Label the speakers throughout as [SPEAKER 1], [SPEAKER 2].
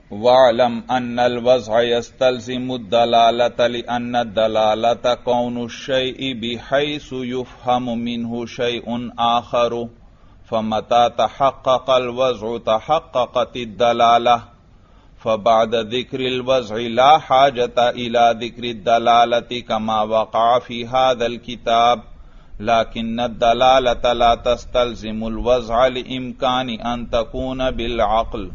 [SPEAKER 1] وَاعْلَمْ أَنَّ الْوَضْعَ يَسْتَلْزِمُ الدَّلَالَةَ لِأَنَّ الدَّلَالَةَ كَوْنُ الشَّيْءِ بِحَيْثُ يُفْهَمُ مِنْهُ شَيْءٌ آخَرُ فَمَتَى تَحَقَّقَ الْوَضْعُ تَحَقَّقَتِ الدَّلَالَةُ فَبَعْدَ ذِكْرِ الْوَضْعِ لَا حَاجَةَ إِلَى ذِكْرِ الدَّلَالَةِ كَمَا وَقَعَ فِي هَذَا الْكِتَابِ لَكِنَّ الدَّلَالَةَ لَا تَسْتَلْزِمُ الْوَضْعَ لِإِمْكَانِ أَن تَكُونَ بِالْعَقْلِ۔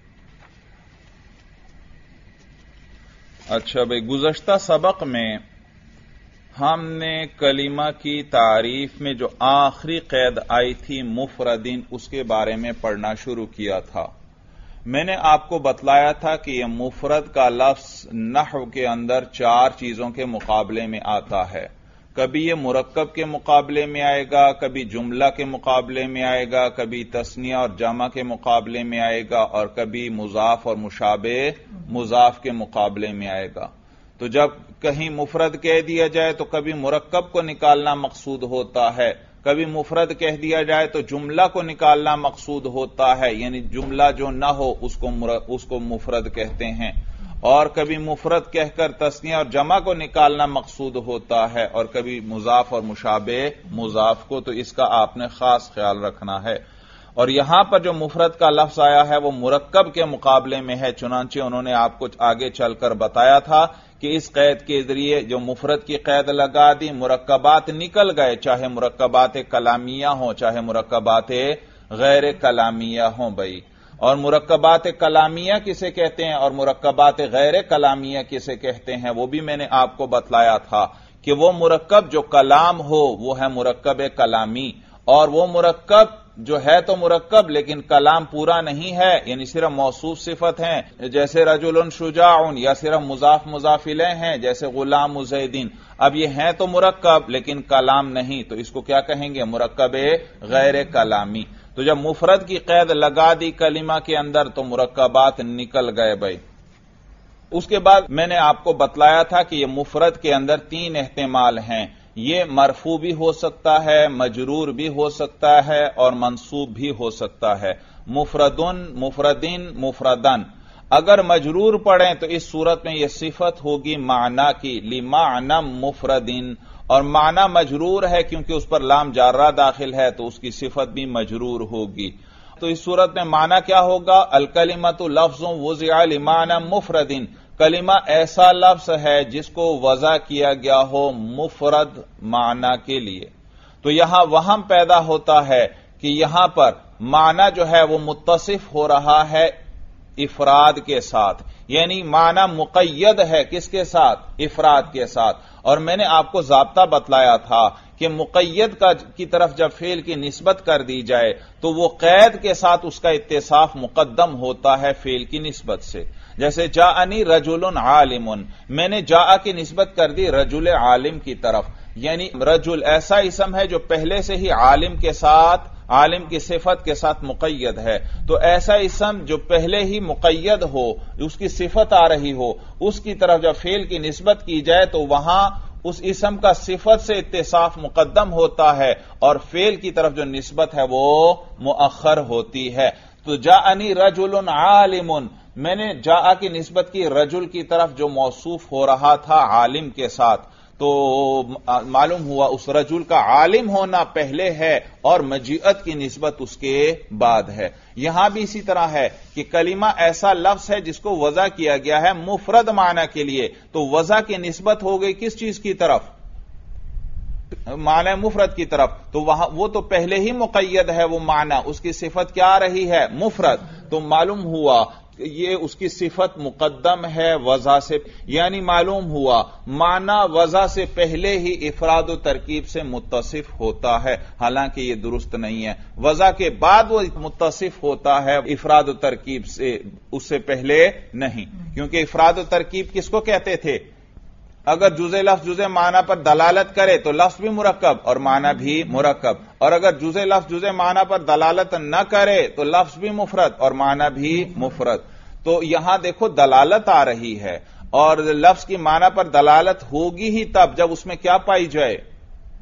[SPEAKER 1] اچھا بھئی، گزشتہ سبق میں ہم نے کلمہ کی تعریف میں جو آخری قید آئی تھی مفردین، اس کے بارے میں پڑھنا شروع کیا تھا۔ میں نے آپ کو بتلایا تھا کہ یہ مفرد کا لفظ نحو کے اندر 4 چیزوں کے مقابلے میں آتا ہے۔ کبھی یہ مرکب کے مقابلے میں آئے گا، کبھی جملہ کے مقابلے میں آئے گا، کبھی تثنیہ اور جمع کے مقابلے میں آئے گا، اور کبھی مضاف اور مشابہ مضاف کے مقابلے میں آئے گا۔ تو جب کہیں مفرد کہہ دیا جائے تو کبھی مرکب کو نکالنا مقصود ہوتا ہے، کبھی مفرد کہہ دیا جائے تو جملہ کو نکالنا مقصود ہوتا ہے، یعنی جملہ جو نہ ہو اس کو مفرد کہتے ہیں، اور کبھی مفرد کہہ کر تثنیہ اور جمع کو نکالنا مقصود ہوتا ہے، اور کبھی مضاف اور مشابہ مضاف کو۔ تو اس کا آپ نے خاص خیال رکھنا ہے۔ اور یہاں پر جو مفرد کا لفظ آیا ہے وہ مرکب کے مقابلے میں ہے، چنانچہ انہوں نے آپ کو آگے چل کر بتایا تھا کہ اس قید کے ذریعے جو مفرد کی قید لگا دی، مرکبات نکل گئے، چاہے مرکبات کلامیہ ہوں چاہے مرکبات غیر کلامیہ ہوں بھائی۔ اور مرکبات کلامیہ کسے کہتے ہیں اور مرکبات غیر کلامیہ کسے کہتے ہیں، وہ بھی میں نے آپ کو بتلایا تھا کہ وہ مرکب جو کلام ہو وہ ہے مرکب کلامی، اور وہ مرکب جو ہے تو مرکب لیکن کلام پورا نہیں ہے، یعنی صرف موصوف صفت ہیں، جیسے رجل شجاع، یا صرف مضاف مضاف الیہ ہیں جیسے غلام زیدین۔ اب یہ ہیں تو مرکب لیکن کلام نہیں، تو اس کو کیا کہیں گے؟ مرکب غیر کلامی۔ تو جب مفرد کی قید لگا دی کلمہ کے اندر تو مرکبات نکل گئے بھائی۔ اس کے بعد میں نے آپ کو بتلایا تھا کہ یہ مفرد کے اندر 3 احتمال ہیں، یہ مرفوع بھی ہو سکتا ہے، مجرور بھی ہو سکتا ہے، اور منصوب بھی ہو سکتا ہے۔ مفردن، مفردین، مفردن۔ اگر مجرور پڑھیں تو اس صورت میں یہ صفت ہوگی معنی کی، لمعنی مفردین، اور معنی مجرور ہے کیونکہ اس پر لام جارہ داخل ہے تو اس کی صفت بھی مجرور ہوگی۔ تو اس صورت میں معنی کیا ہوگا؟ الکلمۃ لفظ وضع لمعنی مفردین، کلمہ ایسا لفظ ہے جس کو وضع کیا گیا ہو مفرد معنی کے لیے۔ تو یہاں وہم پیدا ہوتا ہے کہ یہاں پر معنی جو ہے وہ متصف ہو رہا ہے افراد کے ساتھ، یعنی معنی مقید ہے کس کے ساتھ؟ افراد کے ساتھ۔ اور میں نے آپ کو ضابطہ بتلایا تھا کہ مقید کی طرف جب فعل کی نسبت کر دی جائے تو وہ قید کے ساتھ اس کا اتصاف مقدم ہوتا ہے فعل کی نسبت سے۔ جیسے جاءنی رجل عالم، میں نے جاء کی نسبت کر دی رجل عالم کی طرف، یعنی رجل ایسا اسم ہے جو پہلے سے ہی عالم کے ساتھ، عالم کی صفت کے ساتھ مقید ہے۔ تو ایسا اسم جو پہلے ہی مقید ہو، اس کی صفت آ رہی ہو، اس کی طرف جب فعل کی نسبت کی جائے تو وہاں اس اسم کا صفت سے اتصاف مقدم ہوتا ہے اور فعل کی طرف جو نسبت ہے وہ مؤخر ہوتی ہے۔ تو جاءنی رجل عالم، میں نے جاء کی نسبت کی رجل کی طرف جو موصوف ہو رہا تھا عالم کے ساتھ، تو معلوم ہوا اس رجل کا عالم ہونا پہلے ہے اور مجیعت کی نسبت اس کے بعد ہے۔ یہاں بھی اسی طرح ہے کہ کلمہ ایسا لفظ ہے جس کو وضع کیا گیا ہے مفرد معنی کے لیے، تو وضع کی نسبت ہو گئی کس چیز کی طرف؟ معنی مفرد کی طرف۔ تو وہاں وہ تو پہلے ہی مقید ہے، وہ معنی اس کی صفت کیا آ رہی ہے؟ مفرد۔ تو معلوم ہوا یہ اس کی صفت مقدم ہے وضع سے، یعنی معلوم ہوا معنی وضع سے پہلے ہی افراد و ترکیب سے متصف ہوتا ہے، حالانکہ یہ درست نہیں ہے۔ وضع کے بعد وہ متصف ہوتا ہے افراد و ترکیب سے، اس سے پہلے نہیں، کیونکہ افراد و ترکیب کس کو کہتے تھے؟ اگر جزء لفظ جزء معنی پر دلالت کرے تو لفظ بھی مرکب اور معنی بھی مرکب، اور اگر جزء لفظ جزء معنی پر دلالت نہ کرے تو لفظ بھی مفرد اور معنی بھی مفرد۔ تو یہاں دیکھو دلالت آ رہی ہے، اور لفظ کی معنی پر دلالت ہوگی ہی تب جب اس میں کیا پائی جائے؟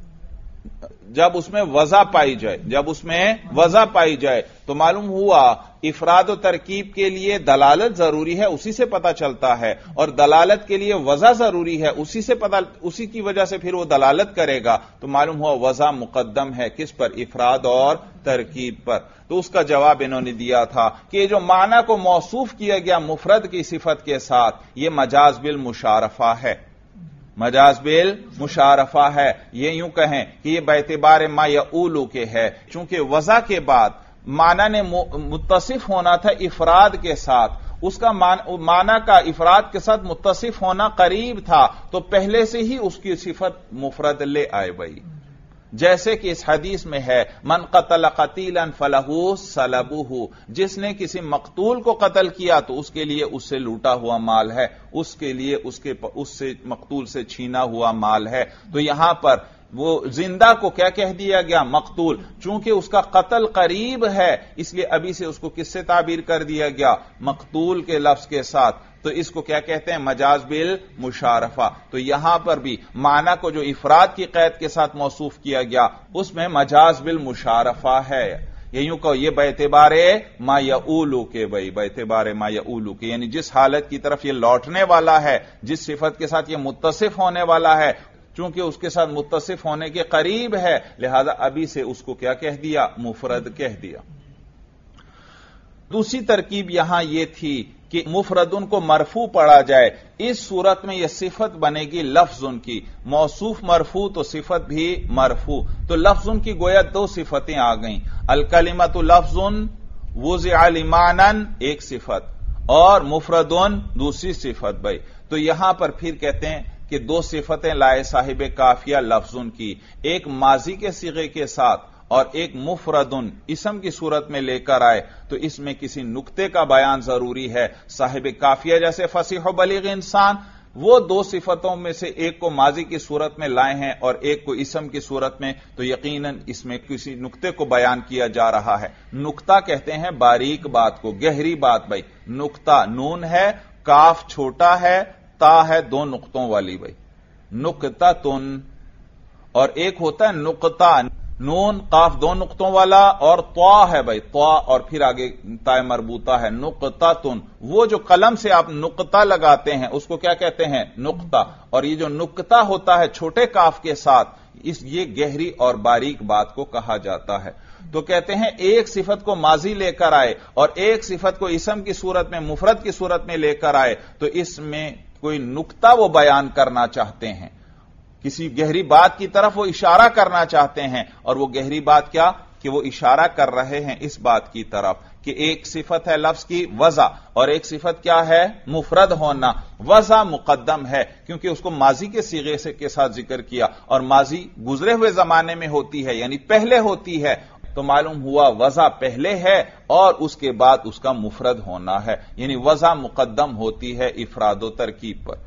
[SPEAKER 1] جب اس میں وضع پائی جائے، جب اس میں وضع پائی جائے۔ تو معلوم ہوا افراد و ترکیب کے لیے دلالت ضروری ہے، اسی سے پتہ چلتا ہے، اور دلالت کے لیے وضع ضروری ہے، اسی کی وجہ سے پھر وہ دلالت کرے گا، تو معلوم ہوا وضع مقدم ہے کس پر؟ افراد اور ترکیب پر۔ تو اس کا جواب انہوں نے دیا تھا کہ جو معنی کو موصوف کیا گیا مفرد کی صفت کے ساتھ، یہ مجاز بالمشارفہ ہے، مجاز بالمشارفہ ہے۔ یہ یوں کہیں کہ یہ باعتبار ما یعولو کے ہے، چونکہ وضع کے بعد معنی نے متصف ہونا تھا افراد کے ساتھ، اس کا معنی کا افراد کے ساتھ متصف ہونا قریب تھا، تو پہلے سے ہی اس کی صفت مفرد لے آئے بھائی۔ جیسے کہ اس حدیث میں ہے من قتل قتیلا فلہ سلبہ، جس نے کسی مقتول کو قتل کیا تو اس کے لیے اس سے لوٹا ہوا مال ہے، اس کے لیے اس سے مقتول سے چھینا ہوا مال ہے۔ تو یہاں پر وہ زندہ کو کیا کہہ دیا گیا؟ مقتول، چونکہ اس کا قتل قریب ہے اس لیے ابھی سے اس کو کس سے تعبیر کر دیا گیا؟ مقتول کے لفظ کے ساتھ۔ تو اس کو کیا کہتے ہیں؟ مجاز بالمشارفہ۔ تو یہاں پر بھی معنی کو جو افراد کی قید کے ساتھ موصوف کیا گیا اس میں مجاز بالمشارفہ ہے۔ یوں کہ یہ باعتبار ما یعولو کے بھائی، باعتبار ما یعولو کے، یعنی جس حالت کی طرف یہ لوٹنے والا ہے، جس صفت کے ساتھ یہ متصف ہونے والا ہے، چونکہ اس کے ساتھ متصف ہونے کے قریب ہے لہذا ابھی سے اس کو کیا کہہ دیا؟ مفرد کہہ دیا۔ دوسری ترکیب یہاں یہ تھی کہ مفردن کو مرفوع پڑھا جائے، اس صورت میں یہ صفت بنے گی لفظن کی، موصوف مرفوع تو صفت بھی مرفوع، تو لفظن کی گویا دو صفتیں آ گئیں، الکلمۃ لفظن وضع لمعنی ایک صفت اور مفردن دوسری صفت بھائی۔ تو یہاں پر پھر کہتے ہیں کہ دو صفتیں لائے صاحب کافیہ لفظن کی، ایک ماضی کے صیغے کے ساتھ اور ایک مفردن اسم کی صورت میں لے کر آئے، تو اس میں کسی نقطے کا بیان ضروری ہے۔ صاحب کافیہ جیسے فصیح و بلیغ انسان، وہ دو صفتوں میں سے ایک کو ماضی کی صورت میں لائے ہیں اور ایک کو اسم کی صورت میں، تو یقیناً اس میں کسی نقطے کو بیان کیا جا رہا ہے۔ نقطہ کہتے ہیں باریک بات کو، گہری بات بھائی۔ نقطہ نون ہے، کاف چھوٹا ہے، تا ہے دو نقطوں والی بھائی، نقطہ تن، اور ایک ہوتا ہے نقطہ، نون قاف دو نقطوں والا، اور طا ہے بھائی، طا اور پھر آگے تا مربوطہ ہے، نقطہ تن۔ وہ جو قلم سے آپ نقطہ لگاتے ہیں اس کو کیا کہتے ہیں؟ نقطہ۔ اور یہ جو نقطہ ہوتا ہے چھوٹے کاف کے ساتھ، یہ گہری اور باریک بات کو کہا جاتا ہے۔ تو کہتے ہیں ایک صفت کو ماضی لے کر آئے اور ایک صفت کو اسم کی صورت میں، مفرد کی صورت میں لے کر آئے، تو اس میں کوئی نقطہ وہ بیان کرنا چاہتے ہیں، کسی گہری بات کی طرف وہ اشارہ کرنا چاہتے ہیں، اور وہ گہری بات کیا کہ وہ اشارہ کر رہے ہیں اس بات کی طرف کہ ایک صفت ہے لفظ کی وضع اور ایک صفت کیا ہے؟ مفرد ہونا۔ وضع مقدم ہے کیونکہ اس کو ماضی کے صیغے سے کے ساتھ ذکر کیا، اور ماضی گزرے ہوئے زمانے میں ہوتی ہے یعنی پہلے ہوتی ہے، تو معلوم ہوا وضع پہلے ہے اور اس کے بعد اس کا مفرد ہونا ہے، یعنی وضع مقدم ہوتی ہے افراد و ترکیب پر۔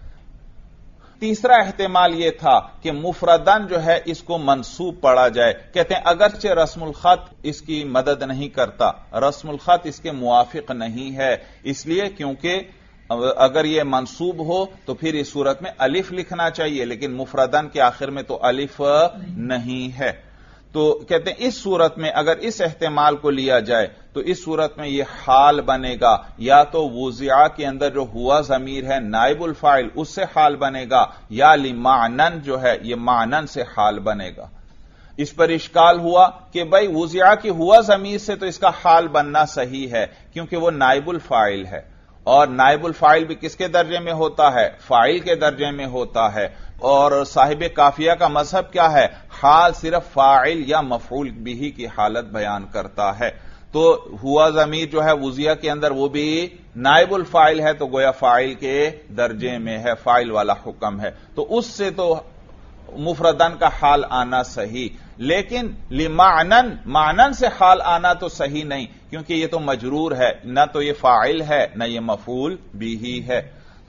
[SPEAKER 1] تیسرا احتمال یہ تھا کہ مفردن جو ہے اس کو منصوب پڑھا جائے، کہتے ہیں اگرچہ رسم الخط اس کی مدد نہیں کرتا، رسم الخط اس کے موافق نہیں ہے، اس لیے کیونکہ اگر یہ منصوب ہو تو پھر اس صورت میں الف لکھنا چاہیے، لیکن مفردن کے آخر میں تو الف نہیں ہے۔ تو کہتے ہیں اس صورت میں اگر اس احتمال کو لیا جائے تو اس صورت میں یہ حال بنے گا، یا تو وضع کے اندر جو ہوا ضمیر ہے نائب الفاعل اس سے حال بنے گا، یا لمعنن جو ہے یہ معنن سے حال بنے گا۔ اس پر اشکال ہوا کہ بھائی وضع کی ہوا ضمیر سے تو اس کا حال بننا صحیح ہے کیونکہ وہ نائب الفاعل ہے، اور نائب الفاعل بھی کس کے درجے میں ہوتا ہے؟ فاعل کے درجے میں ہوتا ہے، اور صاحب کافیہ کا مذہب کیا ہے؟ حال صرف فاعل یا مفعول بھی کی حالت بیان کرتا ہے۔ تو ہوا ضمیر جو ہے وضع کے اندر وہ بھی نائب الفاعل ہے، تو گویا فاعل کے درجے میں ہے، فاعل والا حکم ہے، تو اس سے تو مفردن کا حال آنا صحیح، لیکن لمعنن معنن سے حال آنا تو صحیح نہیں کیونکہ یہ تو مجرور ہے، نہ تو یہ فاعل ہے نہ یہ مفعول بھی ہے۔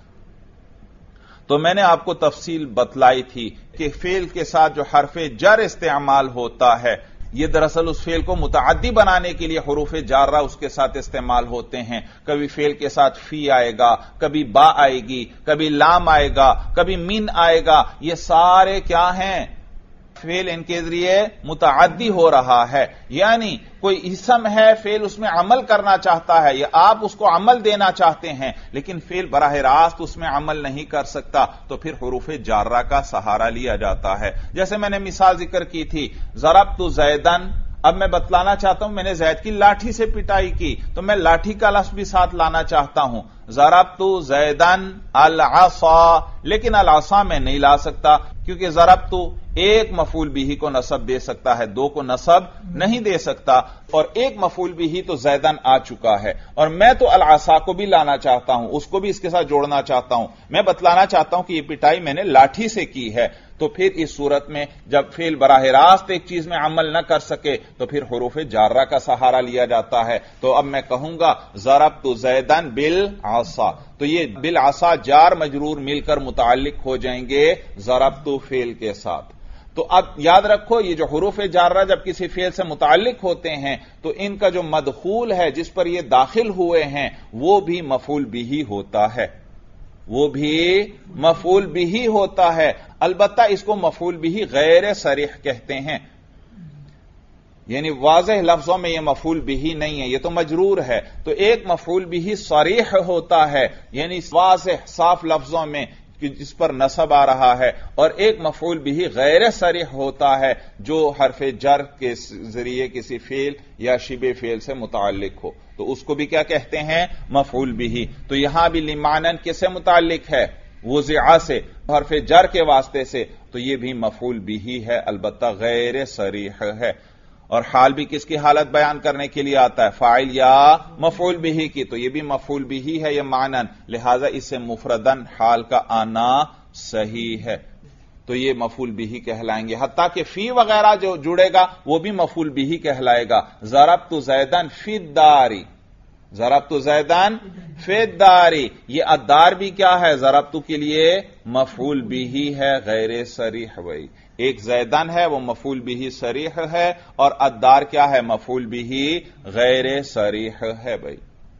[SPEAKER 1] تو میں نے آپ کو تفصیل بتلائی تھی کہ فعل کے ساتھ جو حرف جر استعمال ہوتا ہے یہ دراصل اس فعل کو متعدی بنانے کے لیے حروف جارہ اس کے ساتھ استعمال ہوتے ہیں۔ کبھی فعل کے ساتھ فی آئے گا، کبھی با آئے گی، کبھی لام آئے گا، کبھی من آئے گا، یہ سارے کیا ہیں؟ فعل ان کے ذریعے متعدی ہو رہا ہے، یعنی کوئی اسم ہے، فعل اس میں عمل کرنا چاہتا ہے یا آپ اس کو عمل دینا چاہتے ہیں، لیکن فعل براہ راست اس میں عمل نہیں کر سکتا، تو پھر حروف جارہ کا سہارا لیا جاتا ہے۔ جیسے میں نے مثال ذکر کی تھی، ضربت زیدن، اب میں بتلانا چاہتا ہوں میں نے زید کی لاٹھی سے پٹائی کی، تو میں لاٹھی کا لفظ بھی ساتھ لانا چاہتا ہوں، ضربت زیدن العصا، لیکن العصا میں نہیں لا سکتا کیونکہ ضربت ایک مفعول بھی کو نصب دے سکتا ہے، دو کو نصب نہیں دے سکتا، اور ایک مفعول بھی تو زیدن آ چکا ہے، اور میں تو العصا کو بھی لانا چاہتا ہوں، اس کو بھی اس کے ساتھ جوڑنا چاہتا ہوں، میں بتلانا چاہتا ہوں کہ یہ پٹائی میں نے لاٹھی سے کی ہے۔ تو پھر اس صورت میں جب فعل براہ راست ایک چیز میں عمل نہ کر سکے تو پھر حروف جارہ کا سہارا لیا جاتا ہے۔ تو اب میں کہوں گا ضربت زیدن بالعصا، تو یہ بالعصا جار مجرور مل کر متعلق ہو جائیں گے ضربت فعل کے ساتھ۔ تو اب یاد رکھو یہ جو حروف جارہ جب کسی فعل سے متعلق ہوتے ہیں تو ان کا جو مدخول ہے جس پر یہ داخل ہوئے ہیں وہ بھی مفعول بھی ہوتا ہے، وہ بھی مفعول بھی ہوتا ہے، البتہ اس کو مفعول بھی غیر صریح کہتے ہیں، یعنی واضح لفظوں میں یہ مفعول بھی نہیں ہے، یہ تو مجرور ہے، تو ایک مفعول بھی صریح ہوتا ہے یعنی واضح صاف لفظوں میں جس پر نصب آ رہا ہے، اور ایک مفعول بھی غیر صریح ہوتا ہے جو حرف جر کے ذریعے کسی فعل یا شبہ فعل سے متعلق ہو، تو اس کو بھی کیا کہتے ہیں؟ مفعول بھی۔ تو یہاں بھی لمعنن کس سے متعلق ہے؟ وضع سے، حرف جر کے واسطے سے، تو یہ بھی مفعول بھی ہے، البتہ غیر صریح ہے۔ اور حال بھی کس کی حالت بیان کرنے کے لیے آتا ہے؟ فاعل یا مفعول بھی کی، تو یہ بھی مفعول بھی ہے یہ معنن، لہذا اس سے مفردن حال کا آنا صحیح ہے، تو یہ مفعول بھی کہلائیں گے، حتیٰ کہ فی وغیرہ جو جڑے گا وہ بھی مفعول بھی کہلائے گا۔ ضربت زیدن فی الدار، ضربت زیدن فی الدار، یہ الدار بھی کیا ہے؟ ضربت کے لیے مفعول بھی ہے غیر صریح، بھائی ایک زیدن ہے وہ مفعول بھی صریح ہے، اور الدار کیا ہے؟ مفعول بھی غیر صریح ہے بھائی۔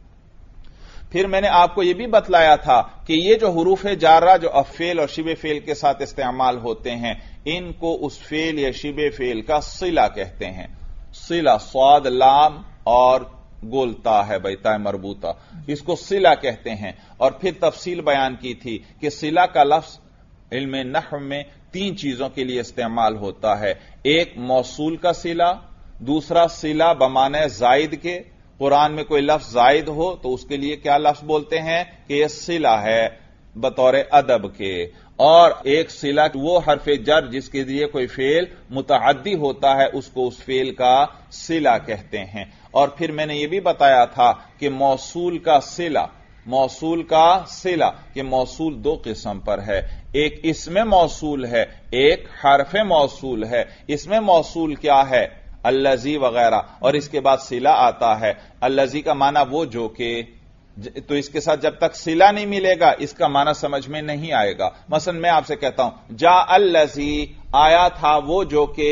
[SPEAKER 1] پھر میں نے آپ کو یہ بھی بتلایا تھا کہ یہ جو حروف جارہ جو فعل اور شبہ فعل کے ساتھ استعمال ہوتے ہیں ان کو اس فعل یا شبہ فعل کا صلہ کہتے ہیں، صلہ صاد لام اور گولتا ہے بھائی تا مربوطہ، اس کو صلہ کہتے ہیں۔ اور پھر تفصیل بیان کی تھی کہ صلہ کا لفظ علم نحو میں تین چیزوں کے لیے استعمال ہوتا ہے، ایک موصول کا صلہ، دوسرا صلہ بمعنی زائد کے، قرآن میں کوئی لفظ زائد ہو تو اس کے لیے کیا لفظ بولتے ہیں کہ یہ صلہ ہے بطور ادب کے، اور ایک صلہ وہ حرف جر جس کے ذریعے کوئی فعل متعدی ہوتا ہے اس کو اس فعل کا صلہ کہتے ہیں۔ اور پھر میں نے یہ بھی بتایا تھا کہ موصول کا صلہ، موصول کا صلہ کہ موصول دو قسم پر ہے، ایک اسم موصول ہے، ایک حرف موصول ہے۔ اسم موصول کیا ہے؟ الذی وغیرہ، اور اس کے بعد صلہ آتا ہے۔ الذی کا معنی وہ جو کہ، تو اس کے ساتھ جب تک صلہ نہیں ملے گا اس کا معنی سمجھ میں نہیں آئے گا۔ مثلا میں آپ سے کہتا ہوں جاء الذی، آیا تھا وہ جو کہ،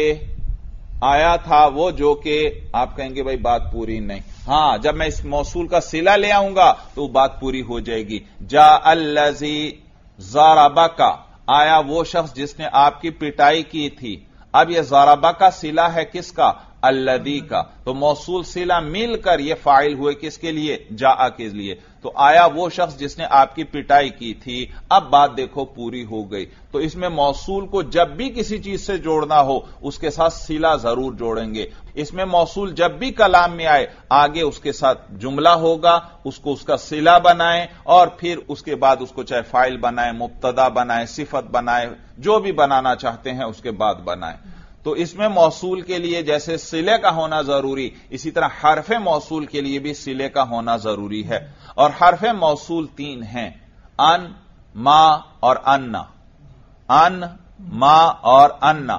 [SPEAKER 1] آیا تھا وہ جو کہ، آپ کہیں گے بھائی بات پوری نہیں، ہاں جب میں اس موصول کا صلہ لے آؤں گا تو بات پوری ہو جائے گی۔ جاء الذی ضربک، آیا وہ شخص جس نے آپ کی پٹائی کی تھی۔ اب یہ ضربہ کا صلہ ہے کس کا؟ الذی کا، تو موصول صلہ مل کر یہ فاعل ہوئے کس کے لیے؟ جاء کے لیے، تو آیا وہ شخص جس نے آپ کی پٹائی کی تھی۔ اب بات دیکھو پوری ہو گئی، تو اس میں موصول کو جب بھی کسی چیز سے جوڑنا ہو اس کے ساتھ صلہ ضرور جوڑیں گے۔ اس میں موصول جب بھی کلام میں آئے آگے اس کے ساتھ جملہ ہوگا، اس کو اس کا صلہ بنائیں، اور پھر اس کے بعد اس کو چاہے فاعل بنائیں، مبتدا بنائیں، صفت بنائیں، جو بھی بنانا چاہتے ہیں اس کے بعد بنائیں۔ تو اس میں موصول کے لیے جیسے صلے کا ہونا ضروری، اسی طرح حرف موصول کے لیے بھی صلے کا ہونا ضروری ہے۔ اور حرف موصول تین ہیں، ان، ما اور انا، ان، ما اور انا۔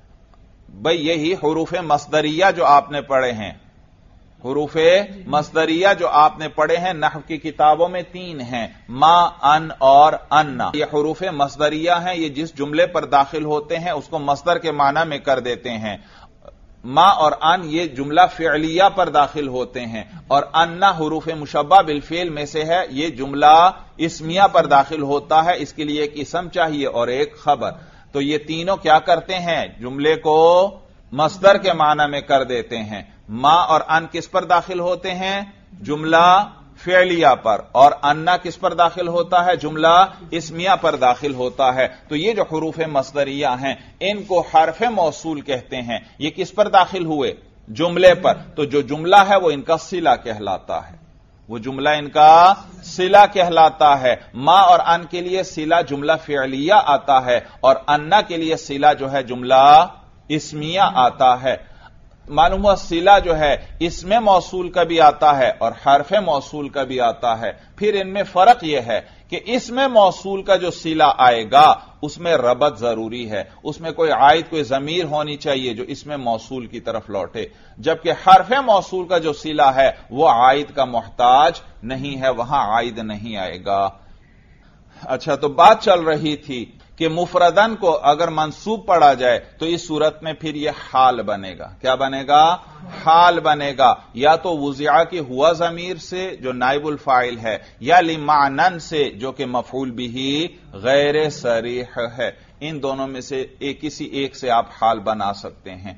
[SPEAKER 1] بھئی یہی حروف مصدریہ جو آپ نے پڑھے ہیں، حروف مصدریہ جو آپ نے پڑھے ہیں نحو کی کتابوں میں تین ہیں، ما، ان اور انا۔ یہ حروف مصدریہ ہیں، یہ جس جملے پر داخل ہوتے ہیں اس کو مصدر کے معنی میں کر دیتے ہیں۔ ما اور ان یہ جملہ فعلیہ پر داخل ہوتے ہیں، اور انا حروف مشبہ بالفعل میں سے ہے، یہ جملہ اسمیہ پر داخل ہوتا ہے، اس کے لیے ایک اسم چاہیے اور ایک خبر۔ تو یہ تینوں کیا کرتے ہیں؟ جملے کو مصدر کے معنی میں کر دیتے ہیں. ما اور ان کس پر داخل ہوتے ہیں؟ جملہ فعلیہ پر. اور انا کس پر داخل ہوتا ہے؟ جملہ اسمیہ پر داخل ہوتا ہے. تو یہ جو حروف مصدریہ ہیں ان کو حرف موصول کہتے ہیں. یہ کس پر داخل ہوئے؟ جملے پر. تو جو جملہ ہے وہ ان کا صلہ کہلاتا ہے. وہ جملہ ان کا صلہ کہلاتا ہے. ما اور ان کے لیے صلہ جملہ فعلیہ آتا ہے اور انا کے لیے صلہ جو ہے جملہ اسمیہ آتا ہے. معلوم ہوا صلہ جو ہے اسم موصول کا بھی آتا ہے اور حرف موصول کا بھی آتا ہے. پھر ان میں فرق یہ ہے کہ اسم موصول کا جو صلہ آئے گا اس میں ربط ضروری ہے. اس میں کوئی عائد کوئی ضمیر ہونی چاہیے جو اسم موصول کی طرف لوٹے. جبکہ حرف موصول کا جو صلہ ہے وہ عائد کا محتاج نہیں ہے، وہاں عائد نہیں آئے گا. اچھا، تو بات چل رہی تھی کہ مفردن کو اگر منصوب پڑھا جائے تو اس صورت میں پھر یہ حال بنے گا. کیا بنے گا؟ حال بنے گا. یا تو وضع کی ہوا ضمیر سے جو نائب الفاعل ہے، یا لمعنن سے جو کہ مفعول بھی غیر صریح ہے. ان دونوں میں سے کسی ایک سے آپ حال بنا سکتے ہیں.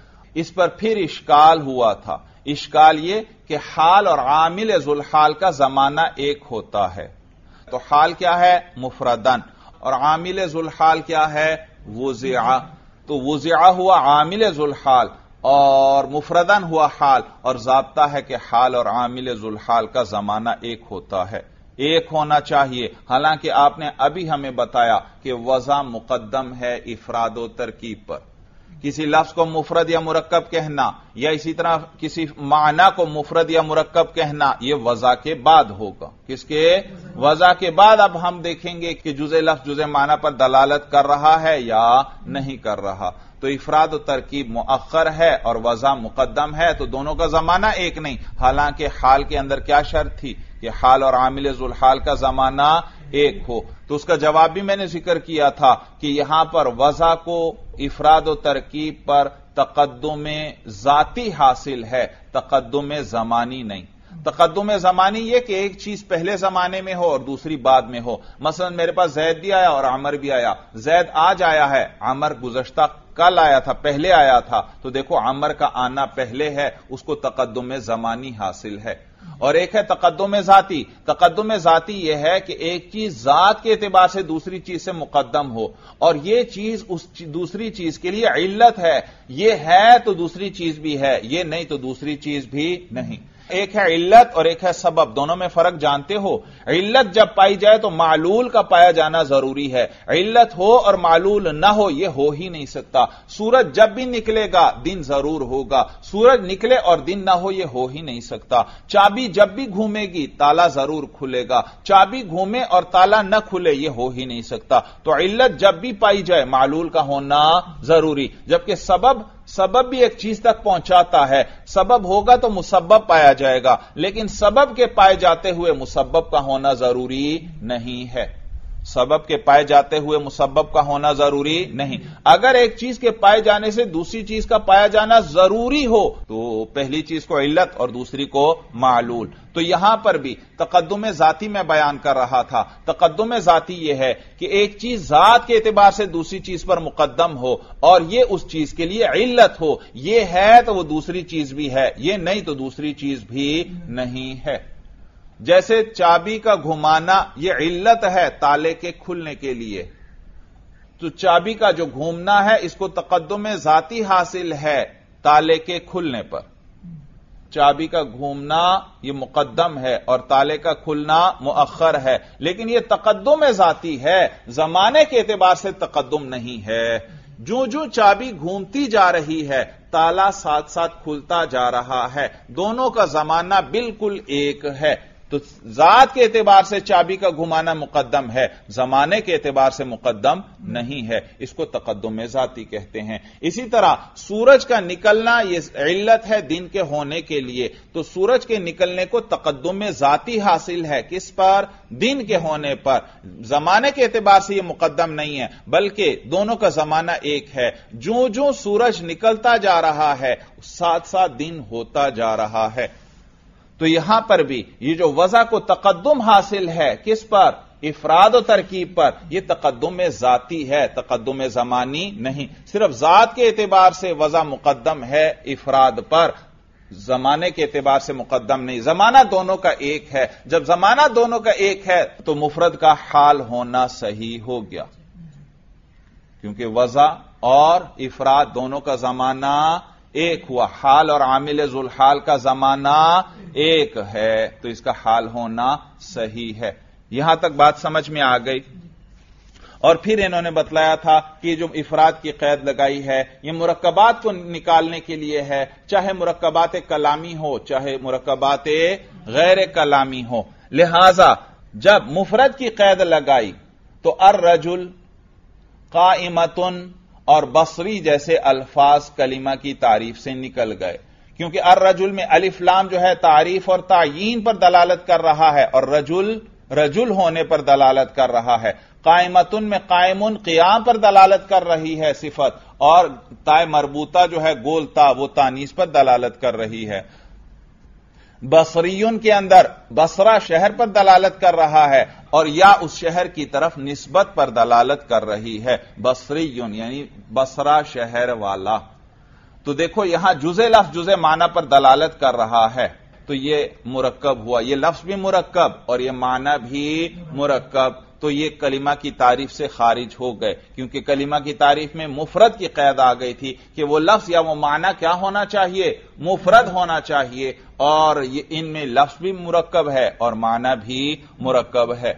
[SPEAKER 1] اس پر پھر اشکال ہوا تھا. اشکال یہ کہ حال اور عامل ذوالحال کا زمانہ ایک ہوتا ہے. تو حال کیا ہے؟ مفردن. اور عامل ذوالحال کیا ہے؟ وضع. تو وضع ہوا عامل ذوالحال اور مفردن ہوا حال. اور ضابطہ ہے کہ حال اور عامل ذوالحال کا زمانہ ایک ہوتا ہے، ایک ہونا چاہیے. حالانکہ آپ نے ابھی ہمیں بتایا کہ وضع مقدم ہے افراد و ترکیب پر. کسی لفظ کو مفرد یا مرکب کہنا یا اسی طرح کسی معنی کو مفرد یا مرکب کہنا یہ وضع کے بعد ہوگا. کس کے؟ وضع کے بعد. اب ہم دیکھیں گے کہ جزء لفظ جزء معنی پر دلالت کر رہا ہے یا نہیں کر رہا. تو افراد و ترکیب مؤخر ہے اور وضع مقدم ہے، تو دونوں کا زمانہ ایک نہیں. حالانکہ حال کے اندر کیا شرط تھی کہ حال اور عامل ذوالحال کا زمانہ ایک ہو. تو اس کا جواب بھی میں نے ذکر کیا تھا کہ یہاں پر وضع کو افراد و ترکیب پر تقدم ذاتی حاصل ہے، تقدم زمانی نہیں. تقدم زمانی یہ کہ ایک چیز پہلے زمانے میں ہو اور دوسری بعد میں ہو. مثلا میرے پاس زید بھی آیا اور عمر بھی آیا. زید آج آیا ہے، عمر گزشتہ کل آیا تھا، پہلے آیا تھا. تو دیکھو عمر کا آنا پہلے ہے، اس کو تقدم زمانی حاصل ہے. اور ایک ہے تقدم ذاتی. تقدم ذاتی یہ ہے کہ ایک چیز ذات کے اعتبار سے دوسری چیز سے مقدم ہو اور یہ چیز اس دوسری چیز کے لیے علت ہے. یہ ہے تو دوسری چیز بھی ہے، یہ نہیں تو دوسری چیز بھی نہیں. ایک ہے علت اور ایک ہے سبب. دونوں میں فرق جانتے ہو. علت جب پائی جائے تو معلول کا پایا جانا ضروری ہے. علت ہو اور معلول نہ ہو یہ ہو ہی نہیں سکتا. سورج جب بھی نکلے گا دن ضرور ہوگا، سورج نکلے اور دن نہ ہو یہ ہو ہی نہیں سکتا. چابی جب بھی گھومے گی تالا ضرور کھلے گا، چابی گھومے اور تالا نہ کھلے یہ ہو ہی نہیں سکتا. تو علت جب بھی پائی جائے معلول کا ہونا ضروری. جبکہ سبب بھی ایک چیز تک پہنچاتا ہے. سبب ہوگا تو مسبب پایا جائے گا، لیکن سبب کے پائے جاتے ہوئے مسبب کا ہونا ضروری نہیں ہے. سبب کے پائے جاتے ہوئے مسبب کا ہونا ضروری نہیں. اگر ایک چیز کے پائے جانے سے دوسری چیز کا پایا جانا ضروری ہو تو پہلی چیز کو علت اور دوسری کو معلول. تو یہاں پر بھی تقدم ذاتی میں بیان کر رہا تھا. تقدم ذاتی یہ ہے کہ ایک چیز ذات کے اعتبار سے دوسری چیز پر مقدم ہو اور یہ اس چیز کے لیے علت ہو. یہ ہے تو وہ دوسری چیز بھی ہے، یہ نہیں تو دوسری چیز بھی نہیں ہے. جیسے چابی کا گھمانا یہ علت ہے تالے کے کھلنے کے لیے، تو چابی کا جو گھومنا ہے اس کو تقدم ذاتی حاصل ہے تالے کے کھلنے پر. چابی کا گھومنا یہ مقدم ہے اور تالے کا کھلنا مؤخر ہے، لیکن یہ تقدم ذاتی ہے، زمانے کے اعتبار سے تقدم نہیں ہے. جو چابی گھومتی جا رہی ہے تالا ساتھ ساتھ کھلتا جا رہا ہے، دونوں کا زمانہ بالکل ایک ہے. تو ذات کے اعتبار سے چابی کا گھمانا مقدم ہے، زمانے کے اعتبار سے مقدم نہیں ہے. اس کو تقدم ذاتی کہتے ہیں. اسی طرح سورج کا نکلنا یہ علت ہے دن کے ہونے کے لیے، تو سورج کے نکلنے کو تقدم ذاتی حاصل ہے. کس پر؟ دن کے ہونے پر. زمانے کے اعتبار سے یہ مقدم نہیں ہے بلکہ دونوں کا زمانہ ایک ہے. جو سورج نکلتا جا رہا ہے ساتھ ساتھ دن ہوتا جا رہا ہے. تو یہاں پر بھی یہ جو وضع کو تقدم حاصل ہے کس پر؟ افراد و ترکیب پر یہ تقدم ذاتی ہے، تقدم زمانی نہیں. صرف ذات کے اعتبار سے وضع مقدم ہے افراد پر، زمانے کے اعتبار سے مقدم نہیں. زمانہ دونوں کا ایک ہے. جب زمانہ دونوں کا ایک ہے تو مفرد کا حال ہونا صحیح ہو گیا، کیونکہ وضع اور افراد دونوں کا زمانہ ایک ہوا. حال اور عامل ذوالحال کا زمانہ ایک ہے تو اس کا حال ہونا صحیح ہے. یہاں تک بات سمجھ میں آ گئی. اور پھر انہوں نے بتلایا تھا کہ جو افراد کی قید لگائی ہے یہ مرکبات کو نکالنے کے لیے ہے، چاہے مرکبات کلامی ہو چاہے مرکبات غیر کلامی ہو. لہذا جب مفرد کی قید لگائی تو الرجل، قائمتن اور بصری جیسے الفاظ کلمہ کی تعریف سے نکل گئے، کیونکہ الرجل میں الف لام جو ہے تعریف اور تعیین پر دلالت کر رہا ہے اور رجل ہونے پر دلالت کر رہا ہے. قائمتن میں قائمن قیام پر دلالت کر رہی ہے صفت، اور تائے مربوطہ جو ہے گول تا وہ تانیث پر دلالت کر رہی ہے. بصریون کے اندر بصرہ شہر پر دلالت کر رہا ہے اور یا اس شہر کی طرف نسبت پر دلالت کر رہی ہے. بصریون یعنی بصرہ شہر والا. تو دیکھو یہاں جزء لفظ جزء معنی پر دلالت کر رہا ہے تو یہ مرکب ہوا، یہ لفظ بھی مرکب اور یہ معنی بھی مرکب. تو یہ کلمہ کی تعریف سے خارج ہو گئے، کیونکہ کلمہ کی تعریف میں مفرد کی قید آ گئی تھی کہ وہ لفظ یا وہ معنی کیا ہونا چاہیے، مفرد ہونا چاہیے. اور یہ ان میں لفظ بھی مرکب ہے اور معنی بھی مرکب ہے.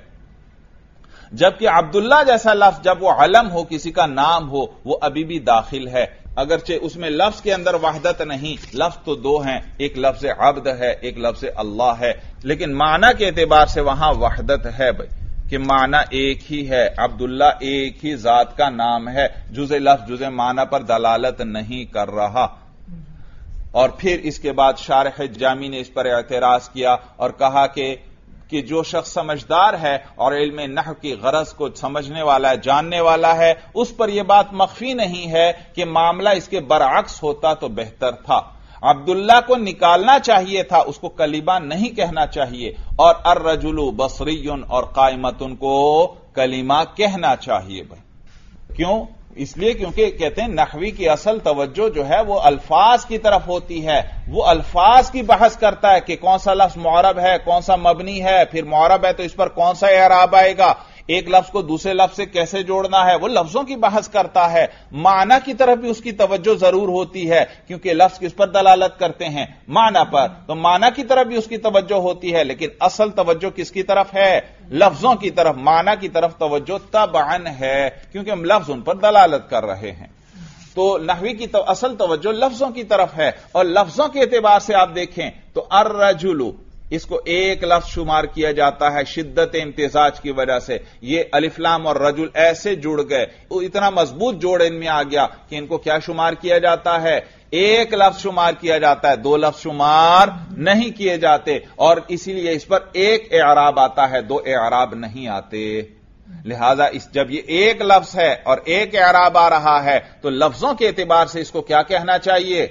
[SPEAKER 1] جبکہ عبداللہ جیسا لفظ جب وہ علم ہو، کسی کا نام ہو، وہ ابھی بھی داخل ہے، اگرچہ اس میں لفظ کے اندر وحدت نہیں. لفظ تو دو ہیں، ایک لفظ عبد ہے ایک لفظ اللہ ہے، لیکن معنی کے اعتبار سے وہاں وحدت ہے بھائی، کہ معنی ایک ہی ہے. عبداللہ ایک ہی ذات کا نام ہے، جزء لفظ جزء معنی پر دلالت نہیں کر رہا. اور پھر اس کے بعد شارح جامی نے اس پر اعتراض کیا اور کہا کہ جو شخص سمجھدار ہے اور علم نحو کی غرض کو سمجھنے والا ہے، جاننے والا ہے، اس پر یہ بات مخفی نہیں ہے کہ معاملہ اس کے برعکس ہوتا تو بہتر تھا. عبداللہ کو نکالنا چاہیے تھا، اس کو کلمہ نہیں کہنا چاہیے، اور الرجل بصریٌ اور قائمتن کو کلمہ کہنا چاہیے. بھائی کیوں؟ اس لیے کیونکہ کہتے ہیں نحوی کی اصل توجہ جو ہے وہ الفاظ کی طرف ہوتی ہے. وہ الفاظ کی بحث کرتا ہے کہ کون سا لفظ معرب ہے کون سا مبنی ہے، پھر معرب ہے تو اس پر کون سا اعراب آئے گا، ایک لفظ کو دوسرے لفظ سے کیسے جوڑنا ہے، وہ لفظوں کی بحث کرتا ہے. معنی کی طرف بھی اس کی توجہ ضرور ہوتی ہے کیونکہ لفظ کس پر دلالت کرتے ہیں، معنی پر، تو معنی کی طرف بھی اس کی توجہ ہوتی ہے، لیکن اصل توجہ کس کی طرف ہے؟ لفظوں کی طرف. معنی کی طرف توجہ طبعاً ہے کیونکہ ہم لفظ ان پر دلالت کر رہے ہیں. تو نحوی کی اصل توجہ لفظوں کی طرف ہے، اور لفظوں کے اعتبار سے آپ دیکھیں تو الرجل اس کو ایک لفظ شمار کیا جاتا ہے شدت امتزاج کی وجہ سے. یہ الف لام اور رجل ایسے جڑ گئے، اتنا مضبوط جوڑ ان میں آ گیا کہ ان کو کیا شمار کیا جاتا ہے؟ ایک لفظ شمار کیا جاتا ہے، دو لفظ شمار نہیں کیے جاتے، اور اسی لیے اس پر ایک اعراب آتا ہے، دو اعراب نہیں آتے. لہذا جب یہ ایک لفظ ہے اور ایک اعراب آ رہا ہے تو لفظوں کے اعتبار سے اس کو کیا کہنا چاہیے؟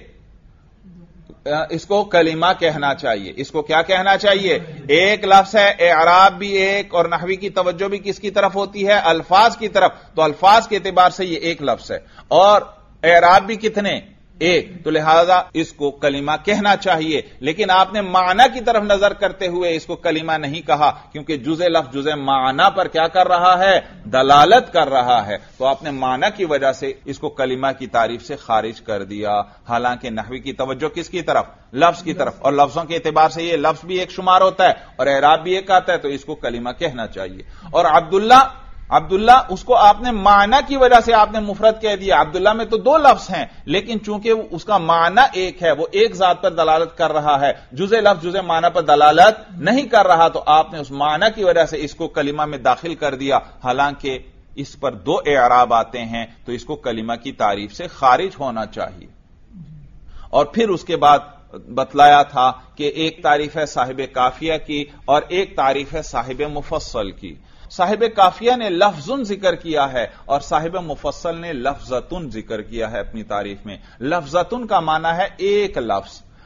[SPEAKER 1] اس کو کلمہ کہنا چاہیے. اس کو کیا کہنا چاہیے؟ ایک لفظ ہے، اعراب بھی ایک، اور نحوی کی توجہ بھی کس کی طرف ہوتی ہے؟ الفاظ کی طرف. تو الفاظ کے اعتبار سے یہ ایک لفظ ہے اور اعراب بھی کتنے؟ ایک. تو لہذا اس کو کلمہ کہنا چاہیے، لیکن آپ نے معنی کی طرف نظر کرتے ہوئے اس کو کلمہ نہیں کہا کیونکہ جزء لفظ جزء معنی پر کیا کر رہا ہے؟ دلالت کر رہا ہے. تو آپ نے معنی کی وجہ سے اس کو کلمہ کی تعریف سے خارج کر دیا، حالانکہ نحوی کی توجہ کس کی طرف؟ لفظ کی طرف، اور لفظوں کے اعتبار سے یہ لفظ بھی ایک شمار ہوتا ہے اور اعراب بھی ایک آتا ہے، تو اس کو کلمہ کہنا چاہیے. اور عبداللہ اس کو آپ نے معنی کی وجہ سے آپ نے مفرد کہہ دیا. عبداللہ میں تو دو لفظ ہیں لیکن چونکہ اس کا معنی ایک ہے، وہ ایک ذات پر دلالت کر رہا ہے، جزء لفظ جزء معنی پر دلالت نہیں کر رہا، تو آپ نے اس معنی کی وجہ سے اس کو کلمہ میں داخل کر دیا، حالانکہ اس پر دو اعراب آتے ہیں تو اس کو کلمہ کی تعریف سے خارج ہونا چاہیے. اور پھر اس کے بعد بتلایا تھا کہ ایک تعریف ہے صاحب کافیہ کی اور ایک تعریف ہے صاحب مفصل کی. صاحب کافیہ نے لفظن ذکر کیا ہے اور صاحب مفصل نے لفظتن ذکر کیا ہے اپنی تعریف میں. لفظتن کا معنی ہے ایک لفظ،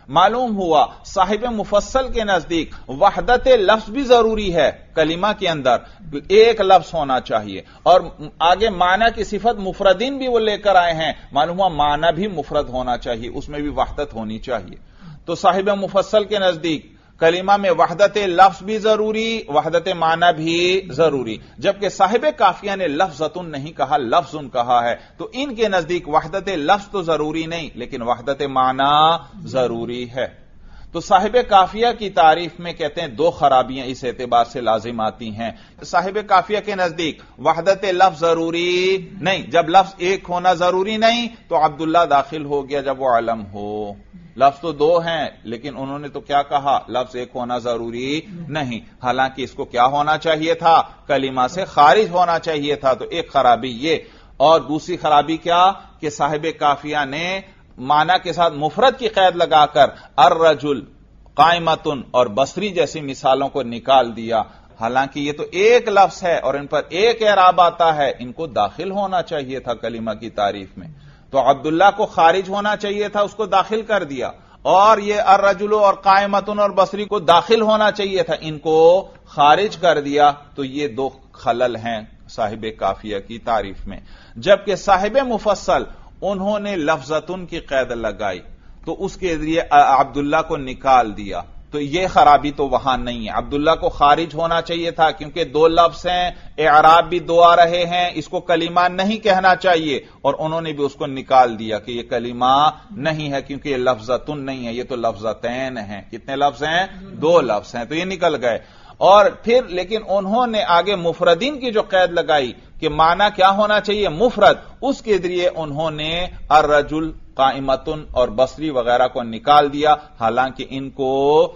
[SPEAKER 1] معلوم ہوا صاحب مفصل کے نزدیک وحدت لفظ بھی ضروری ہے، کلمہ کے اندر ایک لفظ ہونا چاہیے، اور آگے معنی کی صفت مفردین بھی وہ لے کر آئے ہیں، معلوم ہوا معنی بھی مفرد ہونا چاہیے، اس میں بھی وحدت ہونی چاہیے۔ تو صاحب مفصل کے نزدیک کلمہ میں وحدت لفظ بھی ضروری، وحدت معنی بھی ضروری، جبکہ صاحب قافیہ نے لفظتن نہیں کہا، لفظن کہا ہے، تو ان کے نزدیک وحدت لفظ تو ضروری نہیں لیکن وحدت معنی ضروری ہے۔ تو صاحب قافیہ کی تعریف میں کہتے ہیں دو خرابیاں اس اعتبار سے لازم آتی ہیں۔ صاحب قافیہ کے نزدیک وحدت لفظ ضروری نہیں، جب لفظ ایک ہونا ضروری نہیں تو عبداللہ داخل ہو گیا جب وہ علم ہو۔ لفظ تو دو ہیں لیکن انہوں نے تو کیا کہا، لفظ ایک ہونا ضروری نہیں، حالانکہ اس کو کیا ہونا چاہیے تھا، کلمہ سے خارج ہونا چاہیے تھا۔ تو ایک خرابی یہ، اور دوسری خرابی کیا کہ صاحب قافیہ نے معنی کے ساتھ مفرد کی قید لگا کر الرجل، قائمتن اور بصری جیسی مثالوں کو نکال دیا، حالانکہ یہ تو ایک لفظ ہے اور ان پر ایک اعراب آتا ہے، ان کو داخل ہونا چاہیے تھا کلمہ کی تعریف میں۔ تو عبداللہ کو خارج ہونا چاہیے تھا، اس کو داخل کر دیا، اور یہ الرجل اور قائمتن اور بصری کو داخل ہونا چاہیے تھا، ان کو خارج کر دیا۔ تو یہ دو خلل ہیں صاحب قافیہ کی تعریف میں۔ جبکہ صاحب مفصل انہوں نے لفظتن کی قید لگائی تو اس کے ذریعے عبداللہ کو نکال دیا، تو یہ خرابی تو وہاں نہیں ہے۔ عبداللہ کو خارج ہونا چاہیے تھا کیونکہ دو لفظ ہیں، اعراب بھی دو آ رہے ہیں، اس کو کلمہ نہیں کہنا چاہیے، اور انہوں نے بھی اس کو نکال دیا کہ یہ کلمہ نہیں ہے کیونکہ یہ لفظتن نہیں ہے، یہ تو لفظتین ہیں۔ کتنے لفظ ہیں؟ دو لفظ ہیں، تو یہ نکل گئے۔ اور پھر لیکن انہوں نے آگے مفردین کی جو قید لگائی کہ معنی کیا ہونا چاہیے، مفرد، اس کے ذریعے انہوں نے الرجل، قائمتن اور بصری وغیرہ کو نکال دیا، حالانکہ ان کو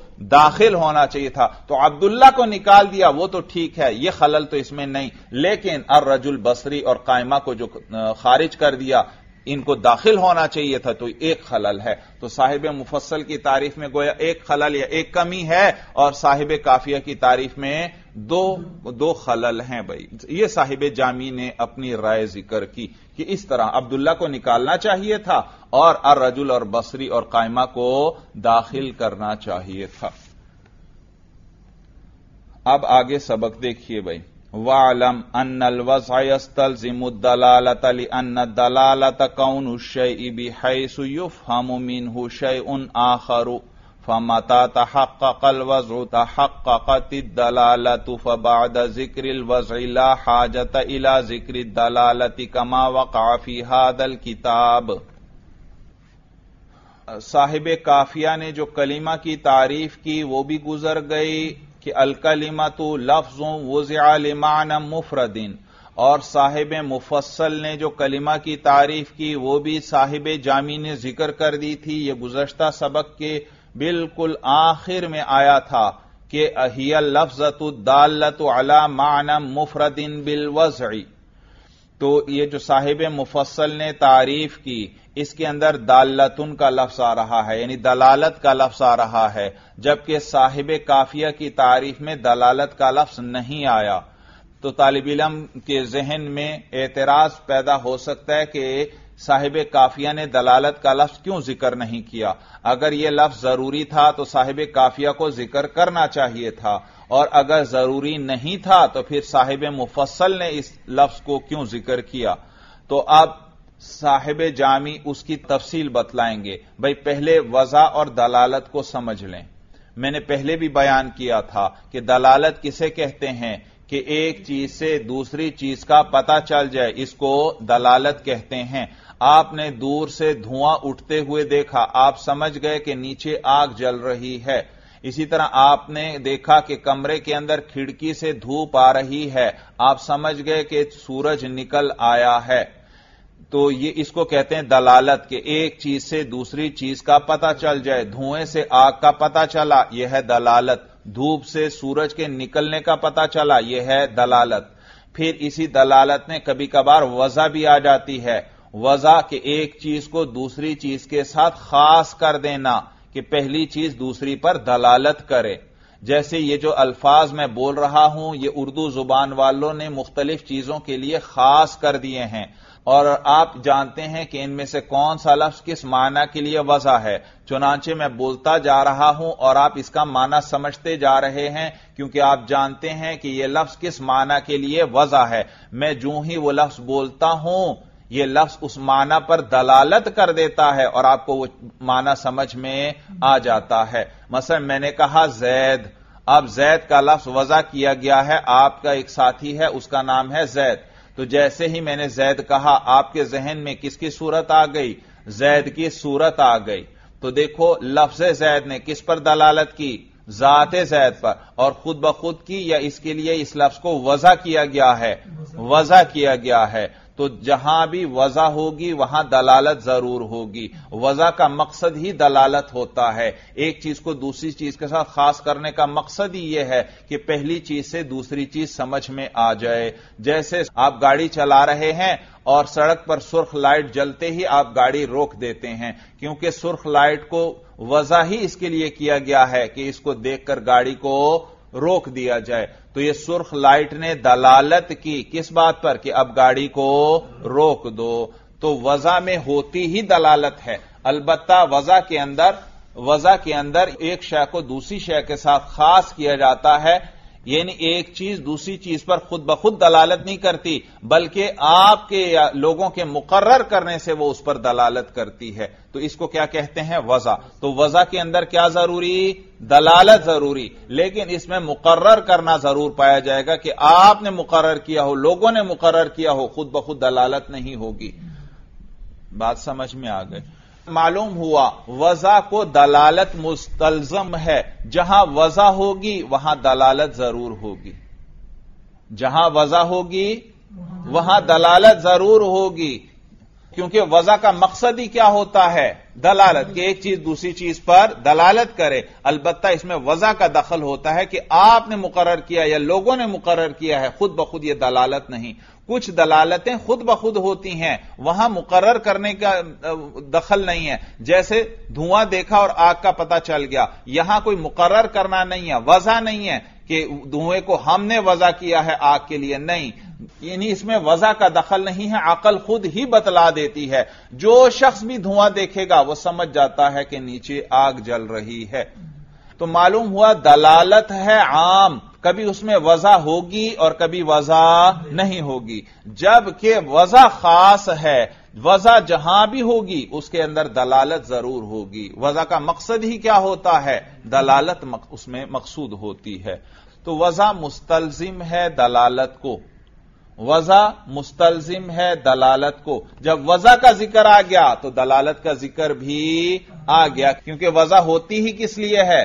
[SPEAKER 1] داخل ہونا چاہیے تھا۔ تو عبداللہ کو نکال دیا وہ تو ٹھیک ہے، یہ خلل تو اس میں نہیں، لیکن الرجل، بصری اور قائمہ کو جو خارج کر دیا، ان کو داخل ہونا چاہیے تھا، تو ایک خلل ہے۔ تو صاحب مفصل کی تعریف میں گویا ایک خلل یا ایک کمی ہے، اور صاحب قافیہ کی تعریف میں دو خلل ہیں۔ بھائی یہ صاحب جامی نے اپنی رائے ذکر کی کہ اس طرح عبداللہ کو نکالنا چاہیے تھا اور الرجل اور بصری اور قائمہ کو داخل کرنا چاہیے تھا۔ اب آگے سبق دیکھیے بھائی۔ وَاعْلَمْ أَنَّ الْوَضْعَ يَسْتَلْزِمُ الدَّلَالَةَ لِأَنَّ الدَّلَالَةَ كَوْنُ الشَّيْءِ بِحَيْثُ يُفْهَمُ مِنْهُ شَيْءٌ آخَرُ فَمَتَى تَحَقَّقَ الْوَضْعُ تَحَقَّقَتِ الدَّلَالَةُ فَبَعْدَ ذِكْرِ الْوَضْعِ لَا حَاجَةَ إِلَى ذِكْرِ الدَّلَالَةِ كَمَا وَقَعَ فِي هَذَا الْكِتَابِ۔ صاحب قافیہ نے جو کلمہ کی تعریف کی وہ بھی گزر گئی کہ الکلمۃ لفظ وضع لمعنی مفرد، اور صاحب مفصل نے جو کلمہ کی تعریف کی وہ بھی صاحب جامی نے ذکر کر دی تھی، یہ گزشتہ سبق کے بالکل آخر میں آیا تھا کہ ہی اللفظۃ الدالۃ علی معنی مفرد بالوضع۔ تو یہ جو صاحب مفصل نے تعریف کی اس کے اندر دالتن کا لفظ آ رہا ہے، یعنی دلالت کا لفظ آ رہا ہے، جبکہ صاحب قافیہ کی تعریف میں دلالت کا لفظ نہیں آیا۔ تو طالب علم کے ذہن میں اعتراض پیدا ہو سکتا ہے کہ صاحب قافیہ نے دلالت کا لفظ کیوں ذکر نہیں کیا؟ اگر یہ لفظ ضروری تھا تو صاحب قافیہ کو ذکر کرنا چاہیے تھا، اور اگر ضروری نہیں تھا تو پھر صاحب مفصل نے اس لفظ کو کیوں ذکر کیا؟ تو اب صاحب جامی اس کی تفصیل بتلائیں گے۔ بھئی پہلے وضع اور دلالت کو سمجھ لیں۔ میں نے پہلے بھی بیان کیا تھا کہ دلالت کسے کہتے ہیں کہ ایک چیز سے دوسری چیز کا پتہ چل جائے، اس کو دلالت کہتے ہیں۔ آپ نے دور سے دھواں اٹھتے ہوئے دیکھا، آپ سمجھ گئے کہ نیچے آگ جل رہی ہے۔ اسی طرح آپ نے دیکھا کہ کمرے کے اندر کھڑکی سے دھوپ آ رہی ہے، آپ سمجھ گئے کہ سورج نکل آیا ہے۔ تو یہ اس کو کہتے ہیں دلالت، کہ ایک چیز سے دوسری چیز کا پتہ چل جائے۔ دھوئیں سے آگ کا پتہ چلا، یہ ہے دلالت۔ دھوپ سے سورج کے نکلنے کا پتہ چلا، یہ ہے دلالت۔ پھر اسی دلالت میں کبھی کبھار وضع بھی آ جاتی ہے۔ وضع کہ ایک چیز کو دوسری چیز کے ساتھ خاص کر دینا، کہ پہلی چیز دوسری پر دلالت کرے۔ جیسے یہ جو الفاظ میں بول رہا ہوں یہ اردو زبان والوں نے مختلف چیزوں کے لیے خاص کر دیے ہیں، اور آپ جانتے ہیں کہ ان میں سے کون سا لفظ کس معنی کے لیے وضع ہے، چنانچہ میں بولتا جا رہا ہوں اور آپ اس کا معنی سمجھتے جا رہے ہیں، کیونکہ آپ جانتے ہیں کہ یہ لفظ کس معنی کے لیے وضع ہے۔ میں جو ہی وہ لفظ بولتا ہوں یہ لفظ اس معنی پر دلالت کر دیتا ہے اور آپ کو وہ معنی سمجھ میں آ جاتا ہے۔ مثلا میں نے کہا زید، اب زید کا لفظ وضع کیا گیا ہے، آپ کا ایک ساتھی ہے اس کا نام ہے زید، تو جیسے ہی میں نے زید کہا آپ کے ذہن میں کس کی صورت آ گئی؟ زید کی صورت آ گئی۔ تو دیکھو لفظ زید نے کس پر دلالت کی؟ ذات زید پر، اور خود بخود کی یا اس کے لیے اس لفظ کو وضع کیا گیا ہے؟ وضع کیا گیا ہے۔ تو جہاں بھی وضع ہوگی وہاں دلالت ضرور ہوگی۔ وضع کا مقصد ہی دلالت ہوتا ہے، ایک چیز کو دوسری چیز کے ساتھ خاص کرنے کا مقصد ہی یہ ہے کہ پہلی چیز سے دوسری چیز سمجھ میں آ جائے۔ جیسے آپ گاڑی چلا رہے ہیں اور سڑک پر سرخ لائٹ جلتے ہی آپ گاڑی روک دیتے ہیں، کیونکہ سرخ لائٹ کو وضع ہی اس کے لیے کیا گیا ہے کہ اس کو دیکھ کر گاڑی کو روک دیا جائے۔ تو یہ سرخ لائٹ نے دلالت کی کس بات پر کہ اب گاڑی کو روک دو، تو وضع میں ہوتی ہی دلالت ہے۔ البتہ وضع کے اندر ایک شے کو دوسری شے کے ساتھ خاص کیا جاتا ہے، یعنی ایک چیز دوسری چیز پر خود بخود دلالت نہیں کرتی بلکہ آپ کے یا لوگوں کے مقرر کرنے سے وہ اس پر دلالت کرتی ہے، تو اس کو کیا کہتے ہیں؟ وضع۔ تو وضع کے اندر کیا ضروری؟ دلالت ضروری، لیکن اس میں مقرر کرنا ضرور پایا جائے گا کہ آپ نے مقرر کیا ہو، لوگوں نے مقرر کیا ہو، خود بخود دلالت نہیں ہوگی۔ بات سمجھ میں آ گئی؟ معلوم ہوا وضع کو دلالت مستلزم ہے، جہاں وضع ہوگی وہاں دلالت ضرور ہوگی، جہاں وضع ہوگی وہاں دلالت ضرور ہوگی، کیونکہ وضع کا مقصد ہی کیا ہوتا ہے؟ دلالت، کہ ایک چیز دوسری چیز پر دلالت کرے۔ البتہ اس میں وضع کا دخل ہوتا ہے کہ آپ نے مقرر کیا یا لوگوں نے مقرر کیا ہے، خود بخود یہ دلالت نہیں۔ کچھ دلالتیں خود بخود ہوتی ہیں، وہاں مقرر کرنے کا دخل نہیں ہے، جیسے دھواں دیکھا اور آگ کا پتہ چل گیا، یہاں کوئی مقرر کرنا نہیں ہے، وضع نہیں ہے کہ دھوئیں کو ہم نے وضع کیا ہے آگ کے لیے، نہیں، یعنی اس میں وضع کا دخل نہیں ہے، عقل خود ہی بتلا دیتی ہے۔ جو شخص بھی دھواں دیکھے گا وہ سمجھ جاتا ہے کہ نیچے آگ جل رہی ہے۔ تو معلوم ہوا دلالت ہے عام، کبھی اس میں وضع ہوگی اور کبھی وضع نہیں ہوگی، جبکہ وضع خاص ہے، وضع جہاں بھی ہوگی اس کے اندر دلالت ضرور ہوگی۔ وضع کا مقصد ہی کیا ہوتا ہے؟ دلالت اس میں مقصود ہوتی ہے۔ تو وضع مستلزم ہے دلالت کو، وضع مستلزم ہے دلالت کو۔ جب وضع کا ذکر آ گیا تو دلالت کا ذکر بھی آ گیا، کیونکہ وضع ہوتی ہی کس لیے ہے؟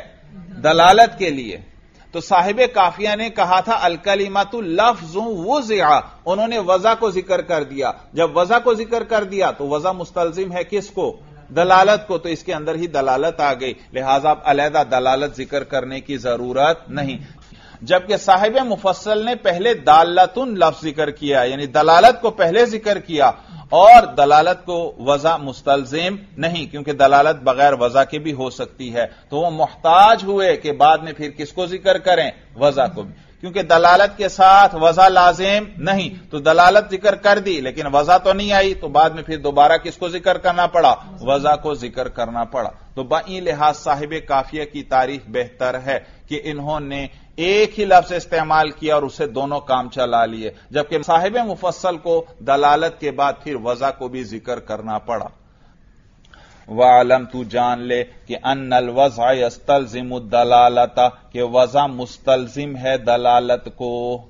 [SPEAKER 1] دلالت کے لیے۔ تو صاحب کافیہ نے کہا تھا الکلمۃ لفظ وضع، انہوں نے وضع کو ذکر کر دیا۔ جب وضع کو ذکر کر دیا تو وضع مستلزم ہے کس کو؟ دلالت کو، تو اس کے اندر ہی دلالت آ گئی، لہذا اب علیحدہ دلالت ذکر کرنے کی ضرورت نہیں۔ جبکہ صاحب مفصل نے پہلے دالتن لفظ ذکر کیا، یعنی دلالت کو پہلے ذکر کیا، اور دلالت کو وضع مستلزم نہیں، کیونکہ دلالت بغیر وضع کے بھی ہو سکتی ہے، تو وہ محتاج ہوئے کہ بعد میں پھر کس کو ذکر کریں؟ وضع کو بھی، کیونکہ دلالت کے ساتھ وضع لازم نہیں، تو دلالت ذکر کر دی لیکن وضع تو نہیں آئی، تو بعد میں پھر دوبارہ کس کو ذکر کرنا پڑا؟ وضع کو ذکر کرنا پڑا۔ تو بئی لحاظ صاحب کافیہ کی تعریف بہتر ہے کہ انہوں نے ایک ہی لفظ استعمال کیا اور اسے دونوں کام چلا لیے، جبکہ صاحب مفصل کو دلالت کے بعد پھر وضع کو بھی ذکر کرنا پڑا۔ وَعَلَمْ، تو جان لے کہ ان الوضع يستلزم الدلالت، کہ وضع مستلزم ہے دلالت کو،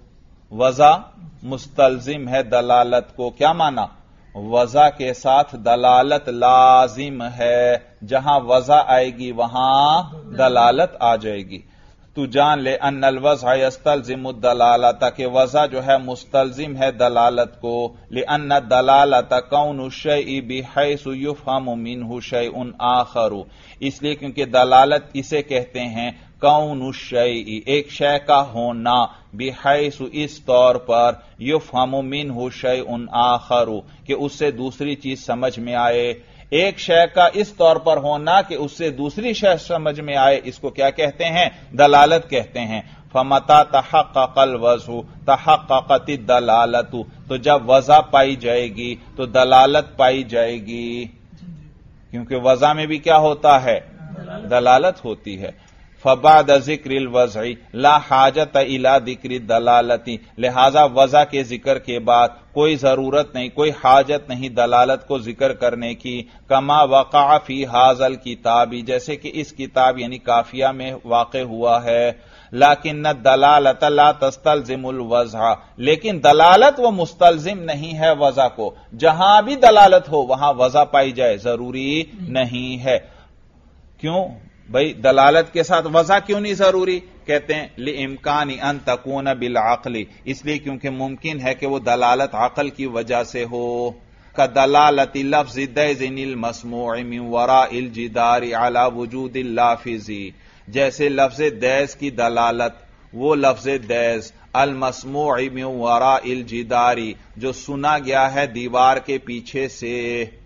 [SPEAKER 1] وضع مستلزم ہے دلالت کو۔ کیا معنی؟ وضع کے ساتھ دلالت لازم ہے، جہاں وضع آئے گی وہاں دلالت آ جائے گی۔ تو جان لے ان الوضع يستلزم الدلالت، کہ وضع جو ہے مستلزم ہے دلالت کو، لأن الدلالت کون الشیء بحیث یفہم منہ شیء آخر، اس لیے کیونکہ دلالت اسے کہتے ہیں کون الشیء، ایک شے کا ہونا، بحیث اس طور پر، یفہم منہ شیء آخر، کہ اس سے دوسری چیز سمجھ میں آئے۔ ایک شے کا اس طور پر ہونا کہ اس سے دوسری شے سمجھ میں آئے، اس کو کیا کہتے ہیں؟ دلالت کہتے ہیں۔ فَمَتَى تَحَقَّقَ الْوَضْعُ تَحَقَّقَتِ الدَّلَالَةُ، تو جب وضع پائی جائے گی تو دلالت پائی جائے گی، کیونکہ وضع میں بھی کیا ہوتا ہے؟ دلالت ہوتی ہے۔ فبعد ذکر الوضع لا حاجت الی ذکر الدلالت، لہذا وضع کے ذکر کے بعد کوئی ضرورت نہیں، کوئی حاجت نہیں دلالت کو ذکر کرنے کی، کما وقع فی ھذا الکتاب، جیسے کہ اس کتاب یعنی کافیہ میں واقع ہوا ہے۔ لیکن الدلالت لا تستلزم الوضع، لیکن دلالت وہ مستلزم نہیں ہے وضع کو، جہاں بھی دلالت ہو وہاں وضع پائی جائے ضروری نہیں ہے۔ کیوں بھئی دلالت کے ساتھ وضع کیوں نہیں ضروری؟ کہتے ہیں لِإِمْكَانِ أَن تَكُونَ بِالْعَقْلِ، اس لیے کیونکہ ممکن ہے کہ وہ دلالت عقل کی وجہ سے ہو، كَدَلَالَةِ لَفْظِ دَيْزٍ الْمَسْمُوعِ مِنْ وَرَاءِ الْجِدَارِ عَلَى وُجُودِ اللَّافِظِ، جیسے لفظ دیز کی دلالت، وہ لفظ دیز المسموع من وراء الجدار جو سنا گیا ہے دیوار کے پیچھے سے،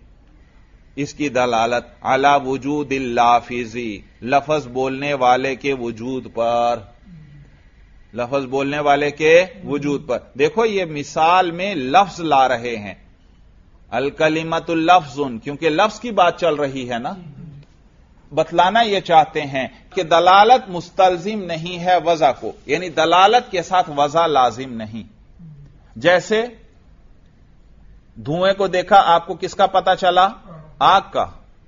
[SPEAKER 1] اس کی دلالت علی وجود اللافظ، لفظ بولنے والے کے وجود پر، لفظ بولنے والے کے وجود پر۔ دیکھو یہ مثال میں لفظ لا رہے ہیں، الکلمۃ لفظ، کیونکہ لفظ کی بات چل رہی ہے نا، بتلانا یہ چاہتے ہیں کہ دلالت مستلزم نہیں ہے وضع کو، یعنی دلالت کے ساتھ وضع لازم نہیں۔ جیسے دھوئیں کو دیکھا، آپ کو کس کا پتا چلا؟ آگ کا۔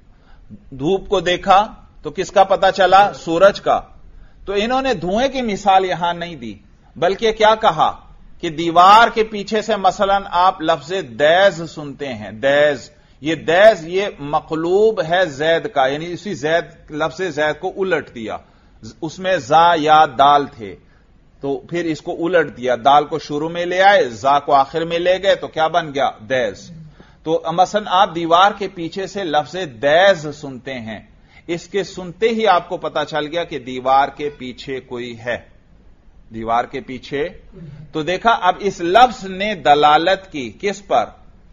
[SPEAKER 1] دھوپ کو دیکھا تو کس کا پتا چلا؟ سورج کا۔ تو انہوں نے دھوئیں کی مثال یہاں نہیں دی، بلکہ کیا کہا کہ دیوار کے پیچھے سے مثلا آپ لفظ دیز سنتے ہیں، دیز، یہ دیز یہ مقلوب ہے زید کا، یعنی اسی زید لفظ زید کو الٹ دیا، اس میں زا یا دال تھے تو پھر اس کو الٹ دیا، دال کو شروع میں لے آئے، زا کو آخر میں لے گئے تو کیا بن گیا؟ دیز۔ تو مثلا آپ دیوار کے پیچھے سے لفظ دیز سنتے ہیں، اس کے سنتے ہی آپ کو پتا چل گیا کہ دیوار کے پیچھے کوئی ہے، دیوار کے پیچھے۔ تو دیکھا اب اس لفظ نے دلالت کی کس پر؟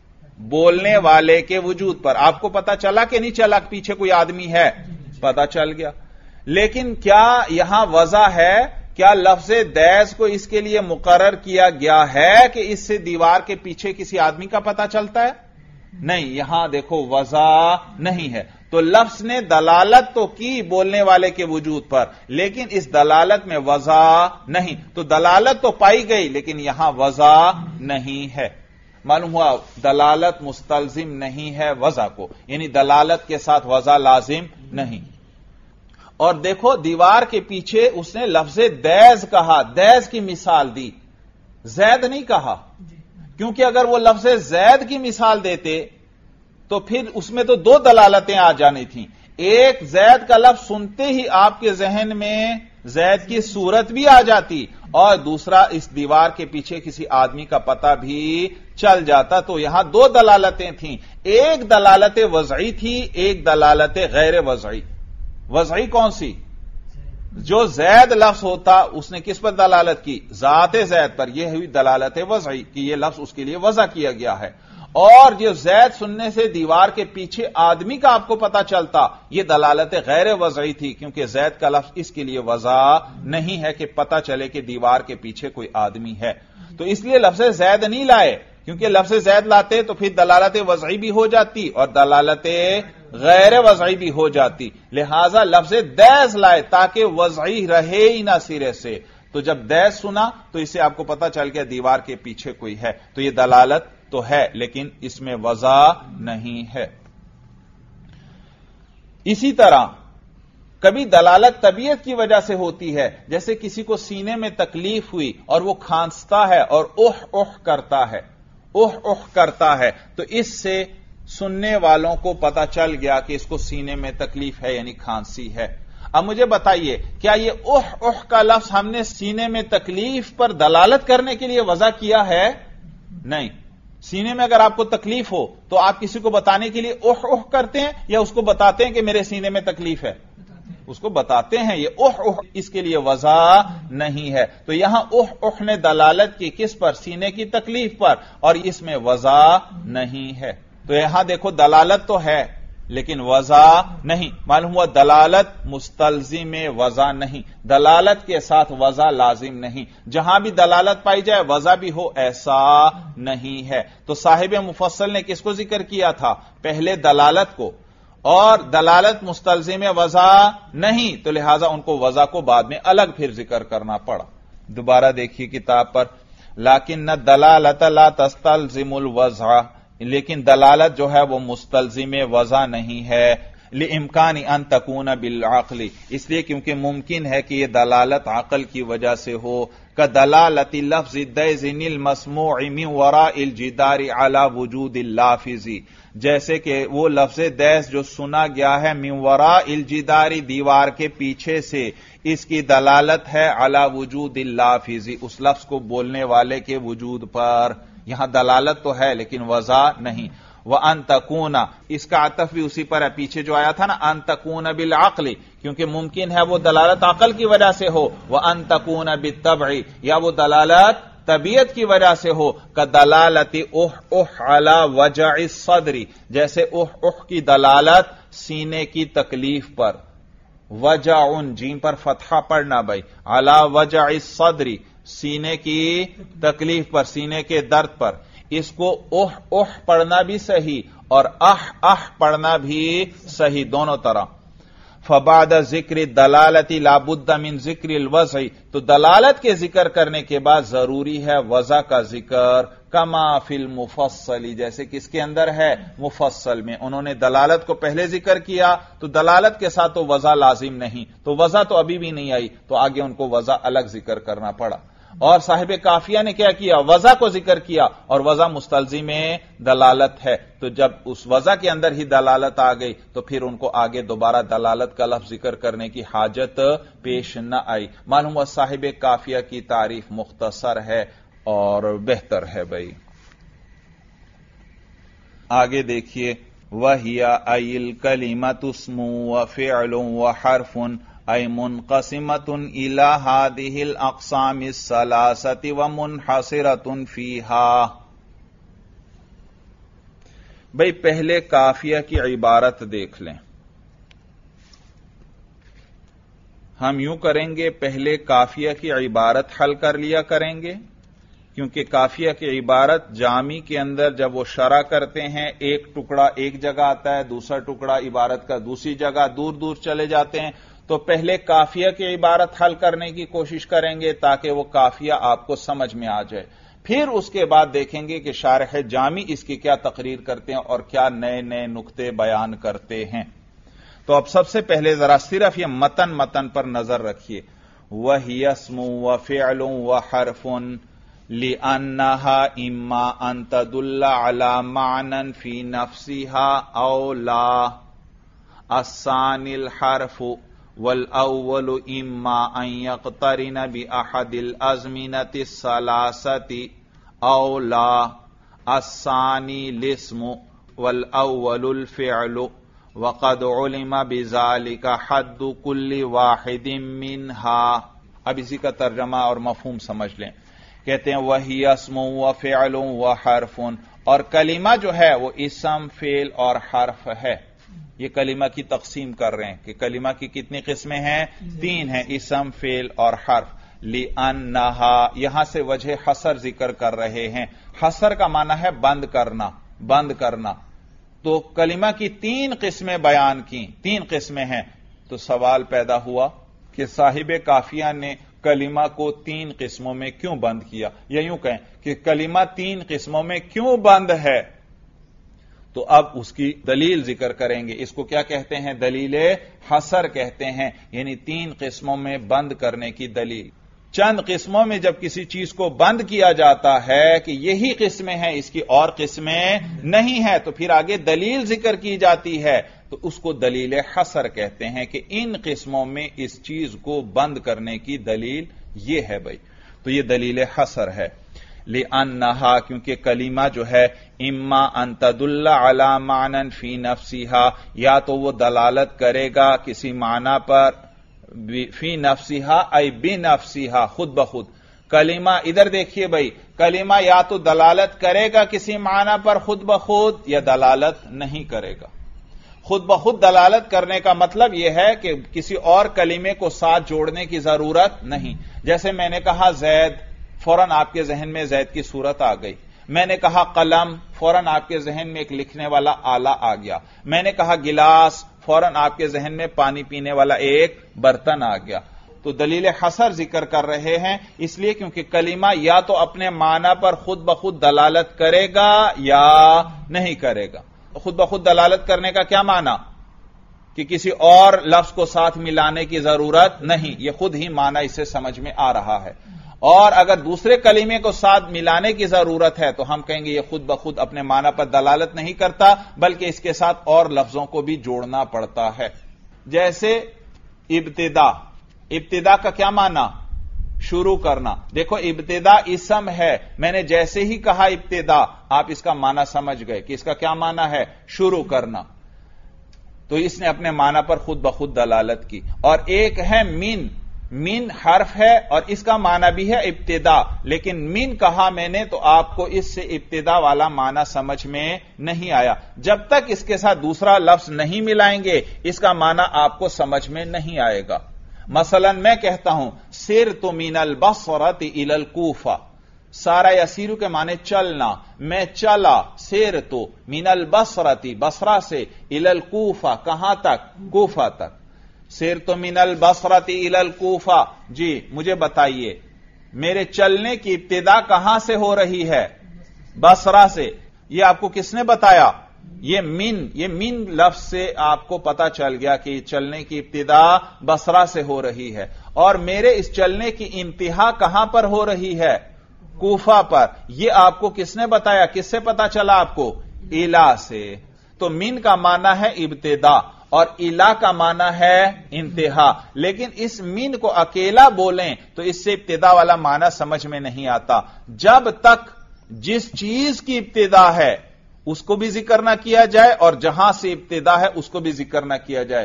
[SPEAKER 1] بولنے والے کے وجود پر۔ آپ کو پتا چلا کہ نہیں چلا پیچھے کوئی آدمی ہے؟ پتا چل گیا۔ لیکن کیا یہاں وضع ہے؟ کیا لفظ دیز کو اس کے لیے مقرر کیا گیا ہے کہ اس سے دیوار کے پیچھے کسی آدمی کا پتا چلتا ہے؟ نہیں، یہاں دیکھو وضع نہیں ہے۔ تو لفظ نے دلالت تو کی بولنے والے کے وجود پر، لیکن اس دلالت میں وضع نہیں، تو دلالت تو پائی گئی لیکن یہاں وضع نہیں ہے۔ معلوم ہوا دلالت مستلزم نہیں ہے وضع کو، یعنی دلالت کے ساتھ وضع لازم نہیں۔ اور دیکھو دیوار کے پیچھے اس نے لفظ دیز کہا، دیز کی مثال دی، زید نہیں کہا، کیونکہ اگر وہ لفظ زید کی مثال دیتے تو پھر اس میں تو دو دلالتیں آ جانی تھیں، ایک زید کا لفظ سنتے ہی آپ کے ذہن میں زید کی صورت بھی آ جاتی، اور دوسرا اس دیوار کے پیچھے کسی آدمی کا پتہ بھی چل جاتا۔ تو یہاں دو دلالتیں تھیں، ایک دلالت وضعی تھی، ایک دلالت غیر وضعی۔ وضعی کون سی؟ جو زید لفظ ہوتا اس نے کس پر دلالت کی؟ ذات زید پر، یہ ہوئی دلالت وضعی کہ یہ لفظ اس کے لیے وضع کیا گیا ہے۔ اور جو زید سننے سے دیوار کے پیچھے آدمی کا آپ کو پتا چلتا، یہ دلالت غیر وضعی تھی، کیونکہ زید کا لفظ اس کے لیے وضع نہیں ہے کہ پتا چلے کہ دیوار کے پیچھے کوئی آدمی ہے۔ تو اس لیے لفظ زید نہیں لائے، کیونکہ لفظ زید لاتے تو پھر دلالت وضعی بھی ہو جاتی اور دلالت غیر وضعی بھی ہو جاتی، لہذا لفظ دیز لائے تاکہ وضعی رہے ہی نہ سرے سے۔ تو جب دیز سنا تو اس سے آپ کو پتا چل گیا دیوار کے پیچھے کوئی ہے، تو یہ دلالت تو ہے لیکن اس میں وضع نہیں ہے۔ اسی طرح کبھی دلالت طبیعت کی وجہ سے ہوتی ہے، جیسے کسی کو سینے میں تکلیف ہوئی اور وہ کھانستا ہے اور اوہ اوہ کرتا ہے، اوہ اوہ کرتا ہے، تو اس سے سننے والوں کو پتا چل گیا کہ اس کو سینے میں تکلیف ہے یعنی کھانسی ہے۔ اب مجھے بتائیے کیا یہ اوہ اوہ کا لفظ ہم نے سینے میں تکلیف پر دلالت کرنے کے لیے وضع کیا ہے؟ نہیں۔ سینے میں اگر آپ کو تکلیف ہو تو آپ کسی کو بتانے کے لیے اوہ اوہ کرتے ہیں یا اس کو بتاتے ہیں کہ میرے سینے میں تکلیف ہے؟ اس کو بتاتے ہیں۔ یہ اوہ اوہ اس کے لیے وضع نہیں ہے۔ تو یہاں اوہ اوہ نے دلالت کی کس پر؟ سینے کی تکلیف پر، اور اس میں وضع نہیں ہے۔ تو یہاں دیکھو دلالت تو ہے لیکن وضع نہیں. معلوم ہوا دلالت مستلزم وضع نہیں، دلالت کے ساتھ وضع لازم نہیں. جہاں بھی دلالت پائی جائے وضع بھی ہو ایسا نہیں ہے. تو صاحب مفصل نے کس کو ذکر کیا تھا؟ پہلے دلالت کو، اور دلالت مستلزم وضع نہیں، تو لہذا ان کو وضع کو بعد میں الگ پھر ذکر کرنا پڑا. دوبارہ دیکھیے کتاب پر، لیکن دلالت لا تستلزم الوضع، لیکن دلالت جو ہے وہ مستلزم وضع نہیں ہے. لامکان ان تکون بالعقل، اس لیے کیونکہ ممکن ہے کہ یہ دلالت عقل کی وجہ سے ہو. کدلالت لفظ الدیزن المسموع من وراء الجدار على وجود اللافظ، جیسے کہ وہ لفظ دیس جو سنا گیا ہے من وراء الجدار، دیوار کے پیچھے سے، اس کی دلالت ہے علی وجود اللافظ، اس لفظ کو بولنے والے کے وجود پر. یہاں دلالت تو ہے لیکن وضع نہیں. وَأَن تَكُونَ، اس کا عطف بھی اسی پر ہے، پیچھے جو آیا تھا نا ان تکون بالعقل، کیونکہ ممکن ہے وہ دلالت عقل کی وجہ سے ہو. وَأَن تَكُونَ بِالطَّبْعِ، یا وہ دلالت طبیعت کی وجہ سے ہو. کدلالت اح علی وجع الصدر، جیسے اح کی دلالت سینے کی تکلیف پر. وجع، جیم پر فتحہ پڑھنا بھائی، علی وجع الصدر، سینے کی تکلیف پر، سینے کے درد پر. اس کو اح پڑھنا بھی صحیح اور اح پڑھنا بھی صحیح، دونوں طرح. فبعد ذکر دلالت لابد من ذکر الوضع، تو دلالت کے ذکر کرنے کے بعد ضروری ہے وضع کا ذکر. کما فی المفصل، جیسے کس کے اندر ہے؟ مفصل میں. انہوں نے دلالت کو پہلے ذکر کیا تو دلالت کے ساتھ تو وضع لازم نہیں، تو وضع تو ابھی بھی نہیں آئی، تو آگے ان کو وضع الگ ذکر کرنا پڑا. اور صاحب کافیہ نے کیا کیا؟ وضع کو ذکر کیا، اور وضع مستلزم دلالت ہے. تو جب اس وضع کے اندر ہی دلالت آ گئی تو پھر ان کو آگے دوبارہ دلالت کا لفظ ذکر کرنے کی حاجت پیش نہ آئی. معلوم ہوا صاحب کافیہ کی تعریف مختصر ہے اور بہتر ہے بھائی. آگے دیکھیے، وَهِيَ أَيِ الْكَلِمَةُ اسْمٌ وَفِعْلٌ وَحَرْفٌ أي منقسمة إلى هذه الأقسام الثلاثة ومنحصرة فيها. بھئی پہلے کافیہ کی عبارت دیکھ لیں. ہم یوں کریں گے، پہلے کافیہ کی عبارت حل کر لیا کریں گے، کیونکہ کافیہ کی عبارت جامی کے اندر جب وہ شرح کرتے ہیں، ایک ٹکڑا ایک جگہ آتا ہے، دوسرا ٹکڑا عبارت کا دوسری جگہ، دور دور چلے جاتے ہیں. تو پہلے کافیہ کی عبارت حل کرنے کی کوشش کریں گے تاکہ وہ کافیہ آپ کو سمجھ میں آ جائے. پھر اس کے بعد دیکھیں گے کہ شارح جامی اس کی کیا تقریر کرتے ہیں اور کیا نئے نئے نقطے بیان کرتے ہیں. تو اب سب سے پہلے ذرا صرف یہ متن پر نظر رکھیے. وَهِيَ اسْمٌ وَفِعْلٌ وَحَرْفٌ لِأَنَّهَا إِمَّا أَن تَدُلَّ عَلَى مَعْنًى فِي نَفْسِهَا أَوْ لَا. الثَّانِي الْحَرْفُ والأول إما أن يقترن بأحد الأزمنة الثلاثة أو لا. الثاني الاسم والأول الفعل وقد علم بذلك حد كل واحد منها. اب اسی کا ترجمہ اور مفہوم سمجھ لیں. کہتے ہیں وہی اسم و فعل و حرف، اور کلمہ جو ہے وہ اسم، فعل اور حرف ہے. یہ کلمہ کی تقسیم کر رہے ہیں کہ کلمہ کی کتنی قسمیں ہیں؟ 3 ہیں، اسم، فعل اور حرف. لِأَنَّهَا، یہاں سے وجہ حصر ذکر کر رہے ہیں. حصر کا معنی ہے بند کرنا، بند کرنا. تو کلمہ کی 3 قسمیں بیان کی، 3 قسمیں ہیں. تو سوال پیدا ہوا کہ صاحب کافیہ نے کلمہ کو 3 قسموں میں کیوں بند کیا، یا یوں کہیں کہ کلمہ 3 قسموں میں کیوں بند ہے. تو اب اس کی دلیل ذکر کریں گے. اس کو کیا کہتے ہیں؟ دلیل حصر کہتے ہیں، یعنی 3 قسموں میں بند کرنے کی دلیل. چند قسموں میں جب کسی چیز کو بند کیا جاتا ہے کہ یہی قسمیں ہیں، اس کی اور قسمیں نہیں ہیں، تو پھر آگے دلیل ذکر کی جاتی ہے، تو اس کو دلیل حصر کہتے ہیں کہ ان قسموں میں اس چیز کو بند کرنے کی دلیل یہ ہے بھائی. تو یہ دلیل حصر ہے. لِأَنَّهَا، کیونکہ کلمہ جو ہے اما ان تدل علی معنی فی نفسها، یا تو وہ دلالت کرے گا کسی معنی پر، فی نفسها ای بنفسها، خود بخود. کلمہ ادھر دیکھیے بھائی، کلمہ یا تو دلالت کرے گا کسی معنی پر خود بخود، یا دلالت نہیں کرے گا. خود بخود دلالت کرنے کا مطلب یہ ہے کہ کسی اور کلمے کو ساتھ جوڑنے کی ضرورت نہیں. جیسے میں نے کہا زید، فوراً آپ کے ذہن میں زید کی صورت آ گئی. میں نے کہا قلم، فوراً آپ کے ذہن میں ایک لکھنے والا آلہ آ گیا. میں نے کہا گلاس، فوراً آپ کے ذہن میں پانی پینے والا ایک برتن آ گیا. تو دلیل حصر ذکر کر رہے ہیں اس لیے کیونکہ کلمہ یا تو اپنے معنی پر خود بخود دلالت کرے گا یا نہیں کرے گا. خود بخود دلالت کرنے کا کیا معنی؟ کہ کسی اور لفظ کو ساتھ ملانے کی ضرورت نہیں، یہ خود ہی معنی اسے سمجھ میں آ رہا ہے. اور اگر دوسرے کلمے کو ساتھ ملانے کی ضرورت ہے تو ہم کہیں گے یہ خود بخود اپنے معنی پر دلالت نہیں کرتا بلکہ اس کے ساتھ اور لفظوں کو بھی جوڑنا پڑتا ہے. جیسے ابتدا، ابتدا کا کیا معنی؟ شروع کرنا. دیکھو ابتدا اسم ہے، میں نے جیسے ہی کہا ابتدا آپ اس کا معنی سمجھ گئے کہ اس کا کیا معنی ہے؟ شروع کرنا. تو اس نے اپنے معنی پر خود بخود دلالت کی. اور ایک ہے من، من حرف ہے اور اس کا معنی بھی ہے ابتدا، لیکن من کہا میں نے تو آپ کو اس سے ابتدا والا معنی سمجھ میں نہیں آیا. جب تک اس کے ساتھ دوسرا لفظ نہیں ملائیں گے اس کا معنی آپ کو سمجھ میں نہیں آئے گا. مثلا میں کہتا ہوں سرت من البصرۃ الی الکوفہ، سارا یسیرو کے معنی چلنا، میں چلا سرت من البصرۃ، بصرہ سے، الی الکوفہ، کہاں تک؟ کوفہ تک. سرت من البصرۃ الی الکوفہ، جی مجھے بتائیے میرے چلنے کی ابتدا کہاں سے ہو رہی ہے؟ بصرہ سے. یہ آپ کو کس نے بتایا؟ یہ من لفظ سے آپ کو پتا چل گیا کہ چلنے کی ابتدا بصرہ سے ہو رہی ہے. اور میرے اس چلنے کی انتہا کہاں پر ہو رہی ہے؟ کوفہ پر. یہ آپ کو کس نے بتایا؟ کس سے پتا چلا آپ کو؟ الا سے. تو من کا معنی ہے ابتدا اور الا کا معنی ہے انتہا. لیکن اس من کو اکیلا بولیں تو اس سے ابتدا والا معنی سمجھ میں نہیں آتا جب تک جس چیز کی ابتدا ہے اس کو بھی ذکر نہ کیا جائے اور جہاں سے ابتدا ہے اس کو بھی ذکر نہ کیا جائے.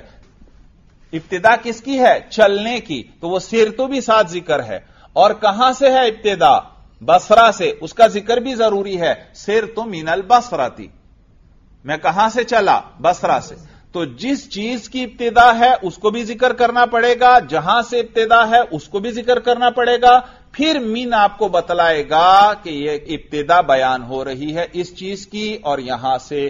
[SPEAKER 1] ابتدا کس کی ہے؟ چلنے کی. تو وہ سیر تو بھی ساتھ ذکر ہے. اور کہاں سے ہے ابتدا؟ بصرہ سے. اس کا ذکر بھی ضروری ہے. سیر تو من البصرۃ، میں کہاں سے چلا؟ بصرہ سے. تو جس چیز کی ابتدا ہے اس کو بھی ذکر کرنا پڑے گا، جہاں سے ابتدا ہے اس کو بھی ذکر کرنا پڑے گا. پھر من آپ کو بتلائے گا کہ یہ ابتدا بیان ہو رہی ہے اس چیز کی اور یہاں سے.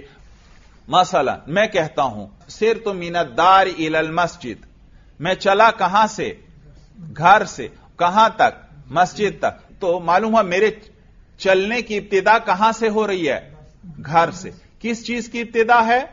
[SPEAKER 1] مثلا میں کہتا ہوں سرت من الدار الی المسجد، میں چلا کہاں سے؟ گھر سے. کہاں تک؟ مسجد تک. تو معلوم ہے میرے چلنے کی ابتدا کہاں سے ہو رہی ہے؟ گھر سے. کس چیز کی ابتدا ہے؟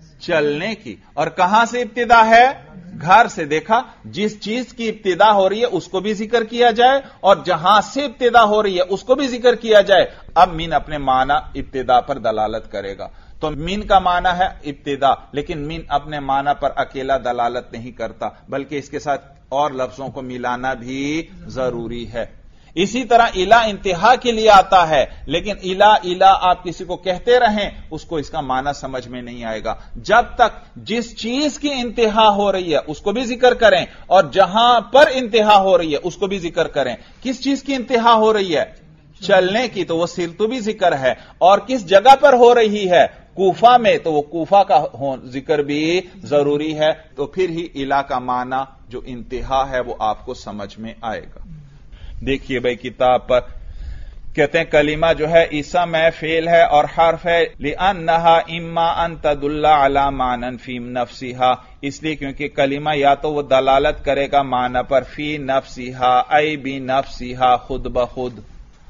[SPEAKER 1] چلنے کی. اور کہاں سے ابتدا ہے؟ گھر سے. دیکھا جس چیز کی ابتدا ہو رہی ہے اس کو بھی ذکر کیا جائے اور جہاں سے ابتدا ہو رہی ہے اس کو بھی ذکر کیا جائے. اب من اپنے معنی ابتدا پر دلالت کرے گا. تو من کا معنی ہے ابتدا، لیکن من اپنے معنی پر اکیلا دلالت نہیں کرتا بلکہ اس کے ساتھ اور لفظوں کو ملانا بھی ضروری ہے. اسی طرح الا انتہا کے لیے آتا ہے، لیکن الا آپ کسی کو کہتے رہیں اس کو اس کا معنی سمجھ میں نہیں آئے گا. جب تک جس چیز کی انتہا ہو رہی ہے اس کو بھی ذکر کریں اور جہاں پر انتہا ہو رہی ہے اس کو بھی ذکر کریں. کس چیز کی انتہا ہو رہی ہے؟ چلنے کی. تو وہ سرتو بھی ذکر ہے. اور کس جگہ پر ہو رہی ہے؟ کوفہ میں. تو وہ کوفہ کا ذکر بھی ضروری ہے. تو پھر ہی الا کا معنی جو انتہا ہے وہ آپ کو سمجھ میں آئے گا. دیکھیے بھائی کتاب پر کہتے ہیں کلمہ جو ہے اسم ہے، فعل ہے اور حرف ہے. لِأَنَّهَا إِمَّا أَن تَدُلَّ عَلَى مَعْنًى فِي نَفْسِهَا، اس لیے کیونکہ کلمہ یا تو وہ دلالت کرے گا معنی پر فی نفسها ای بنفسها، خود بخود،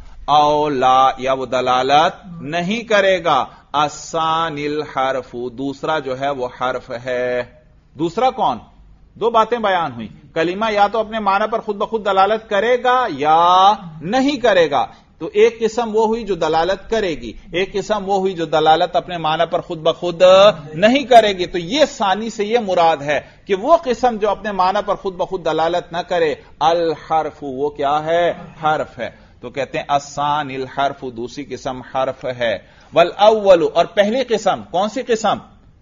[SPEAKER 1] او لا یا وہ دلالت نہیں کرے گا. الثانی الحرف، دوسرا جو ہے وہ حرف ہے. دوسرا کون؟ دو باتیں بیان ہوئی. کلمہ یا تو اپنے معنی پر خود بخود دلالت کرے گا یا نہیں کرے گا. تو ایک قسم وہ ہوئی جو دلالت کرے گی، ایک قسم وہ ہوئی جو دلالت اپنے معنی پر خود بخود نہیں کرے گی. تو یہ ثانی سے یہ مراد ہے کہ وہ قسم جو اپنے معنی پر خود بخود دلالت نہ کرے، الحرف، وہ کیا ہے؟ حرف ہے. تو کہتے ہیں الثانی الحرف، دوسری قسم حرف ہے. والاول، اور پہلی قسم کون سی قسم؟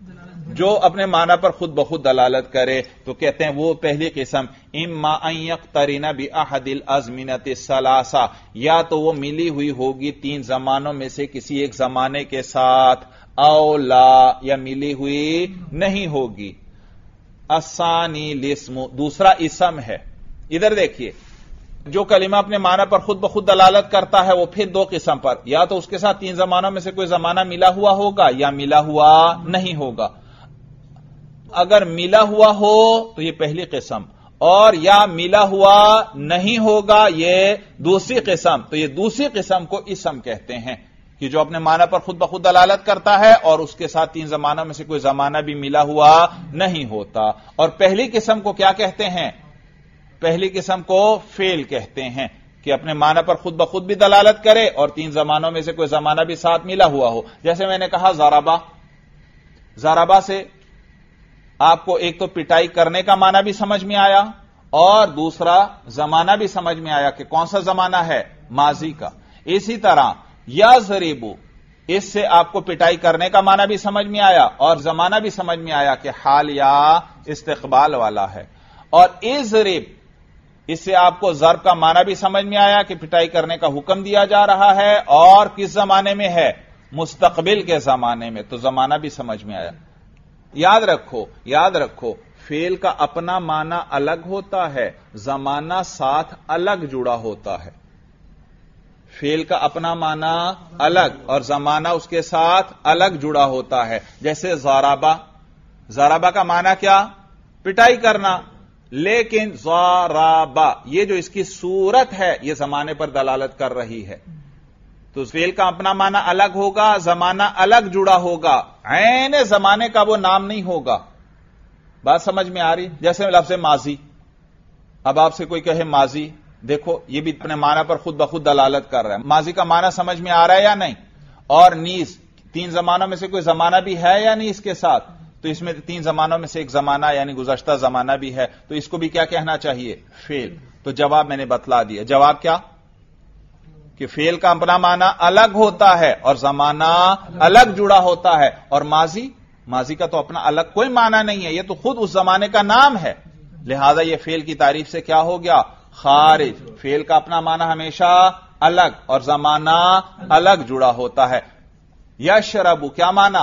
[SPEAKER 1] جو اپنے معنی پر خود بخود دلالت کرے. تو کہتے ہیں وہ پہلی قسم اما ان یقترن باحد الازمنۃ الثلاثہ، یا تو وہ ملی ہوئی ہوگی تین زمانوں میں سے کسی ایک زمانے کے ساتھ. او لا یا ملی ہوئی نہیں ہوگی. الثانی الاسم دوسرا اسم ہے. ادھر دیکھیے جو کلمہ اپنے معنی پر خود بخود دلالت کرتا ہے وہ پھر دو قسم پر، یا تو اس کے ساتھ تین زمانوں میں سے کوئی زمانہ ملا ہوا ہوگا یا ملا ہوا نہیں ہوگا. اگر ملا ہوا ہو تو یہ پہلی قسم، اور یا ملا ہوا نہیں ہوگا یہ دوسری قسم. تو یہ دوسری قسم کو اسم کہتے ہیں کہ جو اپنے معنی پر خود بخود دلالت کرتا ہے اور اس کے ساتھ تین زمانوں میں سے کوئی زمانہ بھی ملا ہوا نہیں ہوتا. اور پہلی قسم کو کیا کہتے ہیں؟ پہلی قسم کو فعل کہتے ہیں کہ اپنے معنی پر خود بخود بھی دلالت کرے اور تین زمانوں میں سے کوئی زمانہ بھی ساتھ ملا ہوا ہو. جیسے میں نے کہا ضربا، ضربا سے آپ کو ایک تو پٹائی کرنے کا معنی بھی سمجھ میں آیا اور دوسرا زمانہ بھی سمجھ میں آیا کہ کون سا زمانہ ہے، ماضی کا. اسی طرح یضربو، اس سے آپ کو پٹائی کرنے کا معنی بھی سمجھ میں آیا اور زمانہ بھی سمجھ میں آیا کہ حال یا استقبال والا ہے. اور اضرب، اس سے آپ کو ضرب کا معنی بھی سمجھ میں آیا کہ پٹائی کرنے کا حکم دیا جا رہا ہے اور کس زمانے میں ہے، مستقبل کے زمانے میں، تو زمانہ بھی سمجھ میں آیا. یاد رکھو فعل کا اپنا معنی الگ ہوتا ہے، زمانہ ساتھ الگ جڑا ہوتا ہے. فعل کا اپنا معنی الگ اور زمانہ اس کے ساتھ الگ جڑا ہوتا ہے. جیسے ضربا، ضربا کا معنی کیا، پٹائی کرنا، لیکن ضربا یہ جو اس کی صورت ہے یہ زمانے پر دلالت کر رہی ہے. تو فعل کا اپنا معنی الگ ہوگا، زمانہ الگ جڑا ہوگا، عین زمانے کا وہ نام نہیں ہوگا. بات سمجھ میں آ رہی؟ جیسے لفظ ماضی، اب آپ سے کوئی کہے ماضی، دیکھو یہ بھی اپنے معنی پر خود بخود دلالت کر رہا ہے. ماضی کا معنی سمجھ میں آ رہا ہے یا نہیں؟ اور نیز تین زمانوں میں سے کوئی زمانہ بھی ہے یا نہیں اس کے ساتھ؟ تو اس میں تین زمانوں میں سے ایک زمانہ یعنی گزشتہ زمانہ بھی ہے، تو اس کو بھی کیا کہنا چاہیے، فعل. تو جواب میں نے بتلا دیا. جواب کیا کہ فعل کا اپنا معنی الگ ہوتا ہے اور زمانہ الگ جڑا ہوتا ہے. اور ماضی کا تو اپنا الگ کوئی معنی نہیں ہے، یہ تو خود اس زمانے کا نام ہے. لہذا یہ فعل کی تعریف سے کیا ہو گیا، خارج. فعل کا اپنا معنی ہمیشہ الگ اور زمانہ الگ جڑا ہوتا ہے. یشربو کیا معنی،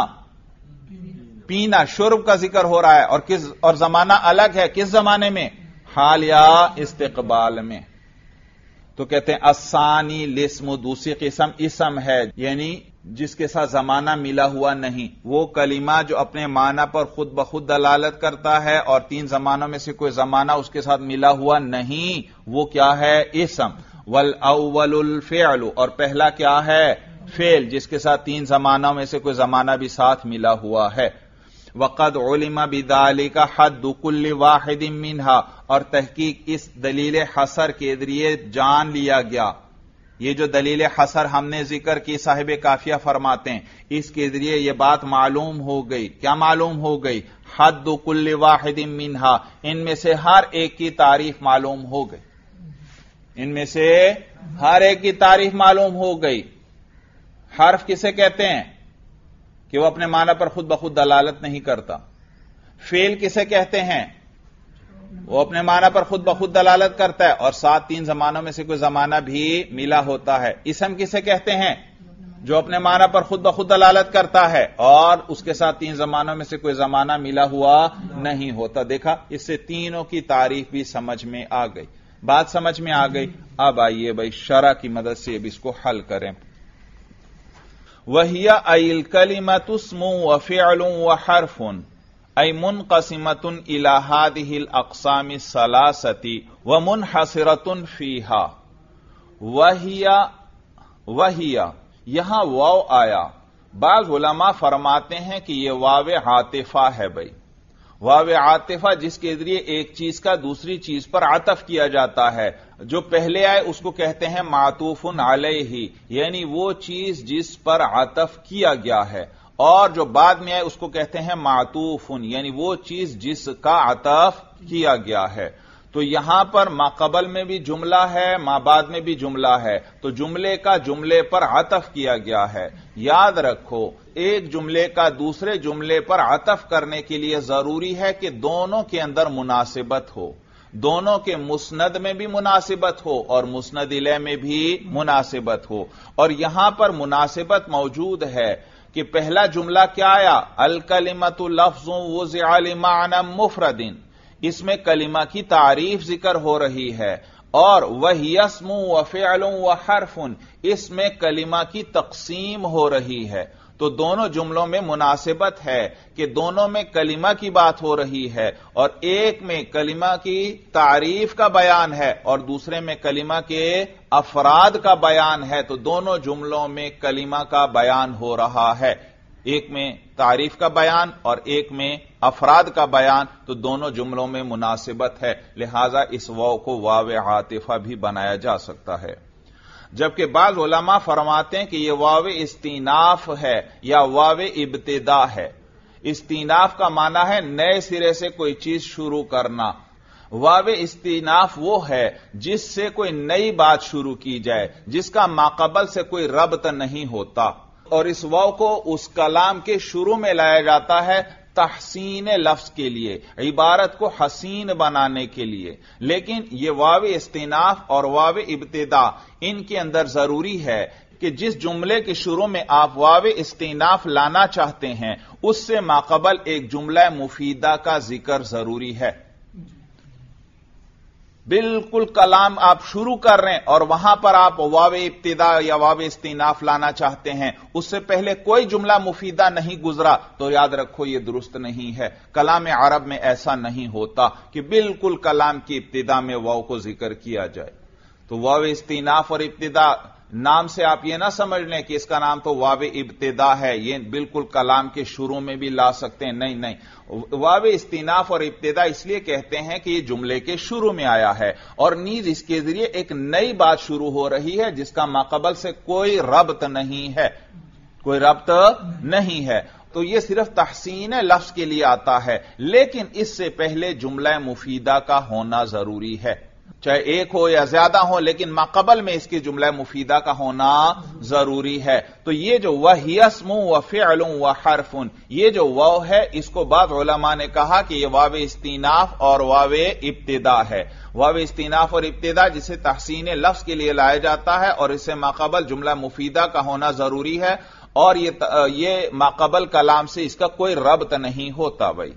[SPEAKER 1] پینا، شرب کا ذکر ہو رہا ہے اور زمانہ الگ ہے، کس زمانے میں، حال یا استقبال میں. تو کہتے ہیں الثانی الاسم دوسری قسم اسم ہے، یعنی جس کے ساتھ زمانہ ملا ہوا نہیں. وہ کلمہ جو اپنے معنی پر خود بخود دلالت کرتا ہے اور تین زمانوں میں سے کوئی زمانہ اس کے ساتھ ملا ہوا نہیں، وہ کیا ہے، اسم. والاول الفعل، اور پہلا کیا ہے، فعل، جس کے ساتھ تین زمانوں میں سے کوئی زمانہ بھی ساتھ ملا ہوا ہے. وقد علم بذلك حد كل واحد منها، اور تحقیق اس دلیل حصر کے ذریعے جان لیا گیا. یہ جو دلیل حصر ہم نے ذکر کی صاحب کافیہ فرماتے ہیں، اس کے ذریعے یہ بات معلوم ہو گئی. کیا معلوم ہو گئی، حد كل واحد منها، ان میں سے ہر ایک کی تعریف معلوم ہو گئی. ان میں سے ہر ایک کی تعریف معلوم ہو گئی. حرف کسے کہتے ہیں کہ وہ اپنے معنی پر خود بخود دلالت نہیں کرتا. فعل کسے کہتے ہیں، وہ اپنے معنی پر خود بخود دلالت کرتا ہے اور ساتھ تین زمانوں میں سے کوئی زمانہ بھی ملا ہوتا ہے. اسم کسے کہتے ہیں، جو اپنے معنی پر خود بخود دلالت کرتا ہے اور اس کے ساتھ تین زمانوں میں سے کوئی زمانہ ملا ہوا نہیں ہوتا. دیکھا، اس سے تینوں کی تعریف بھی سمجھ میں آ گئی. بات سمجھ میں آ گئی. اب آئیے بھائی شرح کی مدد سے اب اس کو حل کریں. وَهِيَ أَيْ الْكَلِمَةُ اسْمٌ وَفِعْلٌ وَحَرْفٌ أي منقسمة إلى هذه الأقسام الثلاثة ومنحصرة فيها. وهي یہاں واو آیا. بعض علماء فرماتے ہیں کہ یہ واو عاطفہ ہے. بھائی واو عاطفہ جس کے ذریعے ایک چیز کا دوسری چیز پر عطف کیا جاتا ہے. جو پہلے آئے اس کو کہتے ہیں معطوف علیہ، یعنی وہ چیز جس پر عطف کیا گیا ہے، اور جو بعد میں آئے اس کو کہتے ہیں معطوف، یعنی وہ چیز جس کا عطف کیا گیا ہے. تو یہاں پر ما قبل میں بھی جملہ ہے، ما بعد میں بھی جملہ ہے، تو جملے کا جملے پر عطف کیا گیا ہے. یاد رکھو ایک جملے کا دوسرے جملے پر عطف کرنے کے لیے ضروری ہے کہ دونوں کے اندر مناسبت ہو. دونوں کے مسند میں بھی مناسبت ہو اور مسند الیہ میں بھی مناسبت ہو. اور یہاں پر مناسبت موجود ہے کہ پہلا جملہ کیا آیا؟ الکلمۃ لفظ وضع لمعنی مفرد. اس میں کلمہ کی تعریف ذکر ہو رہی ہے، اور وہی اسم وفعل وحرف، اس میں کلمہ کی تقسیم ہو رہی ہے. تو دونوں جملوں میں مناسبت ہے کہ دونوں میں کلمہ کی بات ہو رہی ہے، اور ایک میں کلمہ کی تعریف کا بیان ہے اور دوسرے میں کلمہ کے افراد کا بیان ہے. تو دونوں جملوں میں کلمہ کا بیان ہو رہا ہے، ایک میں تعریف کا بیان اور ایک میں افراد کا بیان. تو دونوں جملوں میں مناسبت ہے، لہذا اس واو کو واو عاطفہ بھی بنایا جا سکتا ہے. جبکہ بعض علماء فرماتے ہیں کہ یہ واو استیناف ہے یا واو ابتدا ہے. استیناف کا معنی ہے نئے سرے سے کوئی چیز شروع کرنا. واو استیناف وہ ہے جس سے کوئی نئی بات شروع کی جائے، جس کا ماقبل سے کوئی ربط نہیں ہوتا. اور اس واو کو اس کلام کے شروع میں لایا جاتا ہے تحسین لفظ کے لیے، عبارت کو حسین بنانے کے لیے. لیکن یہ واو استیناف اور واو ابتدا، ان کے اندر ضروری ہے کہ جس جملے کے شروع میں آپ واو استیناف لانا چاہتے ہیں اس سے ماقبل ایک جملہ مفیدہ کا ذکر ضروری ہے. بالکل کلام آپ شروع کر رہے ہیں اور وہاں پر آپ واو ابتدا یا واو استیناف لانا چاہتے ہیں، اس سے پہلے کوئی جملہ مفیدہ نہیں گزرا، تو یاد رکھو یہ درست نہیں ہے. کلام عرب میں ایسا نہیں ہوتا کہ بالکل کلام کی ابتدا میں واو کو ذکر کیا جائے. تو واو استیناف اور ابتدا نام سے آپ یہ نہ سمجھ لیں کہ اس کا نام تو واو ابتدا ہے، یہ بالکل کلام کے شروع میں بھی لا سکتے ہیں. نہیں، واو استیناف اور ابتدا اس لیے کہتے ہیں کہ یہ جملے کے شروع میں آیا ہے اور نیز اس کے ذریعے ایک نئی بات شروع ہو رہی ہے جس کا ماقبل سے کوئی ربط نہیں ہے، کوئی ربط نہیں ہے. تو یہ صرف تحسین لفظ کے لیے آتا ہے، لیکن اس سے پہلے جملہ مفیدہ کا ہونا ضروری ہے، چاہے ایک ہو یا زیادہ ہو، لیکن ماقبل میں اس کی جملہ مفیدہ کا ہونا ضروری ہے. تو یہ جو وہی اسم وفعل وحرف، یہ جو واو ہے، اس کو بعض علماء نے کہا کہ یہ واو استیناف اور واو ابتدا ہے. واو استیناف اور ابتدا جسے تحسین لفظ کے لیے لایا جاتا ہے اور اس سے ماقبل جملہ مفیدہ کا ہونا ضروری ہے، اور یہ ماقبل کلام سے اس کا کوئی ربط نہیں ہوتا بھائی.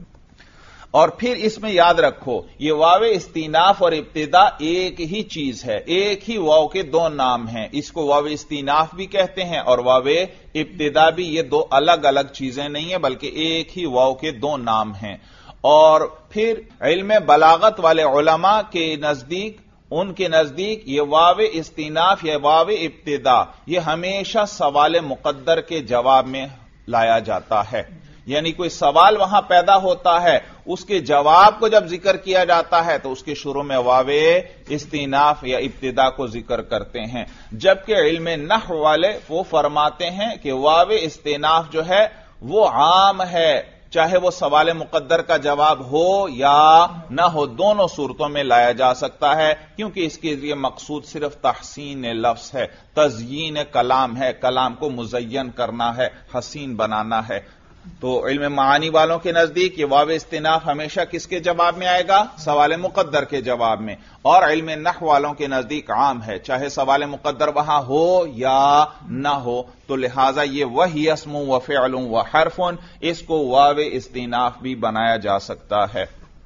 [SPEAKER 1] اور پھر اس میں یاد رکھو یہ واو استیناف اور ابتدا ایک ہی چیز ہے، ایک ہی واو کے دو نام ہیں. اس کو واو استیناف بھی کہتے ہیں اور واو ابتدا بھی. یہ دو الگ الگ چیزیں نہیں ہیں بلکہ ایک ہی واو کے دو نام ہیں. اور پھر علم بلاغت والے علماء کے نزدیک، ان کے نزدیک یہ واو استیناف یا واو ابتدا یہ ہمیشہ سوال مقدر کے جواب میں لایا جاتا ہے. یعنی کوئی سوال وہاں پیدا ہوتا ہے، اس کے جواب کو جب ذکر کیا جاتا ہے تو اس کے شروع میں واو استیناف یا ابتدا کو ذکر کرتے ہیں. جبکہ علم نحو والے وہ فرماتے ہیں کہ واو استیناف جو ہے وہ عام ہے، چاہے وہ سوال مقدر کا جواب ہو یا نہ ہو، دونوں صورتوں میں لایا جا سکتا ہے، کیونکہ اس کے لیے مقصود صرف تحسین لفظ ہے، تزیین کلام ہے، کلام کو مزین کرنا ہے، حسین بنانا ہے. تو علم معانی والوں کے نزدیک یہ واو استیناف ہمیشہ کس کے جواب میں آئے گا؟ سوال مقدر کے جواب میں. اور علم نحو والوں کے نزدیک عام ہے، چاہے سوال مقدر وہاں ہو یا نہ ہو. تو لہذا یہ وہی اسم وفعل وحرف، اس کو واو استیناف بھی بنایا جا سکتا ہے.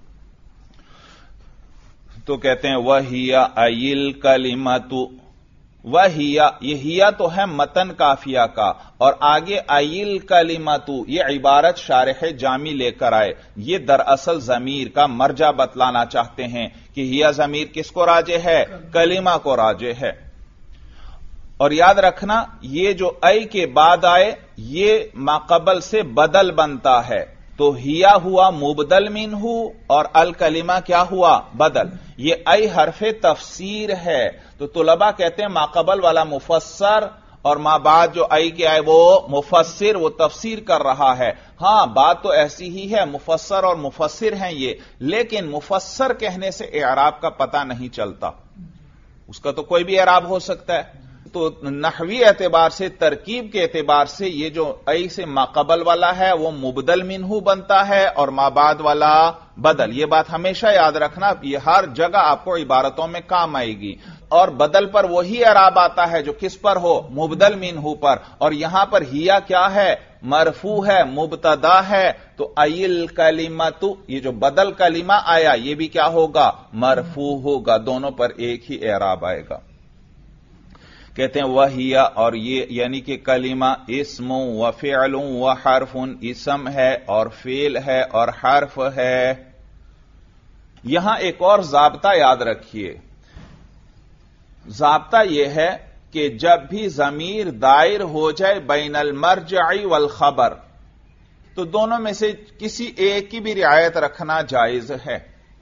[SPEAKER 1] تو کہتے ہیں وہی ایل کلمۃ، وہی یہ ہیا تو ہے متن کافیہ کا، اور آگے ایل کلمۃ یہ عبارت شارح جامی لے کر آئے. یہ دراصل ضمیر کا مرجع بتلانا چاہتے ہیں کہ ہیا ضمیر کس کو راجع ہے؟ کلمہ کو راجع ہے. اور یاد رکھنا یہ جو ای کے بعد آئے یہ ماقبل سے بدل بنتا ہے. تو ہیا ہوا مبدل منہ اور الکلمہ کیا ہوا؟ بدل. یہ ای حرف تفسیر ہے، تو طلباء کہتے ہیں ماقبل والا مفسر اور ما بعد جو ای کے آئے وہ مفسر، وہ تفسیر کر رہا ہے. ہاں بات تو ایسی ہی ہے، مفسر اور مفسر ہیں یہ، لیکن مفسر کہنے سے اعراب کا پتہ نہیں چلتا، اس کا تو کوئی بھی اعراب ہو سکتا ہے. تو نحوی اعتبار سے، ترکیب کے اعتبار سے یہ جو ای سے ما قبل والا ہے وہ مبدل منہو بنتا ہے اور ما بعد والا بدل. یہ بات ہمیشہ یاد رکھنا، یہ ہر جگہ آپ کو عبارتوں میں کام آئے گی. اور بدل پر وہی اعراب آتا ہے جو کس پر ہو؟ مبدل منہو پر. اور یہاں پر ہیا کیا ہے؟ مرفوع ہے، مبتدا ہے. تو ایل کلمۃ، یہ جو بدل کلمہ آیا یہ بھی کیا ہوگا؟ مرفوع ہوگا. دونوں پر ایک ہی اعراب آئے گا. کہتے ہیں وہیا، اور یہ یعنی کہ کلمہ اسم و فعل و حرف، اسم ہے اور فعل ہے اور حرف ہے. یہاں ایک اور ضابطہ یاد رکھیے. ضابطہ یہ ہے کہ جب بھی ضمیر دائر ہو جائے بین المرجع والخبر تو دونوں میں سے کسی ایک کی بھی رعایت رکھنا جائز ہے.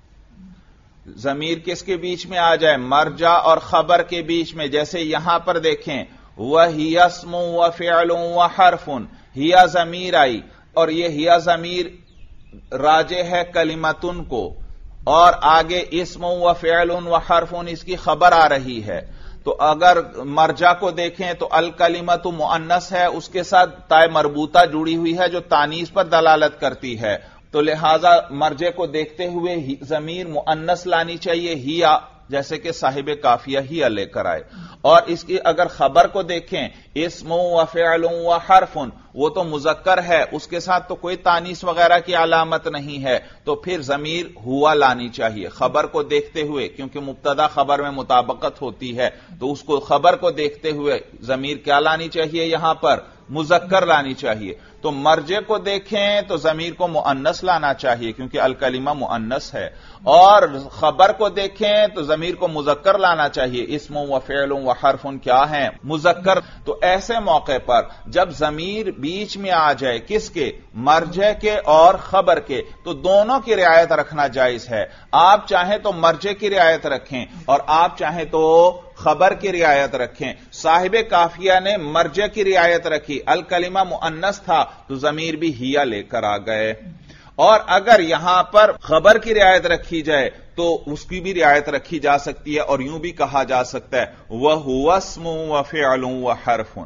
[SPEAKER 1] ضمیر کس کے بیچ میں آ جائے؟ مرجع اور خبر کے بیچ میں. جیسے یہاں پر دیکھیں وَهِيَ اسْمٌ وَفِعْلٌ وَحَرْفٌ، ہیا ضمیر آئی اور یہ ہیا ضمیر راجع ہے کلمتن کو، اور آگے اسم و فعل و حرفن اس کی خبر آ رہی ہے. تو اگر مرجع کو دیکھیں تو الکلمۃ مؤنث ہے، اس کے ساتھ تائے مربوطہ جڑی ہوئی ہے جو تانیث پر دلالت کرتی ہے. تو لہذا مرجع کو دیکھتے ہوئے ضمیر مؤنث لانی چاہیے ہیا، جیسے کہ صاحب کافیہ ہیا لے کر آئے. اور اس کی اگر خبر کو دیکھیں اسم و فعل و حرف، وہ تو مذکر ہے، اس کے ساتھ تو کوئی تانیث وغیرہ کی علامت نہیں ہے، تو پھر ضمیر ہوا لانی چاہیے خبر کو دیکھتے ہوئے، کیونکہ مبتدا خبر میں مطابقت ہوتی ہے. تو اس کو خبر کو دیکھتے ہوئے ضمیر کیا لانی چاہیے؟ یہاں پر مذکر لانی چاہیے. تو مرجع کو دیکھیں تو ضمیر کو مؤنث لانا چاہیے کیونکہ الکلمہ مؤنث ہے، اور خبر کو دیکھیں تو ضمیر کو مذکر لانا چاہیے. اسم و فعل و حرف کیا ہیں؟ مذکر. تو ایسے موقع پر جب ضمیر بیچ میں آ جائے کس کے؟ مرجع کے اور خبر کے، تو دونوں کی رعایت رکھنا جائز ہے. آپ چاہیں تو مرجع کی رعایت رکھیں اور آپ چاہیں تو خبر کی رعایت رکھیں. صاحب کافیہ نے مرجع کی رعایت رکھی، الکلمہ مؤنث تھا تو ضمیر بھی ہیا لے کر آ گئے. اور اگر یہاں پر خبر کی رعایت رکھی جائے تو اس کی بھی رعایت رکھی جا سکتی ہے، اور یوں بھی کہا جا سکتا ہے وَهُوَ اسْمٌ وَفِعْلٌ وَحَرْفٌ.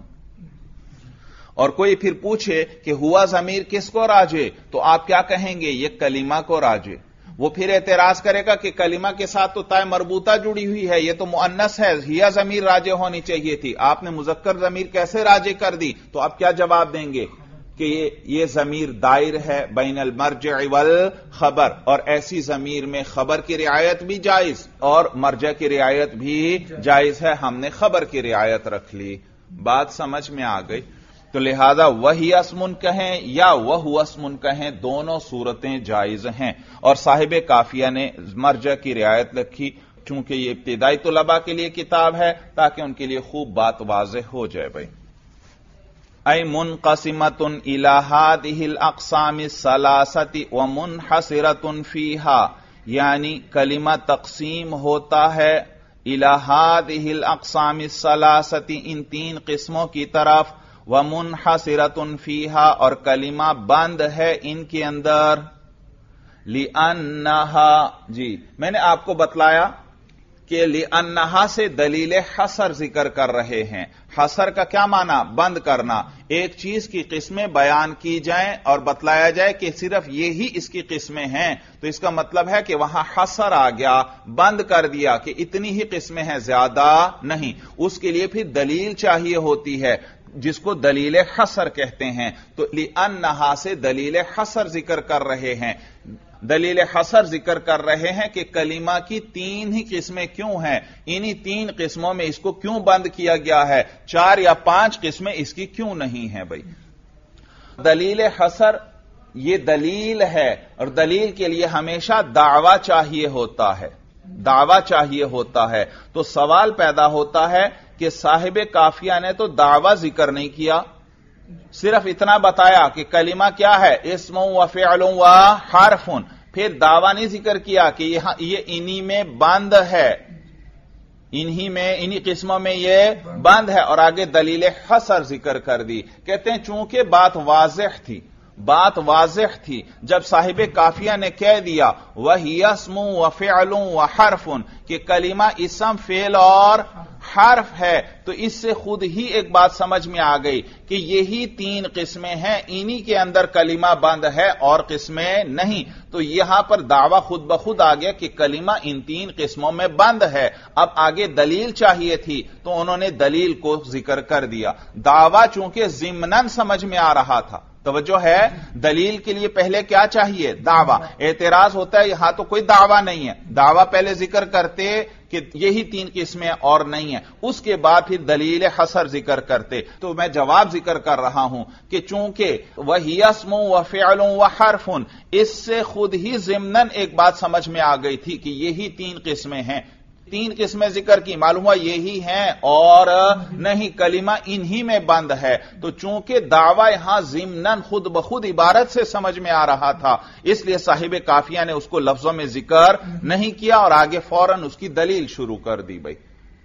[SPEAKER 1] اور کوئی پھر پوچھے کہ ہوا ضمیر کس کو راجع، تو آپ کیا کہیں گے؟ یہ کلمہ کو راجع. وہ پھر اعتراض کرے گا کہ کلمہ کے ساتھ تو تائے مربوطہ جڑی ہوئی ہے، یہ تو مؤنث ہے، ہیا ضمیر راجع ہونی چاہیے تھی، آپ نے مذکر ضمیر کیسے راجع کر دی؟ تو آپ کیا جواب دیں گے؟ کہ یہ ضمیر دائر ہے بین المرجع والخبر، اور ایسی ضمیر میں خبر کی رعایت بھی جائز اور مرجع کی رعایت بھی جائز ہے. ہم نے خبر کی رعایت رکھ لی. بات سمجھ میں آ گئی؟ تو لہذا وہی اسم کہیں یا وہ اسم کہیں، دونوں صورتیں جائز ہیں. اور صاحب کافیہ نے مرجع کی رعایت رکھی چونکہ یہ ابتدائی طلباء کے لیے کتاب ہے تاکہ ان کے لیے خوب بات واضح ہو جائے. بھائی ای منقسمۃ الی ہذہ الاقسام الثلاثۃ ومنحصرۃ فیہا، یعنی کلمہ تقسیم ہوتا ہے الی ہذہ الاقسام الثلاثۃ، ان تین قسموں کی طرف، ومنحصرۃ فیہا، اور کلمہ بند ہے ان کے اندر. لأنہا، جی میں نے آپ کو بتلایا کہ لأنہا سے دلیل حصر ذکر کر رہے ہیں. حصر کا کیا معنی؟ بند کرنا. ایک چیز کی قسمیں بیان کی جائیں اور بتلایا جائے کہ صرف یہی اس کی قسمیں ہیں، تو اس کا مطلب ہے کہ وہاں حصر آ گیا، بند کر دیا کہ اتنی ہی قسمیں ہیں، زیادہ نہیں. اس کے لیے پھر دلیل چاہیے ہوتی ہے جس کو دلیل حصر کہتے ہیں. تو لأنہا سے دلیل حصر ذکر کر رہے ہیں. دلیل حصر ذکر کر رہے ہیں کہ کلمہ کی تین ہی قسمیں کیوں ہیں، انہی تین قسموں میں اس کو کیوں بند کیا گیا ہے، 4 یا 5 قسمیں اس کی کیوں نہیں ہیں. بھائی دلیل حصر یہ دلیل ہے، اور دلیل کے لیے ہمیشہ دعویٰ چاہیے ہوتا ہے، دعویٰ چاہیے ہوتا ہے. تو سوال پیدا ہوتا ہے کہ صاحب کافیہ نے تو دعویٰ ذکر نہیں کیا، صرف اتنا بتایا کہ کلمہ کیا ہے، اسم و فعل و حرف، پھر دعویٰ نہیں ذکر کیا کہ یہ انہی میں بند ہے، انہی قسموں میں یہ بند ہے، اور آگے دلیل حصر ذکر کر دی. کہتے ہیں چونکہ بات واضح تھی بات واضح تھی. جب صاحب کافیہ نے کہہ دیا وَهِيَ اسْمٌ وَفِعْلٌ وَحَرْفٌ کہ کلمہ اسم فعل اور حرف ہے, تو اس سے خود ہی ایک بات سمجھ میں آ گئی کہ یہی تین قسمیں ہیں, انہی کے اندر کلمہ بند ہے اور قسمیں نہیں. تو یہاں پر دعویٰ خود بخود آ گیا کہ کلمہ ان تین قسموں میں بند ہے. اب آگے دلیل چاہیے تھی تو انہوں نے دلیل کو ذکر کر دیا. دعویٰ چونکہ ضمناً سمجھ میں آ رہا تھا, توجہ ہے, دلیل کے لیے پہلے کیا چاہیے؟ دعویٰ. اعتراض ہوتا ہے یہاں تو کوئی دعویٰ نہیں ہے, دعویٰ پہلے ذکر کرتے کہ یہی تین قسمیں اور نہیں ہیں, اس کے بعد پھر دلیل حصر ذکر کرتے. تو میں جواب ذکر کر رہا ہوں کہ چونکہ وَهِيَ اسْمٌ وَفِعْلٌ وَحَرْفٌ اس سے خود ہی ضمناً ایک بات سمجھ میں آ گئی تھی کہ یہی تین قسمیں ہیں. تین قسمیں ذکر کی, معلوم ہوا یہی ہیں اور نہیں, کلمہ انہی میں بند ہے. تو چونکہ دعویٰ یہاں ضمناً خود بخود عبارت سے سمجھ میں آ رہا تھا, اس لیے صاحب کافیہ نے اس کو لفظوں میں ذکر نہیں کیا اور آگے فوراً اس کی دلیل شروع کر دی. بھائی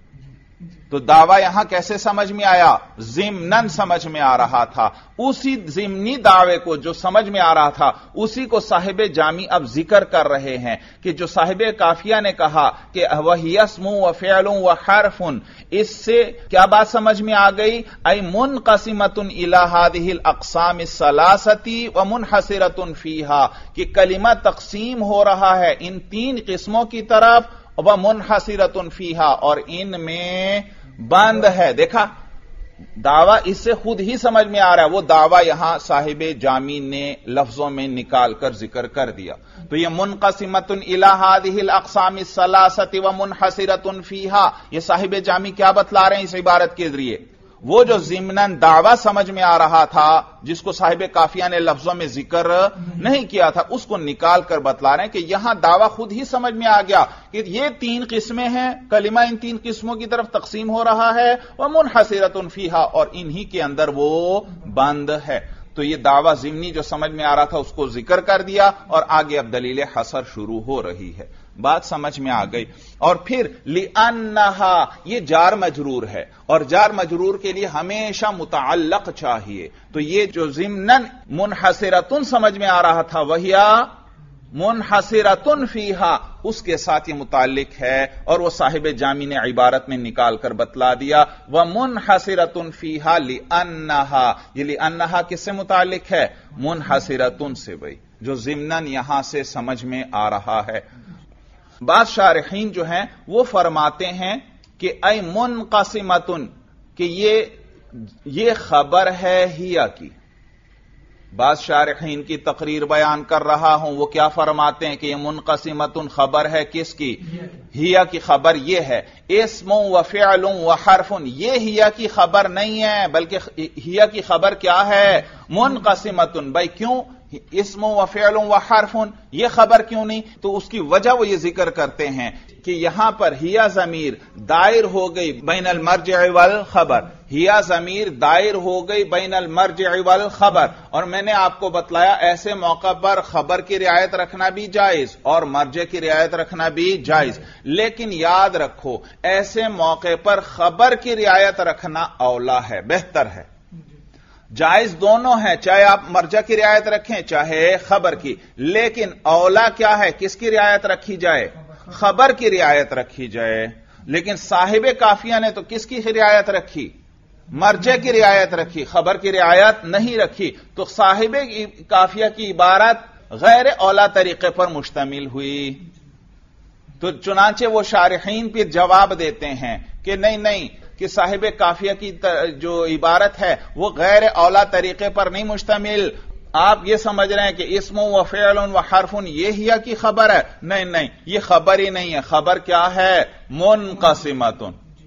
[SPEAKER 1] تو دعویٰ یہاں کیسے سمجھ میں آیا؟ ضمناً سمجھ میں آ رہا تھا. اسی ضمنی دعوے کو جو سمجھ میں آ رہا تھا اسی کو صاحب جامی اب ذکر کر رہے ہیں کہ جو صاحب کافیہ نے کہا کہ وَهِيَ اسْمٌ وَفِعْلٌ وَحَرْفٌ اس سے کیا بات سمجھ میں آ گئی؟ اَيْ مُنْقَسِمَةٌ إِلَى هَذِهِ الْأَقْسَامِ الثَّلَاثَةِ وَمُنْحَصِرَةٌ فِيهَا کہ کلمہ تقسیم ہو رہا ہے ان تین قسموں کی طرف, وَمُنْحَصِرَةٌ فِيهَا اور ان میں بند ہے. دیکھا دعویٰ اس سے خود ہی سمجھ میں آ رہا ہے, وہ دعویٰ یہاں صاحب جامی نے لفظوں میں نکال کر ذکر کر دیا. تو یہ منقسمۃ الی ہذہ الاقسام الثلاثۃ ومنحصرۃ فیہا, یہ صاحب جامی کیا بتلا رہے ہیں اس عبارت کے ذریعے؟ وہ جو ضمناً دعویٰ سمجھ میں آ رہا تھا جس کو صاحب کافیہ نے لفظوں میں ذکر نہیں کیا تھا اس کو نکال کر بتلا رہے ہیں کہ یہاں دعویٰ خود ہی سمجھ میں آ گیا کہ یہ تین قسمیں ہیں, کلمہ ان تین قسموں کی طرف تقسیم ہو رہا ہے, ومنحصرۃ فیہا اور انہی کے اندر وہ بند ہے. تو یہ دعویٰ ضمنی جو سمجھ میں آ رہا تھا اس کو ذکر کر دیا اور آگے اب دلیل حصر شروع ہو رہی ہے. بات سمجھ میں آ گئی. اور پھر لِأَنَّهَا یہ جار مجرور ہے اور جار مجرور کے لیے ہمیشہ متعلق چاہیے. تو یہ جو ضمناً منحصرۃ سمجھ میں آ رہا تھا وَهِيَ منحصرۃ فیہا اس کے ساتھ یہ متعلق ہے اور وہ صاحب جامی نے عبارت میں نکال کر بتلا دیا وَمُنْحَصِرَةٌ فِيهَا لِأَنَّهَا. یہ لِأَنَّهَا کس سے متعلق ہے؟ منحصرۃ سے. بھائی جو ضمناً یہاں سے سمجھ میں آ رہا ہے. بعض شارحین جو ہیں وہ فرماتے ہیں کہ اے منقسمۃ کہ یہ خبر ہے ہیا کی. بعض شارحین کی تقریر بیان کر رہا ہوں, وہ کیا فرماتے ہیں کہ یہ منقسمۃ خبر ہے کس کی؟ ہیا کی خبر یہ ہے. اسم و فعل و حرف یہ ہیا کی خبر نہیں ہے بلکہ ہیا کی خبر کیا ہے؟ منقسمۃ. بھائی کیوں اسم و فعل و حرف یہ خبر کیوں نہیں؟ تو اس کی وجہ وہ یہ ذکر کرتے ہیں کہ یہاں پر ہیا ضمیر دائر ہو گئی بین المرجع والخبر, ہیا ضمیر دائر ہو گئی بین المرجع والخبر. اور میں نے آپ کو بتلایا ایسے موقع پر خبر کی رعایت رکھنا بھی جائز اور مرجع کی رعایت رکھنا بھی جائز, لیکن یاد رکھو ایسے موقع پر خبر کی رعایت رکھنا اولا ہے, بہتر ہے. جائز دونوں ہیں, چاہے آپ مرجع کی رعایت رکھیں چاہے خبر کی, لیکن اولا کیا ہے؟ کس کی رعایت رکھی جائے؟ خبر کی رعایت رکھی جائے. لیکن صاحب کافیہ نے تو کس کی رعایت رکھی؟ مرجع کی رعایت رکھی, خبر کی رعایت نہیں رکھی. تو صاحب کافیہ کی عبارت غیر اولا طریقے پر مشتمل ہوئی. تو چنانچہ وہ شارحین پھر جواب دیتے ہیں کہ نہیں کہ صاحب کافیہ کی جو عبارت ہے وہ غیر اولا طریقے پر نہیں مشتمل. آپ یہ سمجھ رہے ہیں کہ اسم و فعل و حرف یہ ہیا کی خبر ہے. نہیں یہ خبر ہی نہیں ہے. خبر کیا ہے؟ منقسمۃ.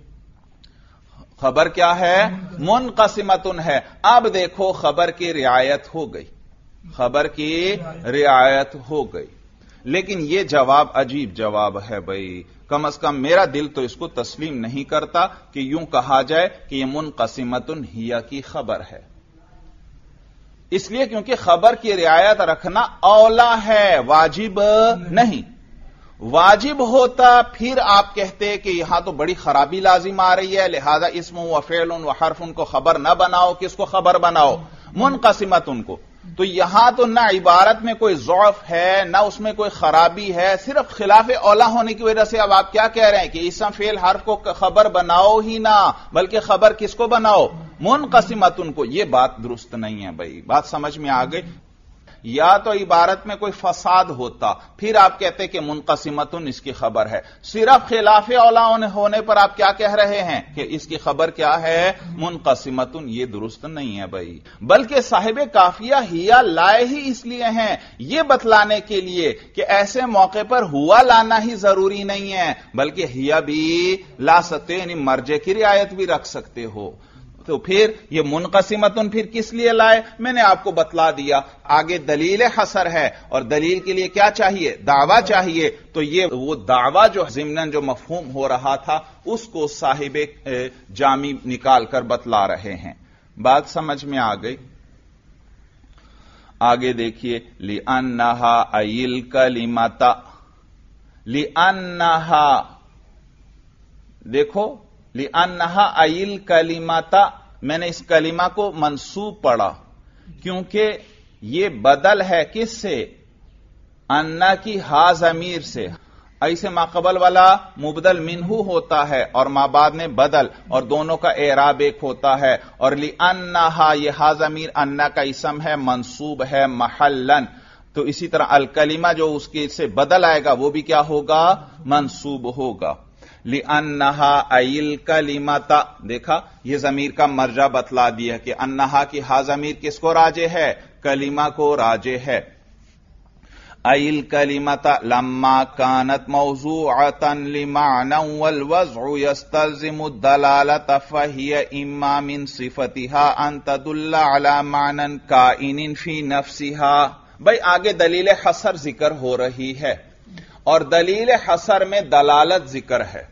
[SPEAKER 1] خبر کیا ہے؟ منقسمۃ ہے. اب دیکھو خبر کی رعایت ہو گئی, خبر کی رعایت ہو گئی, لیکن یہ جواب عجیب جواب ہے. بھائی کم از کم میرا دل تو اس کو تسلیم نہیں کرتا کہ یوں کہا جائے کہ یہ منقسمۃ ہیا کی خبر ہے. اس لیے کیونکہ خبر کی رعایت رکھنا اولا ہے, واجب نہیں. واجب ہوتا پھر آپ کہتے کہ یہاں تو بڑی خرابی لازم آ رہی ہے, لہذا اسم و فعل و حرف کو خبر نہ بناؤ. کس کو خبر بناؤ؟ منقسمۃ کو. تو یہاں تو نہ عبارت میں کوئی ضعف ہے نہ اس میں کوئی خرابی ہے، صرف خلاف اولا ہونے کی وجہ سے اب آپ کیا کہہ رہے ہیں کہ اسم فعل حرف کو خبر بناؤ ہی نہ، بلکہ خبر کس کو بناؤ؟ منقسمتن کو۔ یہ بات درست نہیں ہے بھائی، بات سمجھ میں آ گئی؟ یا تو عبارت میں کوئی فساد ہوتا پھر آپ کہتے کہ منقسمتن اس کی خبر ہے، صرف خلاف اولا ہونے پر آپ کیا کہہ رہے ہیں کہ اس کی خبر کیا ہے؟ منقسمتن۔ یہ درست نہیں ہے بھائی، بلکہ صاحب کافیہ ہیا لائے ہی اس لیے ہیں یہ بتلانے کے لیے کہ ایسے موقع پر ہوا لانا ہی ضروری نہیں ہے، بلکہ ہیا بھی لا سکتے، یعنی مرجع کی رعایت بھی رکھ سکتے ہو۔ تو پھر یہ منقسمتن پھر کس لیے لائے؟ میں نے آپ کو بتلا دیا، آگے دلیل حصر ہے اور دلیل کے لیے کیا چاہیے؟ دعویٰ چاہیے، تو یہ وہ دعویٰ جو ضمناً جو مفہوم ہو رہا تھا اس کو صاحب جامی نکال کر بتلا رہے ہیں۔ بات سمجھ میں آ گئی؟ آگے دیکھیے، لِأَنَّهَا أَيِ الْكَلِمَةَ، لِأَنَّهَا، دیکھو لِأَنَّهَا أَيِ الْكَلِمَةَ، میں نے اس کلمہ کو منصوب پڑھا کیونکہ یہ بدل ہے کس سے؟ انا کی ہا ضمیر سے۔ ایسے ماقبل والا مبدل منہو ہوتا ہے اور ما بعد میں بدل، اور دونوں کا اعراب ایک ہوتا ہے، اور لِأَنَّهَا یہ ہا ضمیر انا کا اسم ہے، منصوب ہے محلن، تو اسی طرح الکلمہ جو اس کے سے بدل آئے گا وہ بھی کیا ہوگا؟ منصوب ہوگا۔ لِأَنَّهَا أَيِ الْكَلِمَةَ، دیکھا یہ ضمیر کا مرجع بتلا دیا کہ انہا کی ہا ضمیر کس کو راجع ہے؟ کلمہ کو راجع ہے۔ أَيِ الْكَلِمَةَ لَمَّا كَانَتْ مَوْضُوعَةً لِمَعْنًى وَالْوَضْعُ يَسْتَلْزِمُ الدَّلَالَةَ فَهِيَ إِمَّا مِنْ صِفَتِهَا أَن تَدُلَّ عَلَى مَعْنًى كَائِنٍ فِي نَفْسِهَا۔ بھئی آگے دلیل حصر ذکر ہو رہی ہے، اور دلیل حصر میں دلالت ذکر ہے۔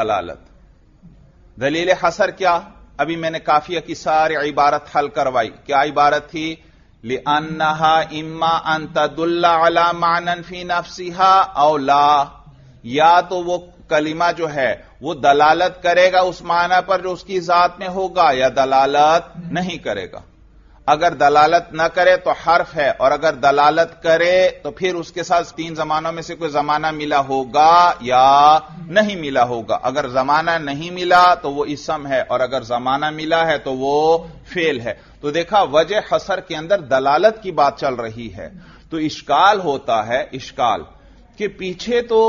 [SPEAKER 1] دلیل حصر کیا؟ ابھی میں نے کافیہ کی ساری عبارت حل کروائی، کیا عبارت تھی؟ لِأَنَّهَا إِمَّا أَن تَدُلَّ عَلَى مَعْنًى فِي نَفْسِهَا أَوْ لَا، یا تو وہ کلمہ جو ہے وہ دلالت کرے گا اس معنی پر جو اس کی ذات میں ہوگا، یا دلالت نہیں کرے گا۔ اگر دلالت نہ کرے تو حرف ہے، اور اگر دلالت کرے تو پھر اس کے ساتھ تین زمانوں میں سے کوئی زمانہ ملا ہوگا یا نہیں ملا ہوگا۔ اگر زمانہ نہیں ملا تو وہ اسم ہے، اور اگر زمانہ ملا ہے تو وہ فعل ہے۔ تو دیکھا وجہ حصر کے اندر دلالت کی بات چل رہی ہے، تو اشکال ہوتا ہے، اشکال کہ پیچھے تو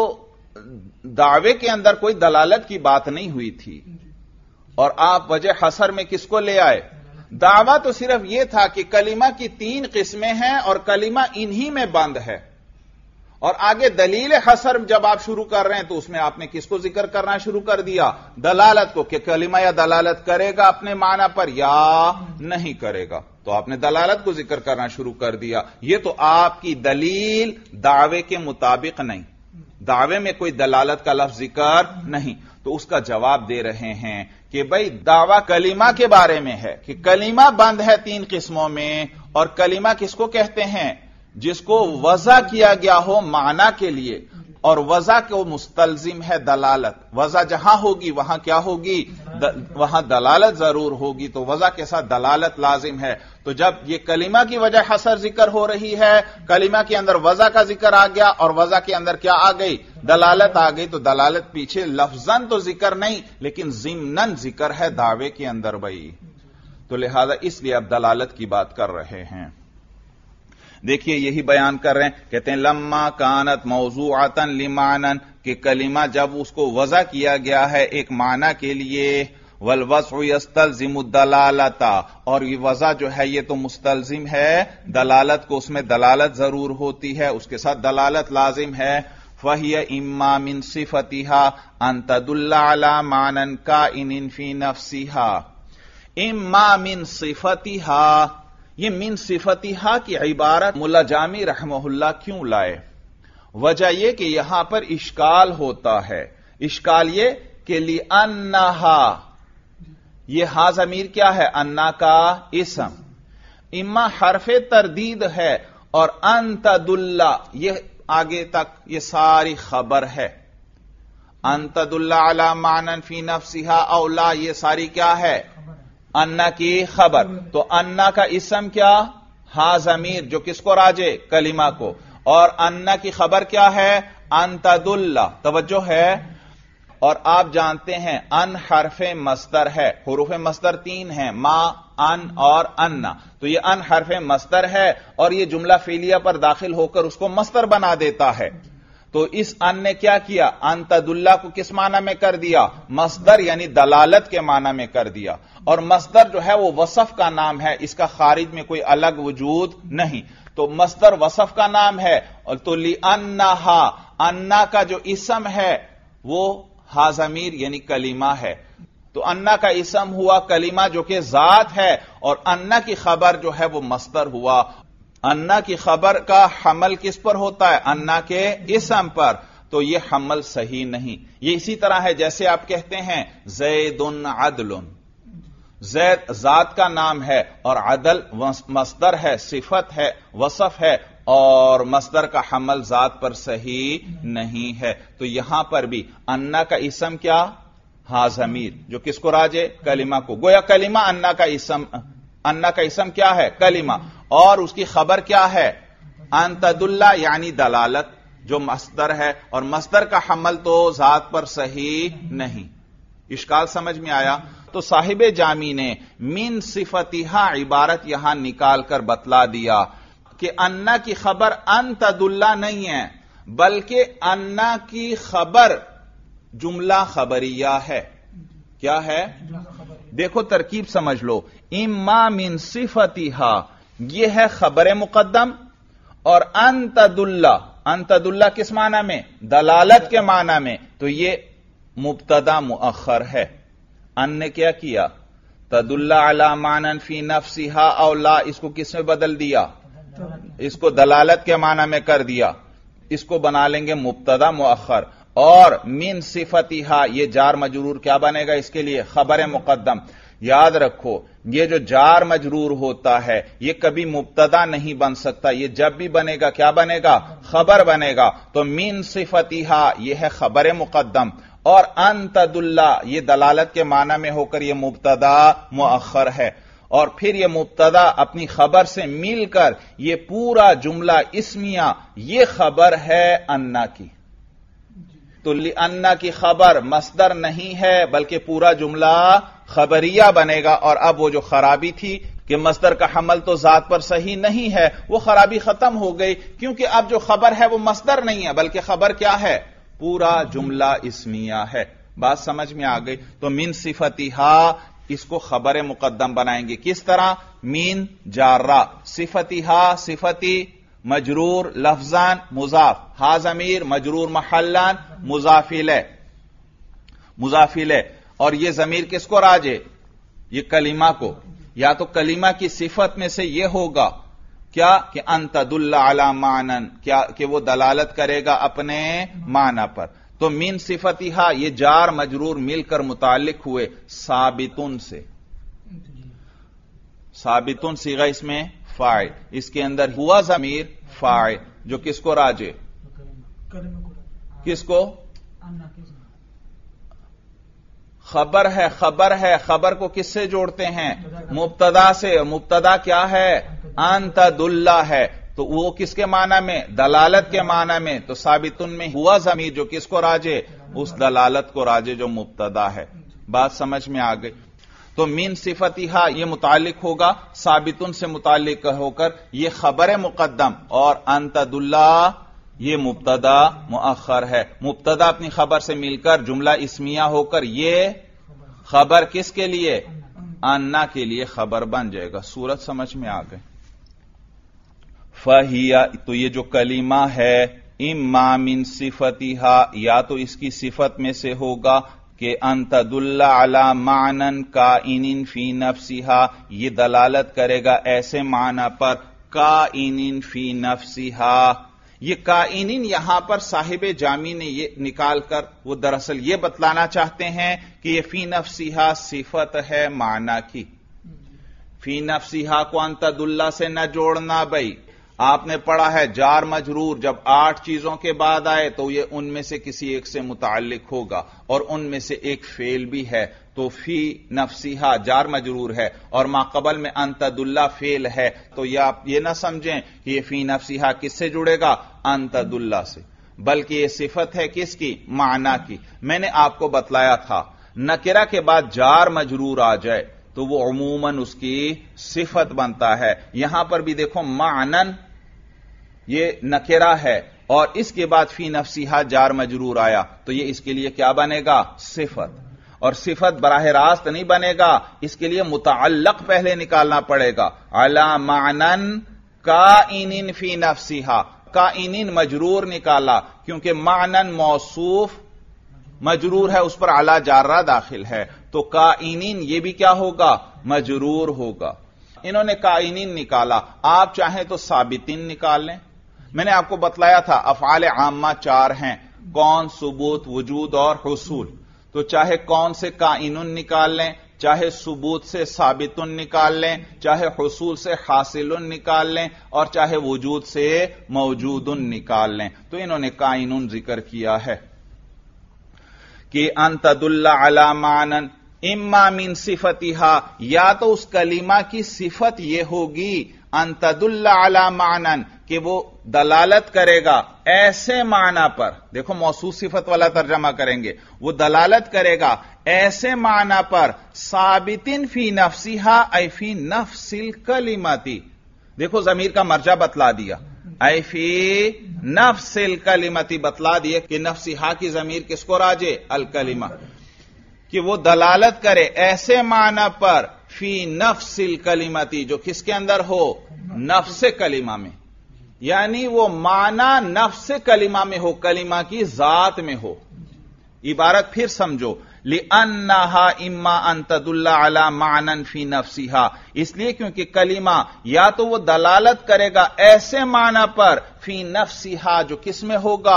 [SPEAKER 1] دعوے کے اندر کوئی دلالت کی بات نہیں ہوئی تھی، اور آپ وجہ حصر میں کس کو لے آئے؟ دعویٰ تو صرف یہ تھا کہ کلمہ کی تین قسمیں ہیں اور کلمہ انہی میں بند ہے، اور آگے دلیل حصر جب آپ شروع کر رہے ہیں تو اس میں آپ نے کس کو ذکر کرنا شروع کر دیا؟ دلالت کو، کہ کلمہ یا دلالت کرے گا اپنے معنی پر یا نہیں کرے گا، تو آپ نے دلالت کو ذکر کرنا شروع کر دیا۔ یہ تو آپ کی دلیل دعوے کے مطابق نہیں، دعوے میں کوئی دلالت کا لفظ ذکر نہیں، تو اس کا جواب دے رہے ہیں کہ بھئی دعویٰ کلمہ کے بارے میں ہے کہ کلمہ بند ہے تین قسموں میں، اور کلمہ کس کو کہتے ہیں؟ جس کو وضع کیا گیا ہو معنی کے لیے، اور وضع کو مستلزم ہے دلالت۔ وضع جہاں ہوگی وہاں کیا ہوگی؟ وہاں دلالت ضرور ہوگی، تو وضع کے ساتھ دلالت لازم ہے۔ تو جب یہ کلمہ کی وجہ حصر ذکر ہو رہی ہے، کلمہ کے اندر وضع کا ذکر آ گیا، اور وضع کے اندر کیا آ گئی؟ دلالت آ گئی، تو دلالت پیچھے لفظاً تو ذکر نہیں لیکن ضمناً ذکر ہے دعوے کے اندر بھائی، تو لہذا اس لیے اب دلالت کی بات کر رہے ہیں۔ دیکھیے یہی بیان کر رہے ہیں، کہتے ہیں لما کانت موضوعۃ لمعنى، کہ کلمہ جب اس کو وضع کیا گیا ہے ایک معنی کے لیے، والوضع يستلزم الدلالۃ، اور یہ وضع جو ہے یہ تو مستلزم ہے دلالت کو، اس میں دلالت ضرور ہوتی ہے، اس کے ساتھ دلالت لازم ہے۔ فَهِيَ إِمَّا مِن صِفَتِهَا أَن تَدُلَّ عَلَى مَعْنًى كَائِنٍ فِي نَفْسِهَا۔ إِمَّا مِن صِفَتِهَا، یہ من صفتها کی عبارت ملا جامی رحمہ اللہ کیوں لائے؟ وجہ یہ کہ یہاں پر اشکال ہوتا ہے، اشکال یہ کہ لِأَنَّهَا، یہ ہا ضمیر کیا ہے؟ انا کا اسم، اما حرف تردید ہے، اور ان تدل یہ آگے تک یہ ساری خبر ہے، ان تدل علی معنی فی نفسها او لا یہ ساری کیا ہے؟ انا کی خبر، تو انا کا اسم کیا؟ ہا ضمیر جو کس کو راجے؟ کلمہ کو. اور انا کی خبر کیا ہے؟ ان تدل. توجہ ہے. اور آپ جانتے ہیں ان حرف مصدر ہے. حروف مصدر 3 ہیں، ما، ان اور انا. تو یہ ان حرف مصدر ہے اور یہ جملہ فعلیہ پر داخل ہو کر اس کو مصدر بنا دیتا ہے. تو اس ان نے کیا کیا؟ ان تدل کو کس معنی میں کر دیا؟ مصدر یعنی دلالت کے معنی میں کر دیا. اور مصدر جو ہے وہ وصف کا نام ہے، اس کا خارج میں کوئی الگ وجود نہیں. تو مصدر وصف کا نام ہے. اور تو لِأَنَّهَا، انا کا جو اسم ہے وہ ہا ضمیر یعنی کلمہ ہے. تو انا کا اسم ہوا کلمہ جو کہ ذات ہے، اور انا کی خبر جو ہے وہ مصدر ہوا. انا کی خبر کا حمل کس پر ہوتا ہے؟ انا کے اسم پر. تو یہ حمل صحیح نہیں. یہ اسی طرح ہے جیسے آپ کہتے ہیں زید عدل. زید ذات کا نام ہے اور عدل مصدر ہے، صفت ہے، وصف ہے، اور مصدر کا حمل ذات پر صحیح نہیں ہے. تو یہاں پر بھی انا کا اسم کیا؟ ہا ضمیر جو کس کو راجے؟ کلمہ کو. گویا کلمہ انا کا اسم کیا ہے؟ کلمہ. اور اس کی خبر کیا ہے؟ ان تدل یعنی دلالت جو مصدر ہے، اور مصدر کا حمل تو ذات پر صحیح نہیں. اشکال سمجھ میں آیا؟ تو صاحب جامی نے من صفتھا عبارت یہاں نکال کر بتلا دیا کہ انا کی خبر ان تدل نہیں ہے، بلکہ انا کی خبر جملہ خبریہ ہے. کیا ہے؟ دیکھو ترکیب سمجھ لو. اما من صفتھا یہ ہے خبر مقدم، اور ان تدل کس معنی میں؟ دلالت کے معنی میں. تو یہ مبتدا مؤخر ہے. ان نے کیا کیا؟ تدل علی معنی فی نفسہا او لا، اس کو کس میں بدل دیا؟ اس کو دلالت کے معنی میں کر دیا. اس کو بنا لیں گے مبتدا مؤخر. اور من صفتھا یہ جار مجرور کیا بنے گا اس کے لیے؟ خبر مقدم. یاد رکھو یہ جو جار مجرور ہوتا ہے یہ کبھی مبتدا نہیں بن سکتا، یہ جب بھی بنے گا کیا بنے گا؟ خبر بنے گا. تو من صفتھا یہ ہے خبر مقدم، اور ان تدل یہ دلالت کے معنی میں ہو کر یہ مبتدا مؤخر ہے. اور پھر یہ مبتدا اپنی خبر سے مل کر یہ پورا جملہ اسمیہ یہ خبر ہے انا کی. تو انا کی خبر مصدر نہیں ہے بلکہ پورا جملہ خبریہ بنے گا. اور اب وہ جو خرابی تھی کہ مصدر کا حمل تو ذات پر صحیح نہیں ہے، وہ خرابی ختم ہو گئی، کیونکہ اب جو خبر ہے وہ مصدر نہیں ہے بلکہ خبر کیا ہے؟ پورا جملہ اسمیہ ہے. بات سمجھ میں آ گئی؟ تو من صفتھا اس کو خبر مقدم بنائیں گے. کس طرح؟ من جارہ، صفتھا صفتی مجرور لفظان مضاف، ہا ضمیر مجرور محلان مضاف الیہ. اور یہ ضمیر کس کو راجے؟ یہ کلمہ کو. یا تو کلمہ کی صفت میں سے یہ ہوگا کیا کہ ان تدل علی معنی، کیا کہ وہ دلالت کرے گا اپنے معنی پر. تو من صفتھا یہ جار مجرور مل کر متعلق ہوئے ثابتن سے. ثابتن صیغہ اس میں فاعل، اس کے اندر ہوا ضمیر فاعل جو کس کو راجے؟ کس کو؟ خبر ہے. خبر کو کس سے جوڑتے ہیں؟ مبتدا سے. مبتدا کیا ہے؟ ان تدل ہے. تو وہ کس کے معنی میں؟ دلالت کے معنی میں. تو ثابتن میں ہوا ضمیر جو کس کو راجے؟ اس دلالت کو راجے جو مبتدا ہے. بات سمجھ میں آ گئی؟ تو من صفتھا یہ متعلق ہوگا ثابتن سے متعلق ہو کر یہ خبر مقدم، اور ان تدل یہ مبتدا مؤخر ہے. مبتدا اپنی خبر سے مل کر جملہ اسمیہ ہو کر یہ خبر کس کے لیے؟ انا کے لیے خبر بن جائے گا. صورت سمجھ میں آ گئی؟ فہیا تو یہ جو کلمہ ہے اما من صفتھا یا تو اس کی صفت میں سے ہوگا کہ ان تدل علی معنی کائن فی نفسہا، یہ دلالت کرے گا ایسے معنی پر کائن فی نفسہا. یہ کائنین یہاں پر صاحب جامی نے یہ نکال کر وہ دراصل یہ بتلانا چاہتے ہیں کہ یہ فی نفسہا صفت ہے معنی کی. فی نفسہا کو ان تدل سے نہ جوڑنا. بھائی آپ نے پڑھا ہے جار مجرور جب 8 چیزوں کے بعد آئے تو یہ ان میں سے کسی ایک سے متعلق ہوگا، اور ان میں سے ایک فعل بھی ہے. تو فی نفسیہا جار مجرور ہے اور ما قبل میں ان تدل فعل ہے، تو یہ آپ یہ نہ سمجھیں کہ یہ فی نفسیہا کس سے جڑے گا؟ ان تدل سے، بلکہ یہ صفت ہے کس کی؟ معنی کی۔ میں نے آپ کو بتلایا تھا نکرہ کے بعد جار مجرور آ جائے تو وہ عموماً اس کی صفت بنتا ہے۔ یہاں پر بھی دیکھو معنن یہ نکرہ ہے اور اس کے بعد فی نفسیہا جار مجرور آیا تو یہ اس کے لیے کیا بنے گا؟ صفت۔ اور صفت براہ راست نہیں بنے گا، اس کے لیے متعلق پہلے نکالنا پڑے گا۔ علی معنن کائن فی نفسیہا، کائن مجرور نکالا کیونکہ معنن موصوف مجرور ہے، اس پر علی جارہ داخل ہے، تو کائنین یہ بھی کیا ہوگا؟ مجرور ہوگا۔ انہوں نے کائنین نکالا، آپ چاہیں تو ثابتین نکال لیں۔ میں نے آپ کو بتلایا تھا افعال عامہ 4 ہیں، کون، ثبوت، وجود اور حصول، تو چاہے کون سے کائنن نکال لیں، چاہے ثبوت سے ثابتن نکال لیں، چاہے حصول سے حاصلن نکال لیں اور چاہے وجود سے موجودن نکال لیں، تو انہوں نے کائنن ذکر کیا ہے کہ ان تدل علی معنن اما من صفتها، یا تو اس کلمہ کی صفت یہ ہوگی ان تدل علی معنن کہ وہ دلالت کرے گا ایسے معنی پر، دیکھو موصوف صفت والا ترجمہ کریں گے، وہ دلالت کرے گا ایسے معنی پر ثابتن فی نفسها ای فی نفس الکلمتی، دیکھو ضمیر کا مرجع بتلا دیا، ای فی نفس الکلمتی بتلا دیا کہ نفسها کی ضمیر کس کو راجع؟ الکلمہ، کہ وہ دلالت کرے ایسے معنی پر فی نفس الکلمتی جو کس کے اندر ہو؟ نفس کلمہ میں، یعنی وہ معنی نفس کلمہ میں ہو، کلمہ کی ذات میں ہو۔ عبارت پھر سمجھو، لِأَنَّهَا إِمَّا أَن تَدُلَّ عَلَى مَعْنًا فِي نَفْسِهَا، اس لیے کیونکہ کلمہ یا تو وہ دلالت کرے گا ایسے معنی پر فی نفسها جو کس میں ہوگا؟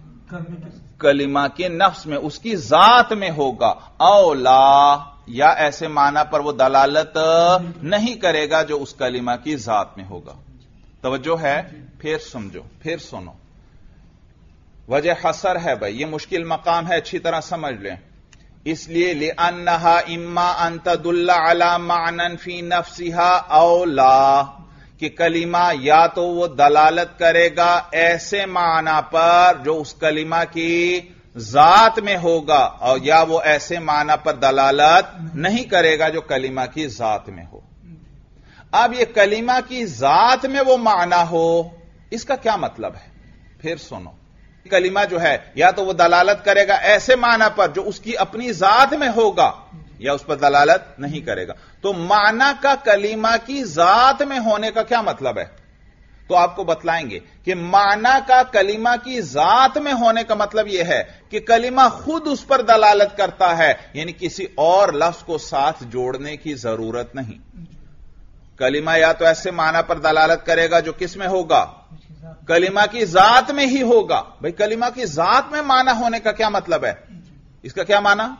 [SPEAKER 1] کلمہ کے نفس میں، اس کی ذات میں ہوگا، او لا، یا ایسے معنی پر وہ دلالت نہیں کرے گا جو اس کلمہ کی ذات میں ہوگا۔ توجہ ہے؟ پھر سمجھو، پھر سنو، وجہ حصر ہے بھائی، یہ مشکل مقام ہے، اچھی طرح سمجھ لیں۔ اس لیے لِأَنَّهَا إِمَّا أَن تَدُلَّ عَلَى مَعْنًا فِي نَفْسِهَا أَوْ لَا، کہ کلمہ یا تو وہ دلالت کرے گا ایسے معنی پر جو اس کلمہ کی ذات میں ہوگا، اور یا وہ ایسے معنی پر دلالت نہیں کرے گا جو کلمہ کی ذات میں ہو۔ اب یہ کلمہ کی ذات میں وہ معنی ہو، اس کا کیا مطلب ہے؟ پھر سنو، کلمہ جو ہے یا تو وہ دلالت کرے گا ایسے معنی پر جو اس کی اپنی ذات میں ہوگا یا اس پر دلالت نہیں کرے گا، تو معنی کا کلمہ کی ذات میں ہونے کا کیا مطلب ہے؟ تو آپ کو بتلائیں گے کہ معنی کا کلمہ کی ذات میں ہونے کا مطلب یہ ہے کہ کلمہ خود اس پر دلالت کرتا ہے، یعنی کسی اور لفظ کو ساتھ جوڑنے کی ضرورت نہیں۔ کلمہ یا تو ایسے معنی پر دلالت کرے گا جو کس میں ہوگا؟ کلمہ کی ذات میں ہی ہوگا۔ بھئی کلمہ کی ذات میں معنی ہونے کا کیا مطلب ہے؟ اس کا کیا معنی؟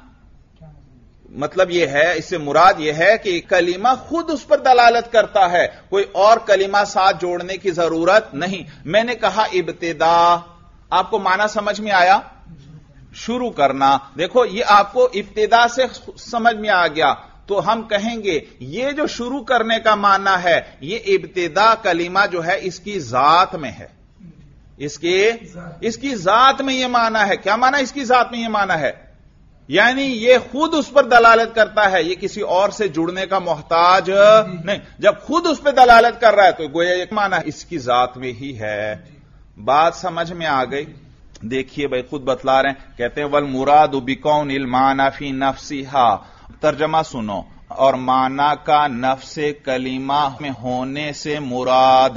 [SPEAKER 1] مطلب یہ ہے، اس سے مراد یہ ہے کہ کلمہ خود اس پر دلالت کرتا ہے، کوئی اور کلمہ ساتھ جوڑنے کی ضرورت نہیں۔ میں نے کہا ابتدا، آپ کو معنی سمجھ میں آیا؟ شروع کرنا، دیکھو یہ آپ کو ابتدا سے سمجھ میں آ گیا، تو ہم کہیں گے یہ جو شروع کرنے کا معنی ہے یہ ابتدا کلمہ جو ہے اس کی ذات میں ہے، اس کی ذات میں یہ معنی ہے۔ کیا معنی اس کی ذات میں یہ معنی ہے؟ یعنی یہ خود اس پر دلالت کرتا ہے، یہ کسی اور سے جڑنے کا محتاج نہیں۔ جب خود اس پہ دلالت کر رہا ہے تو گویا یہ معنی اس کی ذات میں ہی ہے۔ بات سمجھ میں آ گئی؟ دیکھیے بھائی خود بتلا رہے ہیں، کہتے ہیں والمراد بکون المعنی فی نفسہا، ترجمہ سنو، اور معنی کا نفس کلمہ میں ہونے سے مراد،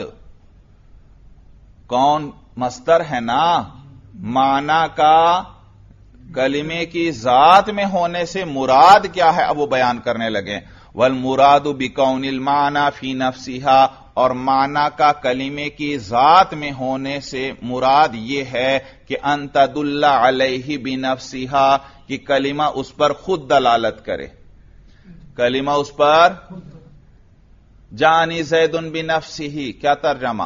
[SPEAKER 1] کون مصدر ہے نا، معنی کا کلمے کی ذات میں ہونے سے مراد کیا ہے اب وہ بیان کرنے لگے۔ والمراد بکون المعنی فی نفسہا، اور معنی کا کلمے کی ذات میں ہونے سے مراد یہ ہے کہ ان تدل علیہ بنفسہا، کہ کلمہ اس پر خود دلالت کرے، کلمہ اس پر، جانی زید بنفسہ، کیا ترجمہ؟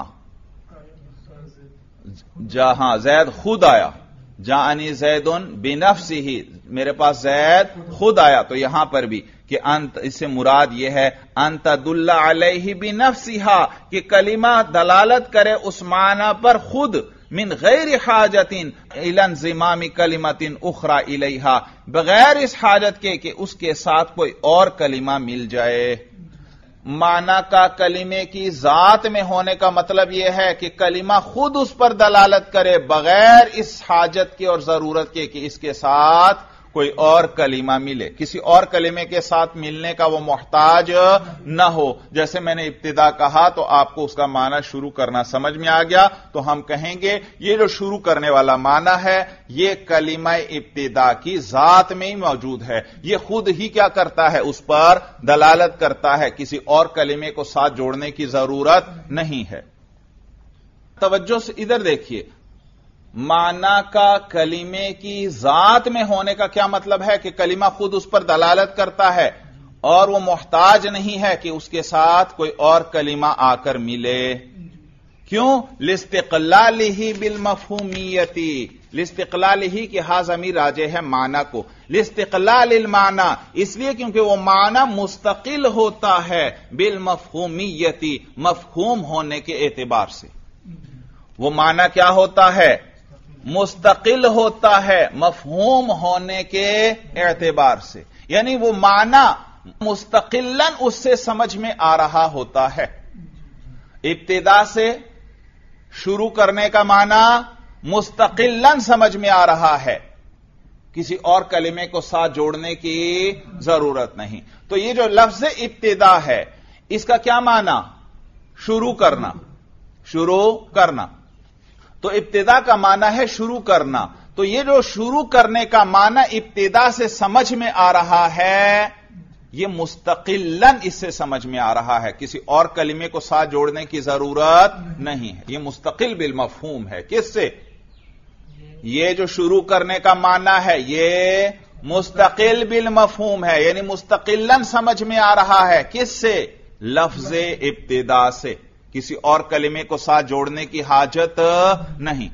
[SPEAKER 1] جہاں زید خود آیا، جانی زید بنفسہ، میرے پاس زید خود آیا، تو یہاں پر بھی کہ انت، اس سے مراد یہ ہے ان تدل علیہ بنفسہا، کہ کلمہ دلالت کرے اس معنی پر خود، من غیر حاجت الی انضمام کلمۃ اخری الیہا، بغیر اس حاجت کے کہ اس کے ساتھ کوئی اور کلمہ مل جائے۔ معنی کا کلمے کی ذات میں ہونے کا مطلب یہ ہے کہ کلمہ خود اس پر دلالت کرے بغیر اس حاجت کے اور ضرورت کے کہ اس کے ساتھ کوئی اور کلمہ ملے، کسی اور کلمے کے ساتھ ملنے کا وہ محتاج نہ ہو۔ جیسے میں نے ابتدا کہا تو آپ کو اس کا معنی شروع کرنا سمجھ میں آ گیا، تو ہم کہیں گے یہ جو شروع کرنے والا معنی ہے یہ کلمہ ابتدا کی ذات میں ہی موجود ہے، یہ خود ہی کیا کرتا ہے، اس پر دلالت کرتا ہے، کسی اور کلمے کو ساتھ جوڑنے کی ضرورت نہیں ہے۔ توجہ سے ادھر دیکھیے، معنی کا کلمے کی ذات میں ہونے کا کیا مطلب ہے کہ کلمہ خود اس پر دلالت کرتا ہے اور وہ محتاج نہیں ہے کہ اس کے ساتھ کوئی اور کلمہ آ کر ملے۔ کیوں؟ لاستقلالہ بالمفہومیت، لاستقلالہ کہ ہا ضمیر راجع ہے معنی کو، لاستقلال المعنی، اس لیے کیونکہ وہ معنی مستقل ہوتا ہے بالمفہومیت، مفہوم ہونے کے اعتبار سے۔ وہ معنی کیا ہوتا ہے؟ مستقل ہوتا ہے مفہوم ہونے کے اعتبار سے، یعنی وہ معنی مستقلاً اس سے سمجھ میں آ رہا ہوتا ہے۔ ابتدا سے شروع کرنے کا معنی مستقلاً سمجھ میں آ رہا ہے، کسی اور کلمے کو ساتھ جوڑنے کی ضرورت نہیں۔ تو یہ جو لفظ ابتدا ہے اس کا کیا معنی؟ شروع کرنا، شروع کرنا۔ تو ابتدا کا معنی ہے شروع کرنا، تو یہ جو شروع کرنے کا معنی ابتدا سے سمجھ میں آ رہا ہے یہ مستقلاً اس سے سمجھ میں آ رہا ہے، کسی اور کلمے کو ساتھ جوڑنے کی ضرورت نہیں ہے، یہ مستقل بالمفہوم ہے۔ کس سے؟ یہ جو شروع کرنے کا معنی ہے یہ مستقل بالمفہوم ہے، یعنی مستقلاً سمجھ میں آ رہا ہے۔ کس سے؟ لفظ ابتدا سے، کسی اور کلمے کو ساتھ جوڑنے کی حاجت نہیں۔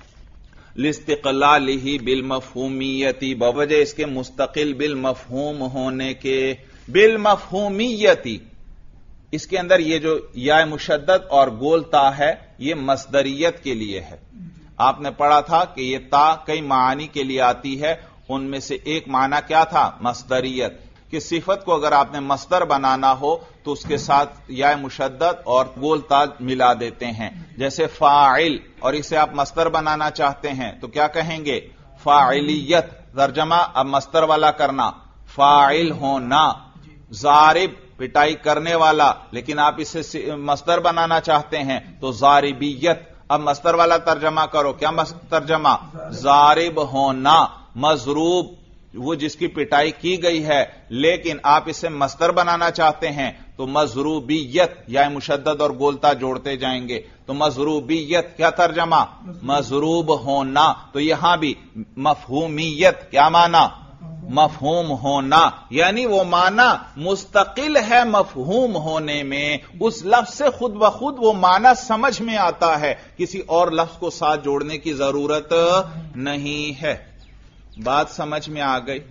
[SPEAKER 1] لاستقلالہ بالمفہومیت، بوجہ اس کے مستقل بالمفہوم ہونے کے، بالمفہومیت، اس کے اندر یہ جو یا مشدد اور گول تا ہے یہ مصدریت کے لیے ہے۔ آپ نے پڑھا تھا کہ یہ تا کئی معانی کے لیے آتی ہے، ان میں سے ایک معنی کیا تھا؟ مصدریت، کہ صفت کو اگر آپ نے مصدر بنانا ہو تو اس کے ساتھ یا مشدد اور گول تا ملا دیتے ہیں، جیسے فاعل، اور اسے آپ مصدر بنانا چاہتے ہیں تو کیا کہیں گے؟ فاعلیت۔ ترجمہ اب مصدر والا کرنا، فاعل ہونا، ضارب پٹائی کرنے والا، لیکن آپ اسے مصدر بنانا چاہتے ہیں تو ضاربیت۔ اب مصدر والا ترجمہ کرو، کیا ترجمہ؟ ضارب ہونا، مضروب وہ جس کی پٹائی کی گئی ہے، لیکن آپ اسے مصدر بنانا چاہتے ہیں تو مضروبیت، یا مشدد اور گولتا جوڑتے جائیں گے تو مضروبیت۔ کیا ترجمہ؟ مضروب ہونا۔ تو یہاں بھی مفہومیت، کیا معنی؟ مفہوم ہونا، یعنی وہ معنی مستقل ہے مفہوم ہونے میں، اس لفظ سے خود بخود وہ معنی سمجھ میں آتا ہے، کسی اور لفظ کو ساتھ جوڑنے کی ضرورت نہیں ہے۔ بات سمجھ میں آ گئی؟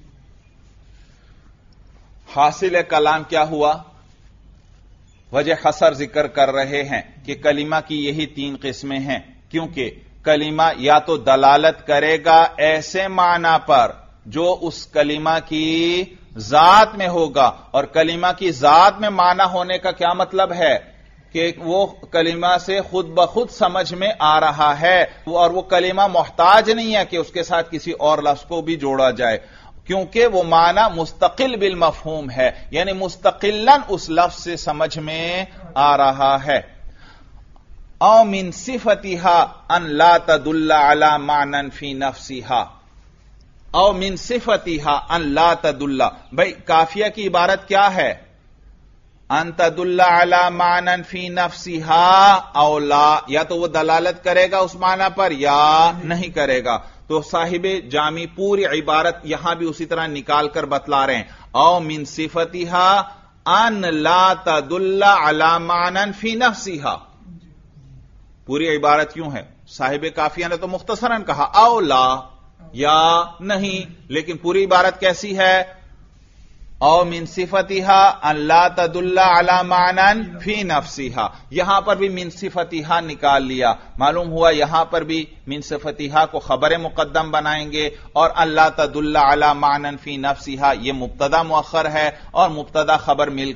[SPEAKER 1] حاصل کلام کیا ہوا؟ وجہ حصر ذکر کر رہے ہیں کہ کلمہ کی یہی تین قسمیں ہیں، کیونکہ کلمہ یا تو دلالت کرے گا ایسے معنی پر جو اس کلمہ کی ذات میں ہوگا، اور کلمہ کی ذات میں معنی ہونے کا کیا مطلب ہے کہ وہ کلمہ سے خود بخود سمجھ میں آ رہا ہے، اور وہ کلمہ محتاج نہیں ہے کہ اس کے ساتھ کسی اور لفظ کو بھی جوڑا جائے، کیونکہ وہ معنی مستقل بالمفہوم ہے، یعنی مستقلاً اس لفظ سے سمجھ میں آ رہا ہے۔ او من صفتها ان لا تدل على معنى في نفسها، او من صفتها ان لا تدل، بھئی کافیہ کی عبارت کیا ہے؟ ان تدل علی معنی فی نفسها او لا، یا تو وہ دلالت کرے گا اس معنی پر یا نہیں کرے گا۔ تو صاحب جامی پوری عبارت یہاں بھی اسی طرح نکال کر بتلا رہے ہیں، او من صفتها ان لا تدل علی معنی فی نفسها۔ پوری عبارت کیوں ہے؟ صاحب کافیہ نے تو مختصراً کہا او لا، یا نہیں. لیکن پوری عبارت کیسی ہے؟ او من صفتها ان لا تدل علی معنی فی نفسها. یہاں پر بھی من صفتها نکال لیا. معلوم ہوا یہاں پر بھی من صفتها کو خبر مقدم بنائیں گے اور ان لا تدل علی معنی فی نفسها یہ مبتدا مؤخر ہے اور مبتدا خبر مل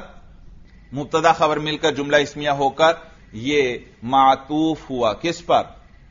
[SPEAKER 1] کر جملہ اسمیہ ہو کر یہ معطوف ہوا کس پر؟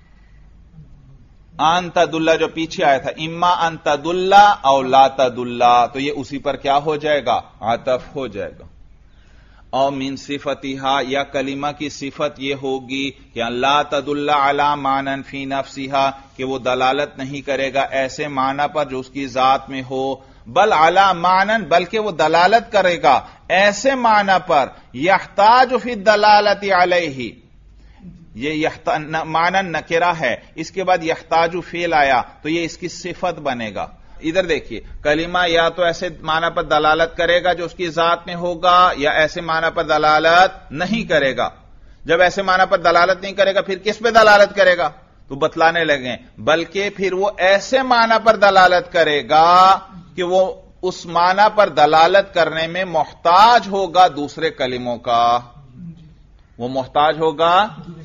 [SPEAKER 1] ان تدلہ جو پیچھے آیا تھا، اما ان تدلہ او لا تدلہ، تو یہ اسی پر کیا ہو جائے گا؟ عطف ہو جائے گا. او من صفتها یا کلمہ کی صفت یہ ہوگی کہ لا تدلہ علی معنی فی نفسها کہ وہ دلالت نہیں کرے گا ایسے معنی پر جو اس کی ذات میں ہو، بل علی معنی بلکہ وہ دلالت کرے گا ایسے معنی پر یحتاج فی الدلالت علیہ. یہ معنی نکرہ ہے، اس کے بعد یحتاج فعل آیا تو یہ اس کی صفت بنے گا. ادھر دیکھیے کلمہ یا تو ایسے معنی پر دلالت کرے گا جو اس کی ذات میں ہوگا یا ایسے معنی پر دلالت نہیں کرے گا. جب ایسے معنی پر دلالت نہیں کرے گا پھر کس پہ دلالت کرے گا؟ تو بتلانے لگے بلکہ پھر وہ ایسے معنی پر دلالت کرے گا کہ وہ اس معنی پر دلالت کرنے میں محتاج ہوگا دوسرے کلموں کا. وہ محتاج ہوگا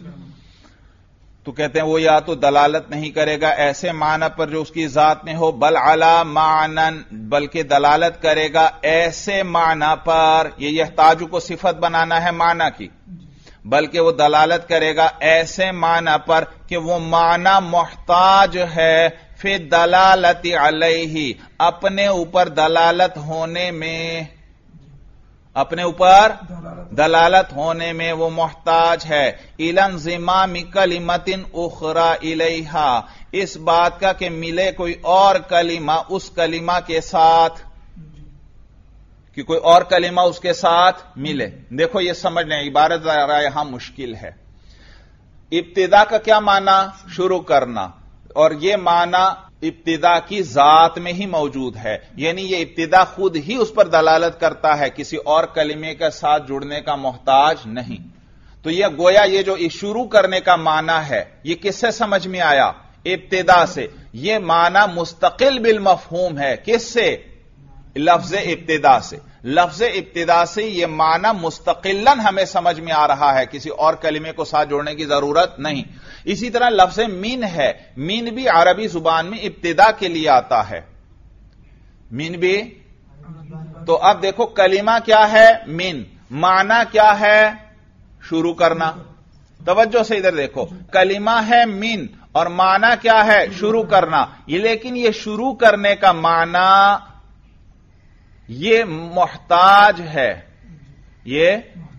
[SPEAKER 1] تو کہتے ہیں وہ یا تو دلالت نہیں کرے گا ایسے معنی پر جو اس کی ذات میں ہو، بل علی معنی بلکہ دلالت کرے گا ایسے معنی پر. یہ یحتاج کو صفت بنانا ہے معنی کی، بلکہ وہ دلالت کرے گا ایسے معنی پر کہ وہ معنی محتاج ہے فی دلالت علیہ اپنے اوپر دلالت ہونے میں، اپنے اوپر دلالت ہونے میں وہ محتاج ہے. الی انضمام کلمۃ اخری الیہا اس بات کا کہ ملے کوئی اور کلمہ اس کلمہ کے ساتھ، کہ کوئی اور کلمہ اس کے ساتھ ملے. دیکھو یہ سمجھنے عبارت ذرا یہاں مشکل ہے. ابتدا کا کیا معنی؟ شروع کرنا، اور یہ معنی ابتدا کی ذات میں ہی موجود ہے، یعنی یہ ابتدا خود ہی اس پر دلالت کرتا ہے، کسی اور کلمے کے ساتھ جڑنے کا محتاج نہیں. تو یہ گویا یہ جو شروع کرنے کا معنی ہے یہ کس سے سمجھ میں آیا؟ ابتدا سے. یہ معنی مستقل بالمفہوم ہے، کس سے؟ لفظ ابتدا سے. لفظ ابتدا سے یہ معنی مستقلاً ہمیں سمجھ میں آ رہا ہے، کسی اور کلمے کو ساتھ جوڑنے کی ضرورت نہیں. اسی طرح لفظ من ہے، من بھی عربی زبان میں ابتدا کے لیے آتا ہے. من بھی تو اب دیکھو کلمہ کیا ہے؟ من. معنی کیا ہے؟ شروع کرنا. توجہ سے ادھر دیکھو کلمہ ہے من اور معنی کیا ہے؟ شروع کرنا. یہ لیکن یہ شروع کرنے کا معنی یہ محتاج ہے. یہ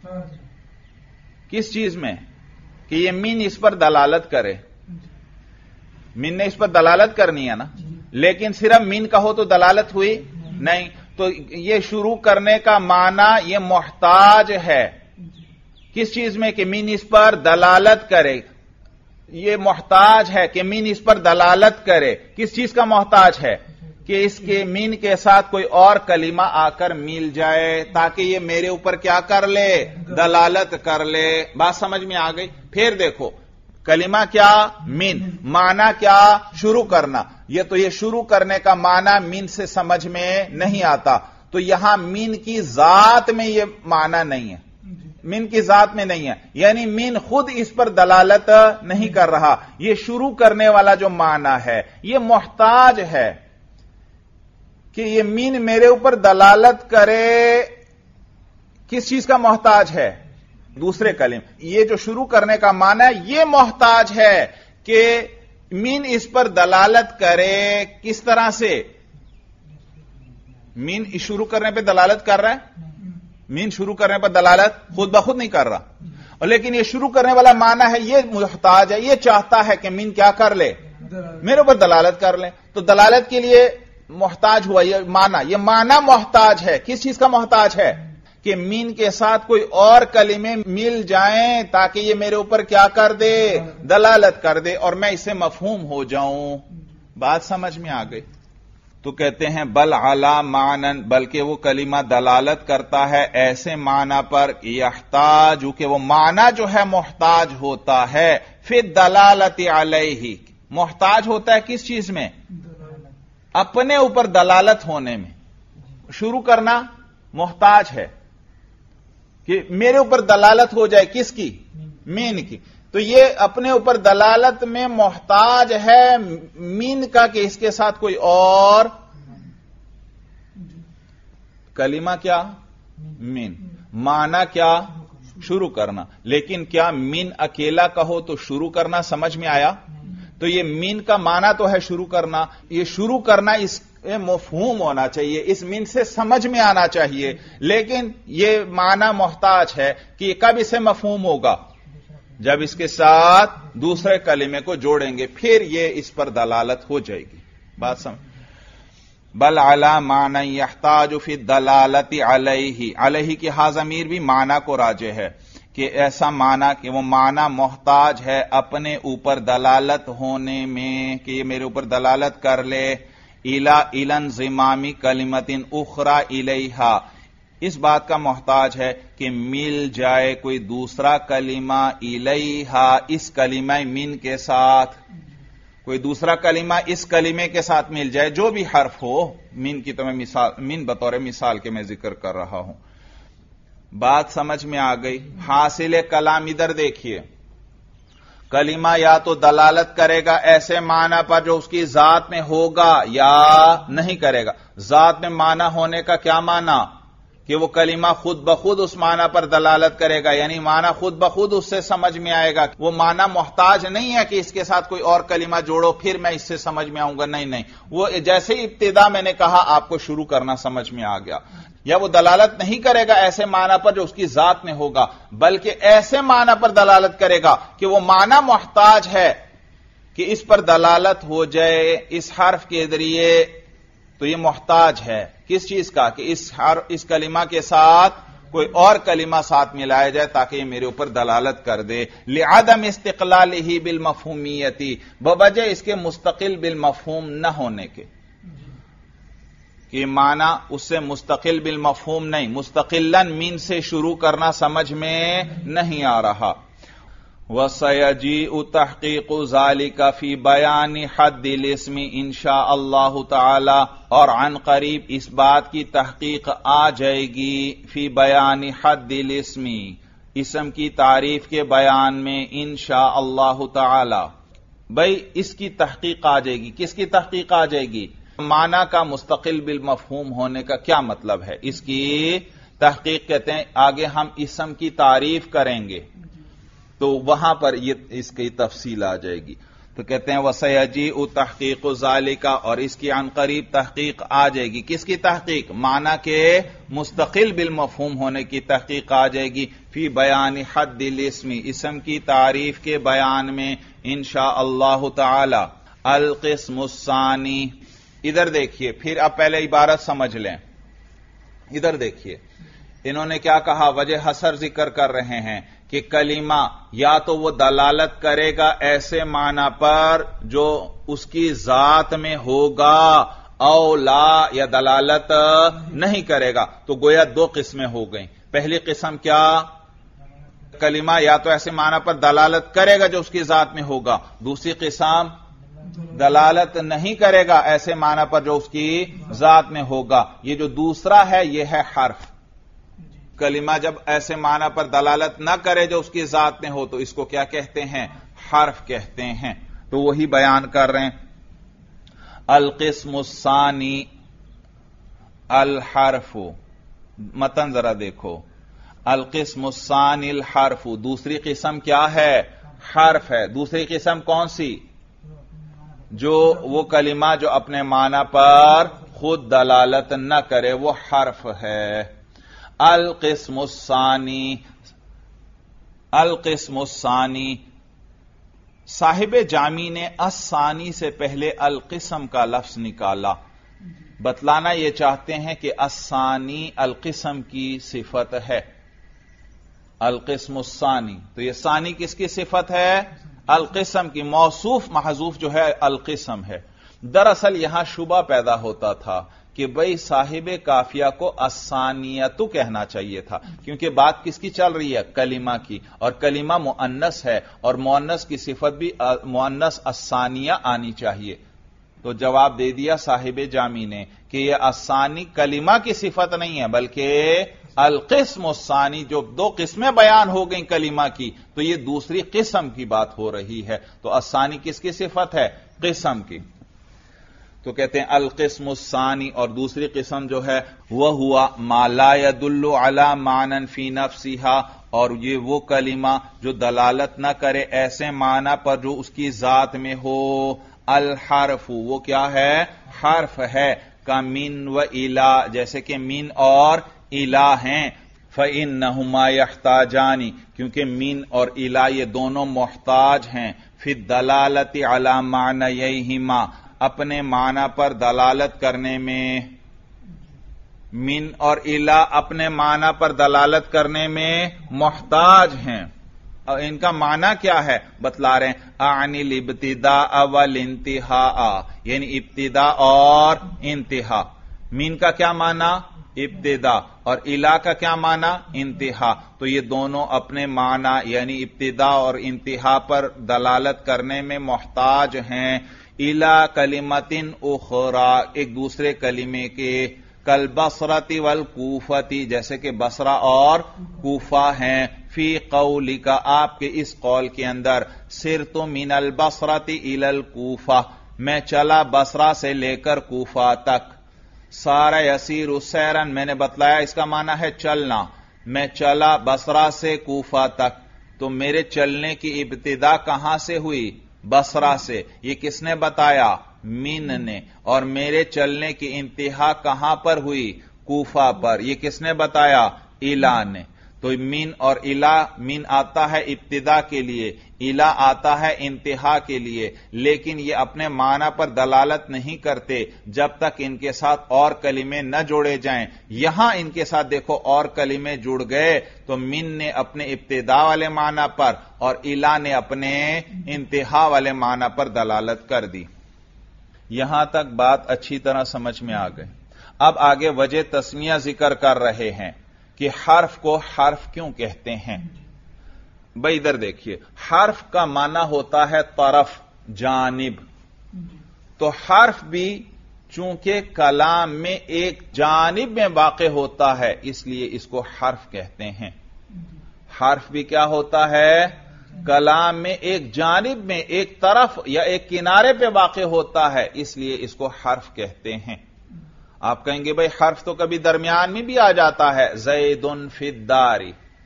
[SPEAKER 1] کس چیز میں؟ کہ یہ من اس پر دلالت کرے. من نے اس پر دلالت کرنی ہے نا، لیکن صرف من کہو تو دلالت ہوئی نہیں. تو یہ شروع کرنے کا معنی یہ محتاج ہے کس چیز میں؟ کہ من اس پر دلالت کرے. یہ محتاج ہے کہ من اس پر دلالت کرے. کس چیز کا محتاج ہے؟ کہ اس کے من کے ساتھ کوئی اور کلمہ آ کر مل جائے تاکہ یہ میرے اوپر کیا کر لے؟ دلالت کر لے. بات سمجھ میں آ گئی؟ پھر دیکھو کلمہ کیا؟ من. معنی کیا؟ شروع کرنا. یہ شروع کرنے کا معنی من سے سمجھ میں نہیں آتا. تو یہاں من کی ذات میں یہ معنی نہیں ہے، من کی ذات میں نہیں ہے، یعنی من خود اس پر دلالت نہیں کر رہا. یہ شروع کرنے والا جو معنی ہے یہ محتاج ہے کہ یہ من میرے اوپر دلالت کرے. کس چیز کا محتاج ہے؟ دوسرے کلمے. یہ جو شروع کرنے کا معنی ہے یہ محتاج ہے کہ من اس پر دلالت کرے. کس طرح سے؟ من شروع کرنے پہ دلالت کر رہا ہے، من شروع کرنے پر دلالت خود بخود نہیں کر رہا، اور لیکن یہ شروع کرنے والا معنی ہے یہ محتاج ہے، یہ چاہتا ہے کہ من کیا کر لے؟ میرے اوپر دلالت کر لے. تو دلالت کے لیے محتاج ہوا یہ معنی محتاج ہے. کس چیز کا محتاج ہے؟ کہ من کے ساتھ کوئی اور کلمے مل جائیں تاکہ یہ میرے اوپر کیا کر دے؟ دلالت کر دے اور میں اسے مفہوم ہو جاؤں. بات سمجھ میں آ گئی؟ تو کہتے ہیں بل علی معنی بلکہ وہ کلمہ دلالت کرتا ہے ایسے معنی پر یحتاج کہ وہ معنی جو ہے محتاج ہوتا ہے فی الدلالت علیہ محتاج ہوتا ہے کس چیز میں؟ اپنے اوپر دلالت ہونے میں. شروع کرنا محتاج ہے کہ میرے اوپر دلالت ہو جائے کس کی؟ مین کی. تو یہ اپنے اوپر دلالت میں محتاج ہے مین کا کہ اس کے ساتھ کوئی اور کلمہ کیا؟ مین. معنی کیا؟ شروع کرنا. لیکن کیا مین اکیلا کہو تو شروع کرنا سمجھ میں آیا؟ تو یہ مین کا معنی تو ہے شروع کرنا. یہ شروع کرنا اس مفہوم ہونا چاہیے، اس مین سے سمجھ میں آنا چاہیے. لیکن یہ معنی محتاج ہے کہ یہ کب اسے مفہوم ہوگا؟ جب اس کے ساتھ دوسرے کلمے کو جوڑیں گے پھر یہ اس پر دلالت ہو جائے گی. بات سمجھ. بل علی معنی یحتاج فی الدلالت علیہ. علیہ کی ہا ضمیر بھی معنی کو راجع ہے کہ ایسا معنی کہ وہ معنی محتاج ہے اپنے اوپر دلالت ہونے میں کہ یہ میرے اوپر دلالت کر لے. الی انضمام کلمۃ اخری الیہا. اس بات کا محتاج ہے کہ مل جائے کوئی دوسرا کلمہ الیہا اس کلمہ من کے ساتھ. کوئی دوسرا کلمہ اس کلمے کے ساتھ مل جائے جو بھی حرف ہو. من کی تو میں مثال من بطور مثال کے میں ذکر کر رہا ہوں. بات سمجھ میں آ گئی؟ حاصل کلام ادھر دیکھیے. کلمہ یا تو دلالت کرے گا ایسے معنی پر جو اس کی ذات میں ہوگا یا نہیں کرے گا. ذات میں معنی ہونے کا کیا معنی؟ کہ وہ کلمہ خود بخود اس معنی پر دلالت کرے گا، یعنی معنی خود بخود اس سے سمجھ میں آئے گا. وہ معنی محتاج نہیں ہے کہ اس کے ساتھ کوئی اور کلمہ جوڑو پھر میں اس سے سمجھ میں آؤں گا. نہیں، وہ جیسے ہی ابتدا میں نے کہا آپ کو شروع کرنا سمجھ میں آ گیا. یا وہ دلالت نہیں کرے گا ایسے معنی پر جو اس کی ذات میں ہوگا، بلکہ ایسے معنی پر دلالت کرے گا کہ وہ معنی محتاج ہے کہ اس پر دلالت ہو جائے اس حرف کے ذریعے. تو یہ محتاج ہے کس چیز کا؟ کہ اس کلمہ کے ساتھ کوئی اور کلمہ ساتھ ملایا جائے تاکہ یہ میرے اوپر دلالت کر دے. لعدم استقلالہ بالمفہومیت، بوجہ اس کے مستقل بالمفہوم نہ ہونے کے. کہ معنی اس سے مستقل بالمفہوم نہیں، مستقلاً من سے شروع کرنا سمجھ میں نہیں آ رہا. وَسَيَجِيءُ تَحْقِيقُ ذَلِكَ فِي بَيَانِ حَدِّ الْاسْمِ انشاء اللہ تعالی. اور عن قریب اس بات کی تحقیق آ جائے گی فی بیان حد الاسم، اسم کی تعریف کے بیان میں انشاء اللہ تعالی. بھئی اس کی تحقیق آ جائے گی. کس کی تحقیق آ جائے گی؟ معنی کا مستقل بالمفہوم ہونے کا کیا مطلب ہے، اس کی تحقیق کہتے ہیں. آگے ہم اسم کی تعریف کریں گے تو وہاں پر یہ اس کی تفصیل آ جائے گی. تو کہتے ہیں وَسَيَجِيءُ تَحْقِيقُ ذَلِكَ، اور اس کی عن قریب تحقیق آ جائے گی. کس کی تحقیق؟ معنی کے مستقل بالمفہوم ہونے کی تحقیق آ جائے گی فی بیان حد الاسم، اسم کی تعریف کے بیان میں انشاء اللہ تعالی. القسم الثانی، ادھر دیکھیے پھر اب پہلے عبارت سمجھ لیں. ادھر دیکھیے انہوں نے کیا کہا، وجہ حصر ذکر کر رہے ہیں کہ کلمہ یا تو وہ دلالت کرے گا ایسے معنی پر جو اس کی ذات میں ہوگا، او لا، یا دلالت نہیں کرے گا. تو گویا دو قسمیں ہو گئیں. پہلی قسم کیا؟ کلمہ یا تو ایسے معنی پر دلالت کرے گا جو اس کی ذات میں ہوگا. دوسری قسم دلالت نہیں کرے گا ایسے معنی پر جو اس کی ذات میں ہوگا. یہ جو دوسرا ہے یہ ہے حرف. کلمہ جب ایسے معنی پر دلالت نہ کرے جو اس کی ذات میں ہو تو اس کو کیا کہتے ہیں؟ حرف کہتے ہیں. تو وہی بیان کر رہے ہیں. القسم الثانی الحرف، متن ذرا دیکھو. القسم الثانی الحرف، دوسری قسم کیا ہے؟ حرف ہے. دوسری قسم کون سی؟ جو وہ کلمہ جو اپنے معنی پر خود دلالت نہ کرے وہ حرف ہے. القسم الثانی، القسم الثانی، صاحب جامی نے الثانی سے پہلے القسم کا لفظ نکالا. بتلانا یہ چاہتے ہیں کہ الثانی القسم کی صفت ہے. القسم الثانی، تو یہ ثانی کس کی صفت ہے؟ القسم کی. موصوف محذوف جو ہے القسم ہے. دراصل یہاں شبہ پیدا ہوتا تھا کہ بھئی صاحب کافیہ کو الثانیۃ کہنا چاہیے تھا، کیونکہ بات کس کی چل رہی ہے؟ کلمہ کی، اور کلمہ مؤنث ہے، اور مؤنث کی صفت بھی مؤنث الثانیہ آنی چاہیے۔ تو جواب دے دیا صاحب جامی نے کہ یہ الثانی کلمہ کی صفت نہیں ہے، بلکہ القسم الثانی، جو دو قسمیں بیان ہو گئیں کلمہ کی، تو یہ دوسری قسم کی بات ہو رہی ہے۔ تو الثانی کس کی صفت ہے؟ قسم کی۔ تو کہتے ہیں القسم الثانی، اور دوسری قسم جو ہے وہ ہوا ما لا يدل على معنى فی نفسها، اور یہ وہ کلمہ جو دلالت نہ کرے ایسے معنی پر جو اس کی ذات میں ہو۔ الحرف، وہ کیا ہے؟ حرف ہے، کا من و الا، جیسے کہ من اور الا ہیں۔ فإنہما یحتاجان، کیونکہ من اور الا یہ دونوں محتاج ہیں، فی الدلالۃ علی معنیہما، اپنے معنی پر دلالت کرنے میں۔ من اور الا اپنے معنی پر دلالت کرنے میں محتاج ہیں، اور ان کا معنی کیا ہے بتلا رہے ہیں۔ اعنی الابتداء والانتہاء، یعنی ابتدا اور انتہا۔ من کا کیا معنی؟ ابتدا، اور الا کا کیا معنی؟ انتہا۔ تو یہ دونوں اپنے معنی یعنی ابتدا اور انتہا پر دلالت کرنے میں محتاج ہیں۔ الا کلمۃ اخرى، ایک دوسرے کلمے کے، کالبصرۃ والکوفۃ، جیسے کہ بصرہ اور کوفہ ہیں۔ فی قولک، آپ کے اس قول کے اندر، سرت من البصرۃ الی الکوفہ، میں چلا بصرہ سے لے کر کوفہ تک۔ سار یسیر سیرا، میں نے بتلایا اس کا معنی ہے چلنا، میں چلا بصرہ سے کوفہ تک۔ تو میرے چلنے کی ابتدا کہاں سے ہوئی؟ بصرہ سے۔ یہ کس نے بتایا؟ من نے۔ اور میرے چلنے کی انتہا کہاں پر ہوئی؟ کوفہ پر۔ یہ کس نے بتایا؟ الا نے۔ تو من اور الا، من آتا ہے ابتدا کے لیے، الا آتا ہے انتہا کے لیے، لیکن یہ اپنے معنی پر دلالت نہیں کرتے جب تک ان کے ساتھ اور کلمے نہ جوڑے جائیں۔ یہاں ان کے ساتھ دیکھو اور کلمے جڑ گئے، تو من نے اپنے ابتدا والے معنی پر اور الا نے اپنے انتہا والے معنی پر دلالت کر دی۔ یہاں تک بات اچھی طرح سمجھ میں آ گئی۔ اب آگے وجہ تسمیہ ذکر کر رہے ہیں کہ حرف کو حرف کیوں کہتے ہیں۔ بھائی ادھر دیکھیے، حرف کا معنی ہوتا ہے طرف، جانب۔ تو حرف بھی چونکہ کلام میں ایک جانب میں واقع ہوتا ہے، اس لیے اس کو حرف کہتے ہیں۔ حرف بھی کیا ہوتا ہے؟ کلام میں ایک جانب میں، ایک طرف یا ایک کنارے پہ واقع ہوتا ہے، اس لیے اس کو حرف کہتے ہیں۔ آپ کہیں گے بھائی حرف تو کبھی درمیان میں بھی آ جاتا ہے، زید فی الدار،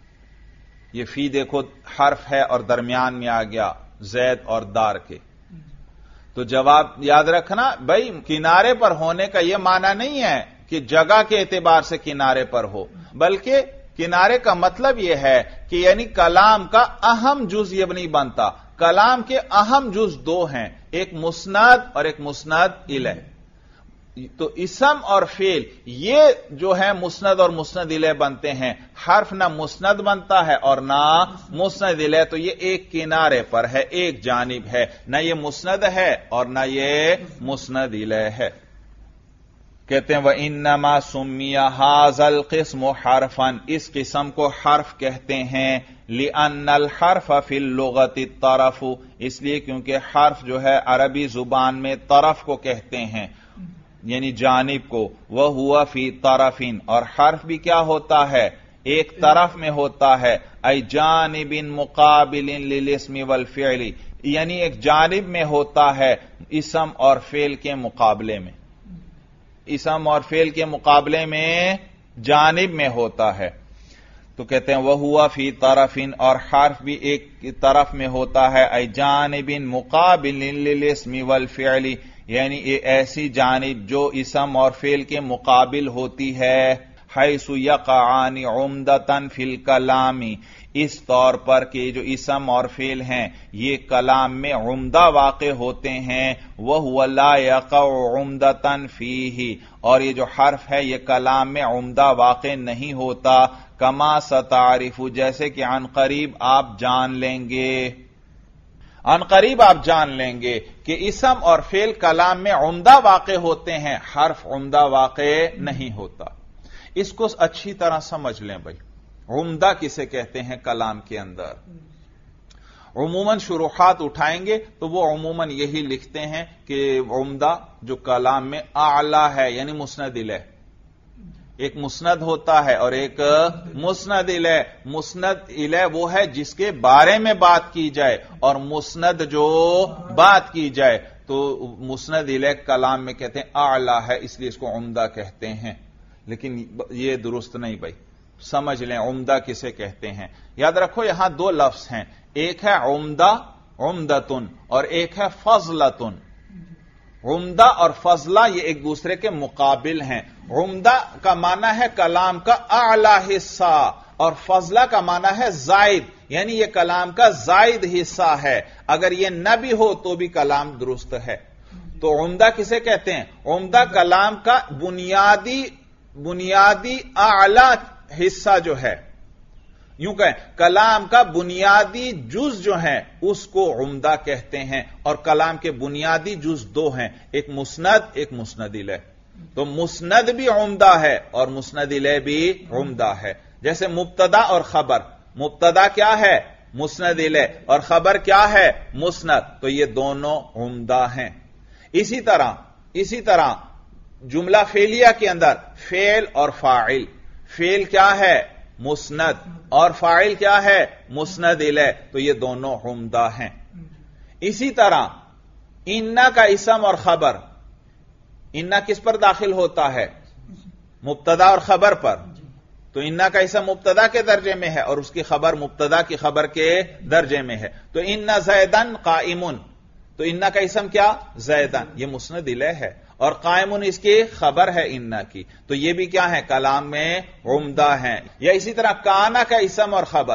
[SPEAKER 1] یہ فی دیکھو حرف ہے اور درمیان میں آ گیا زید اور دار کے۔ تو جواب یاد رکھنا، بھائی کنارے پر ہونے کا یہ معنی نہیں ہے کہ جگہ کے اعتبار سے کنارے پر ہو، بلکہ کنارے کا مطلب یہ ہے کہ یعنی کلام کا اہم جز یہ نہیں بنتا۔ کلام کے اہم جز دو ہیں، ایک مسند اور ایک مسند الیہ۔ تو اسم اور فعل یہ جو ہے مسند اور مسند الیہ بنتے ہیں، حرف نہ مسند بنتا ہے اور نہ مسند الیہ، تو یہ ایک کنارے پر ہے، ایک جانب ہے، نہ یہ مسند ہے اور نہ یہ مسند الیہ ہے۔ کہتے ہیں وَإِنَّمَا سُمِّيَ هَذَا الْقِسْمُ حَرْفًا، اس قسم کو حرف کہتے ہیں، لِأَنَّ الْحَرْفَ فِي اللُّغَةِ الطَّرَفُ، اس لیے کیونکہ حرف جو ہے عربی زبان میں طرف کو کہتے ہیں، یعنی جانب کو۔ وَهُوَ فِي طَرَفٍ، اور حرف بھی کیا ہوتا ہے؟ ایک طرف میں ہوتا ہے، اَيْ جَانِبٍ مُقَابِلٍ لِلْاسْمِ وَالْفِعْلِ، یعنی ایک جانب میں ہوتا ہے اسم اور فعل کے مقابلے میں، اسم اور فعل کے مقابلے میں جانب میں ہوتا ہے۔ تو کہتے ہیں وَهُوَ فِي طَرَفٍ، اور حرف بھی ایک طرف میں ہوتا ہے، اَيْ جَانِبٍ مُقَابِلٍ لِلْاسْمِ وَالْفِعْلِ، یعنی ایسی جانب جو اسم اور فعل کے مقابل ہوتی ہے، حیث یقعان عمدۃ فی الکلام، اس طور پر کہ جو اسم اور فعل ہیں یہ کلام میں عمدہ واقع ہوتے ہیں، وَهُوَ لَا يَقَعُ عُمْدَةً فِيهِ، اور یہ جو حرف ہے یہ کلام میں عمدہ واقع نہیں ہوتا، کما ستعرف، جیسے کہ عن قریب آپ جان لیں گے۔ ان قریب آپ جان لیں گے کہ اسم اور فعل کلام میں عمدہ واقع ہوتے ہیں، حرف عمدہ واقع نہیں ہوتا۔ اس کو اچھی طرح سمجھ لیں بھائی، عمدہ کسے کہتے ہیں کلام کے اندر؟ عموماً شروحات اٹھائیں گے تو وہ عموماً یہی لکھتے ہیں کہ عمدہ جو کلام میں اعلی ہے، یعنی مسند الیہ، ایک مسند ہوتا ہے اور ایک مسند الیہ۔ مسند الیہ وہ ہے جس کے بارے میں بات کی جائے، اور مسند جو بات کی جائے تو مسند الیہ کلام میں کہتے ہیں اعلی ہے، اس لیے اس کو عمدہ کہتے ہیں۔ لیکن یہ درست نہیں بھائی، سمجھ لیں عمدہ کسے کہتے ہیں۔ یاد رکھو یہاں دو لفظ ہیں، ایک ہے عمدہ، عمدتن، اور ایک ہے فضلتن۔ عمدہ اور فضلہ یہ ایک دوسرے کے مقابل ہیں۔ عمدہ کا معنی ہے کلام کا اعلی حصہ، اور فضلہ کا معنی ہے زائد، یعنی یہ کلام کا زائد حصہ ہے۔ اگر یہ نہ بھی ہو تو بھی کلام درست ہے۔ تو عمدہ کسے کہتے ہیں؟ عمدہ کلام کا بنیادی اعلی حصہ جو ہے، یوں کہیں کلام کا بنیادی جز جو ہے اس کو عمدہ کہتے ہیں، اور کلام کے بنیادی جز دو ہیں، ایک مسند، ایک مسند الیہ۔ تو مسند بھی عمدہ ہے اور مسند الیہ بھی عمدہ ہے۔ جیسے مبتدا اور خبر، مبتدا کیا ہے؟ مسند الیہ، اور خبر کیا ہے؟ مسند، تو یہ دونوں عمدہ ہیں۔ اسی طرح جملہ فعلیہ کے اندر فعل اور فاعل، فعل کیا ہے؟ مسند، اور فاعل کیا ہے؟ مسند الیہ، تو یہ دونوں عمدہ ہیں۔ اسی طرح انا کا اسم اور خبر، انا کس پر داخل ہوتا ہے؟ مبتدا اور خبر پر۔ تو انا کا اسم مبتدا کے درجے میں ہے اور اس کی خبر مبتدا کی خبر کے درجے میں ہے۔ تو انا زیدن قائمن، تو انا کا اسم کیا؟ زیدن، یہ مسند الیہ ہے، اور قائمن اس کی خبر ہے انا کی، تو یہ بھی کیا ہے؟ کلام میں عمدہ ہیں۔ یا اسی طرح کانا کا اسم اور خبر،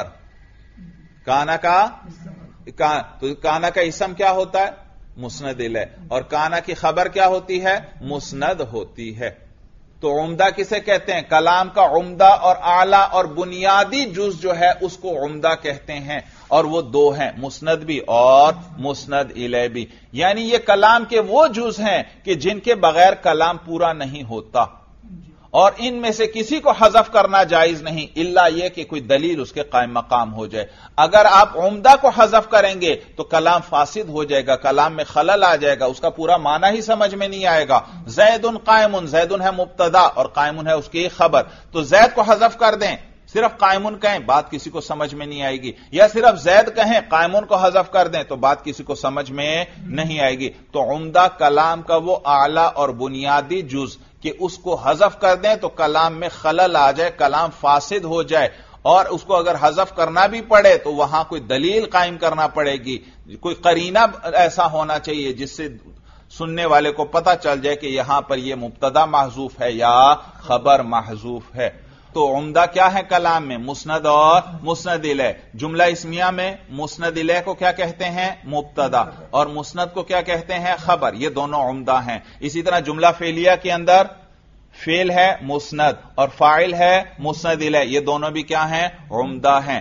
[SPEAKER 1] تو کانا کا اسم کیا ہوتا ہے؟ مسند الیہ، اور کانا کی خبر کیا ہوتی ہے؟ مسند ہوتی ہے۔ تو عمدہ کسے کہتے ہیں؟ کلام کا عمدہ اور اعلی اور بنیادی جز جو ہے اس کو عمدہ کہتے ہیں، اور وہ دو ہیں، مسند بھی اور مسند الیہ بھی۔ یعنی یہ کلام کے وہ جز ہیں کہ جن کے بغیر کلام پورا نہیں ہوتا، اور ان میں سے کسی کو حذف کرنا جائز نہیں الا یہ کہ کوئی دلیل اس کے قائم مقام ہو جائے۔ اگر آپ عمدہ کو حذف کریں گے تو کلام فاسد ہو جائے گا، کلام میں خلل آ جائے گا، اس کا پورا معنی ہی سمجھ میں نہیں آئے گا۔ زیدن قائمن، زیدن ہے مبتدا اور قائمن ہے اس کی خبر، تو زید کو حذف کر دیں، صرف قائمن کہیں، بات کسی کو سمجھ میں نہیں آئے گی، یا صرف زید کہیں قائمن کو حذف کر دیں تو بات کسی کو سمجھ میں نہیں آئے گی۔ تو عمدہ کلام کا وہ اعلی اور بنیادی جز کہ اس کو حذف کر دیں تو کلام میں خلل آ جائے، کلام فاسد ہو جائے، اور اس کو اگر حذف کرنا بھی پڑے تو وہاں کوئی دلیل قائم کرنا پڑے گی، کوئی قرینہ ایسا ہونا چاہیے جس سے سننے والے کو پتہ چل جائے کہ یہاں پر یہ مبتدا محذوف ہے یا خبر محذوف ہے۔ تو عمدہ کیا ہے کلام میں؟ مسند اور مسند الیہ۔ جملہ اسمیہ میں مسند الیہ کو کیا کہتے ہیں؟ مبتدا، اور مسند کو کیا کہتے ہیں؟ خبر، یہ دونوں عمدہ ہیں۔ اسی طرح جملہ فعلیہ کے اندر فعل ہے مسند اور فاعل ہے مسند الیہ، یہ دونوں بھی کیا ہیں؟ عمدہ ہیں۔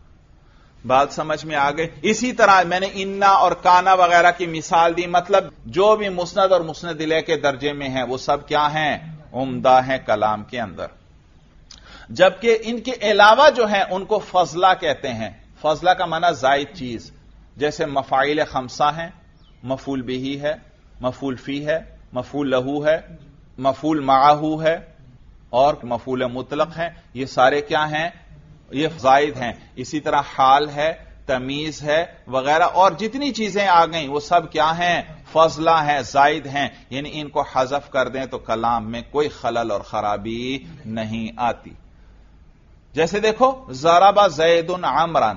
[SPEAKER 1] بات سمجھ میں آ گئی؟ اسی طرح میں نے انا اور کانا وغیرہ کی مثال دی، مطلب جو بھی مسند اور مسند الیہ کے درجے میں ہیں وہ سب کیا ہیں؟ عمدہ ہیں کلام کے اندر۔ جبکہ ان کے علاوہ جو ہیں ان کو فضلہ کہتے ہیں۔ فضلہ کا معنی زائد چیز، جیسے مفاعیل خمسہ ہیں، مفعول بہ ہے، مفعول فی ہے، مفعول لہو ہے، مفعول معہ ہے، اور مفعول مطلق ہیں، یہ سارے کیا ہیں؟ یہ زائد ہیں۔ اسی طرح حال ہے، تمیز ہے وغیرہ، اور جتنی چیزیں آ گئیں وہ سب کیا ہیں؟ فضلہ ہیں، زائد ہیں، یعنی ان کو حذف کر دیں تو کلام میں کوئی خلل اور خرابی نہیں آتی۔ جیسے دیکھو ضرب زید عمرا،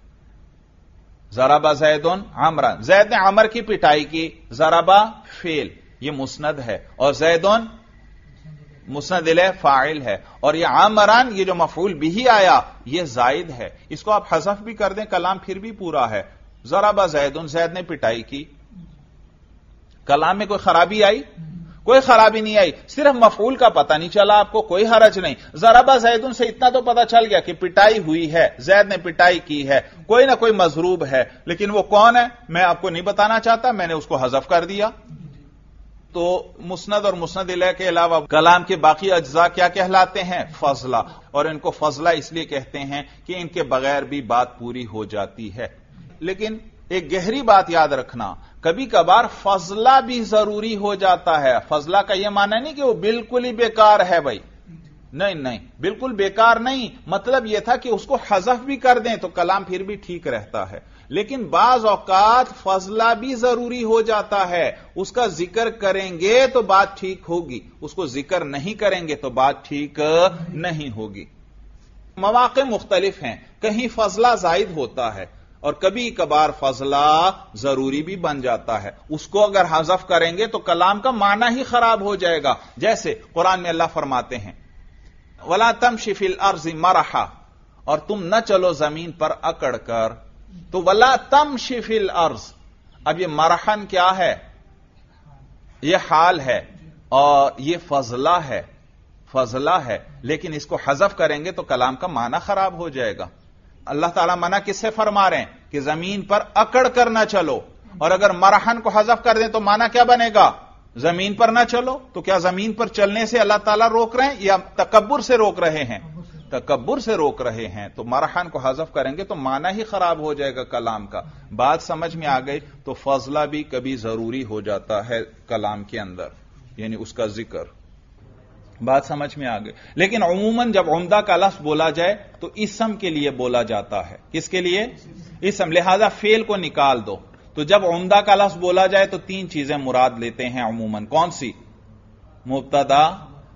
[SPEAKER 1] ضرب زید عمرا، زید نے عمر کی پٹائی کی، ضرب فعل یہ مسند ہے، اور زید مسند الیہ فاعل ہے، اور یہ عمران یہ جو مفعول بھی آیا یہ زائد ہے، اس کو آپ حذف بھی کر دیں کلام پھر بھی پورا ہے۔ ضرب زید، زید نے پٹائی کی، کلام میں کوئی خرابی آئی؟ کوئی خرابی نہیں آئی، صرف مفعول کا پتہ نہیں چلا آپ کو، کوئی حرج نہیں. ضربہ زیدن سے اتنا تو پتہ چل گیا کہ پٹائی ہوئی ہے، زید نے پٹائی کی ہے، کوئی نہ کوئی مضروب ہے، لیکن وہ کون ہے میں آپ کو نہیں بتانا چاہتا، میں نے اس کو حذف کر دیا. تو مسند اور مسند الیہ کے علاوہ کلام کے باقی اجزاء کیا کہلاتے ہیں؟ فضلہ. اور ان کو فضلہ اس لیے کہتے ہیں کہ ان کے بغیر بھی بات پوری ہو جاتی ہے. لیکن ایک گہری بات یاد رکھنا، کبھی کبھار فضلہ بھی ضروری ہو جاتا ہے. فضلہ کا یہ معنی نہیں کہ وہ بالکل ہی بیکار ہے بھائی، نہیں، بالکل بیکار نہیں، مطلب یہ تھا کہ اس کو حذف بھی کر دیں تو کلام پھر بھی ٹھیک رہتا ہے. لیکن بعض اوقات فضلہ بھی ضروری ہو جاتا ہے، اس کا ذکر کریں گے تو بات ٹھیک ہوگی، اس کو ذکر نہیں کریں گے تو بات ٹھیک نہیں ہوگی. مواقع مختلف ہیں، کہیں فضلہ زائد ہوتا ہے اور کبھی کبھار فضلہ ضروری بھی بن جاتا ہے. اس کو اگر حذف کریں گے تو کلام کا معنی ہی خراب ہو جائے گا. جیسے قرآن میں اللہ فرماتے ہیں وَلَا تَمْشِ فِي الْأَرْضِ مَرَحًا، اور تم نہ چلو زمین پر اکڑ کر. تو وَلَا تَمْشِ فِي الْأَرْضِ، اب یہ مرحن کیا ہے؟ یہ حال ہے اور یہ فضلہ ہے، لیکن اس کو حذف کریں گے تو کلام کا معنی خراب ہو جائے گا. اللہ تعالیٰ منع کس سے فرما رہے ہیں؟ کہ زمین پر اکڑ کر نہ چلو. اور اگر مرحن کو حذف کر دیں تو معنی کیا بنے گا؟ زمین پر نہ چلو. تو کیا زمین پر چلنے سے اللہ تعالیٰ روک رہے ہیں یا تکبر سے روک رہے ہیں؟ تکبر سے روک رہے ہیں. تو مرحن کو حذف کریں گے تو معنی ہی خراب ہو جائے گا کلام کا. بات سمجھ میں آ گئی؟ تو فضلہ بھی کبھی ضروری ہو جاتا ہے کلام کے اندر، یعنی اس کا ذکر. بات سمجھ میں آ گئی. لیکن عموماً جب عمدہ کا لفظ بولا جائے تو اسم کے لیے بولا جاتا ہے. کس کے لیے؟ اسم. لہذا فعل کو نکال دو. تو جب عمدہ کا لفظ بولا جائے تو تین چیزیں مراد لیتے ہیں عموماً. کون سی؟ مبتدا،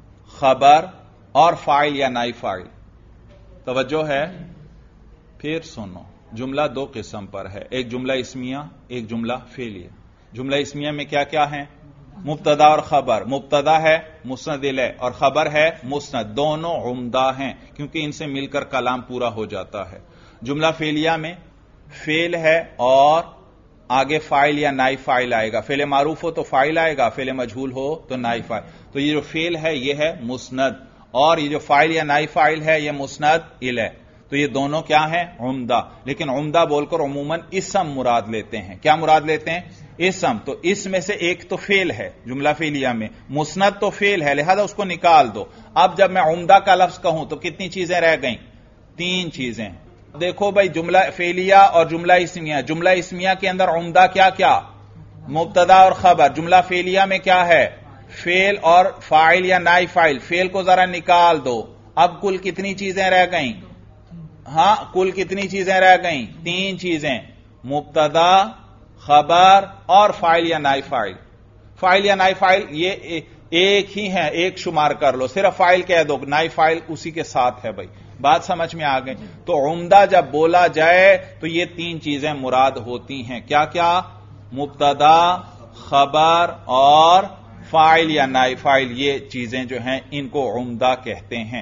[SPEAKER 1] خبر اور فاعل یا نائب فاعل. توجہ ہے؟ پھر سنو، جملہ دو قسم پر ہے، ایک جملہ اسمیہ، ایک جملہ فعلیہ. جملہ اسمیہ میں کیا کیا ہے؟ مبتدا اور خبر. مبتدا ہے مسند الیہ اور خبر ہے مسند، دونوں عمدہ ہیں کیونکہ ان سے مل کر کلام پورا ہو جاتا ہے. جملہ فعلیہ میں فعل ہے اور آگے فاعل یا نائب فاعل آئے گا. فعل معروف ہو تو فاعل آئے گا، فعل مجہول ہو تو نائب فاعل. تو یہ جو فعل ہے یہ ہے مسند، اور یہ جو فاعل یا نائب فاعل ہے یہ مسند الیہ. تو یہ دونوں کیا ہیں؟ عمدہ. لیکن عمدہ بول کر عموماً اسم مراد لیتے ہیں. کیا مراد لیتے ہیں؟ اسم. تو اس میں سے ایک تو فعل ہے جملہ فعلیہ میں، مسند تو فعل ہے، لہذا اس کو نکال دو. اب جب میں عمدہ کا لفظ کہوں تو کتنی چیزیں رہ گئیں؟ تین چیزیں. دیکھو بھائی، جملہ فعلیہ اور جملہ اسمیہ. جملہ اسمیہ کے اندر عمدہ کیا کیا؟ مبتدا اور خبر. جملہ فعلیہ میں کیا ہے؟ فعل اور فاعل یا نائب فاعل. فعل کو ذرا نکال دو. اب کل کتنی چیزیں رہ گئیں؟ ہاں، کل کتنی چیزیں رہ گئیں؟ تین چیزیں، مبتدا، خبر اور فاعل یا نائب فاعل. فاعل یا نائب فاعل یہ ایک ہی ہے، ایک شمار کر لو، صرف فاعل کہہ دو، نائب فاعل اسی کے ساتھ ہے. بھائی بات سمجھ میں آ گئی؟ تو عمدہ جب بولا جائے تو یہ تین چیزیں مراد ہوتی ہیں. کیا کیا؟ مبتدا، خبر اور فاعل یا نائب فاعل. یہ چیزیں جو ہیں ان کو عمدہ کہتے ہیں.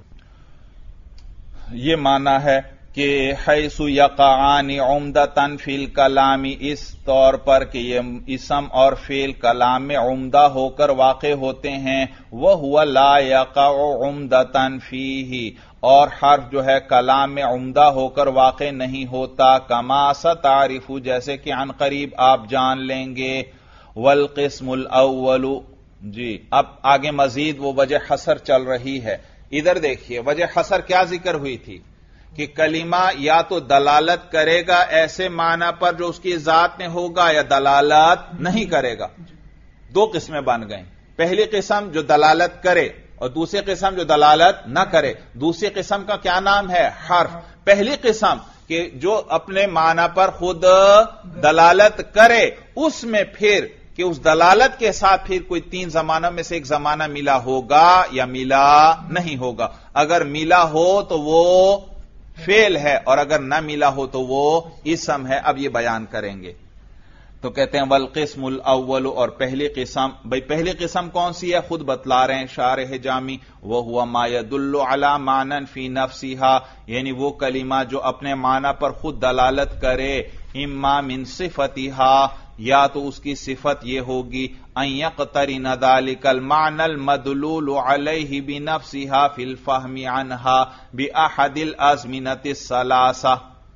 [SPEAKER 1] یہ معنی ہے کہ حیث یقعان عمدتاً فی الکلام، اس طور پر کہ یہ اسم اور فعل کلام میں عمدہ ہو کر واقع ہوتے ہیں. وَهُوَ لَا يَقَعُ عُمْدَةً فِيهِ، اور حرف جو ہے کلام میں عمدہ ہو کر واقع نہیں ہوتا. کما ستعرف، جیسے کہ عن قریب آپ جان لیں گے. والقسم الاول، جی اب آگے مزید وہ وجہ حصر چل رہی ہے. ادھر دیکھیے، وجہ حصر کیا ذکر ہوئی تھی؟ کہ کلمہ یا تو دلالت کرے گا ایسے معنی پر جو اس کی ذات میں ہوگا، یا دلالت نہیں کرے گا. دو قسمیں بن گئیں. پہلی قسم جو دلالت کرے اور دوسری قسم جو دلالت نہ کرے. دوسری قسم کا کیا نام ہے؟ حرف. پہلی قسم کہ جو اپنے معنی پر خود دلالت کرے، اس میں پھر کہ اس دلالت کے ساتھ پھر کوئی تین زمانوں میں سے ایک زمانہ ملا ہوگا یا ملا نہیں ہوگا. اگر ملا ہو تو وہ فعل ہے اور اگر نہ ملا ہو تو وہ اسم ہے. اب یہ بیان کریں گے. تو کہتے ہیں والقسم الاول، اور پہلی قسم. بھئی پہلی قسم کون سی ہے؟ خود بتلا رہے ہیں شارح جامی. وَهُوَ مَا يَدُلُّ عَلَى مَعْنًى فِي نَفْسِهَا، یعنی وہ کلمہ جو اپنے معنی پر خود دلالت کرے. اما من صفتها، یا تو اس کی صفت یہ ہوگی ان یقترن ذلک المعنى المدلول علیہ بنفسها فی الفہم عنها باحد الازمنۃ الثلاثہ،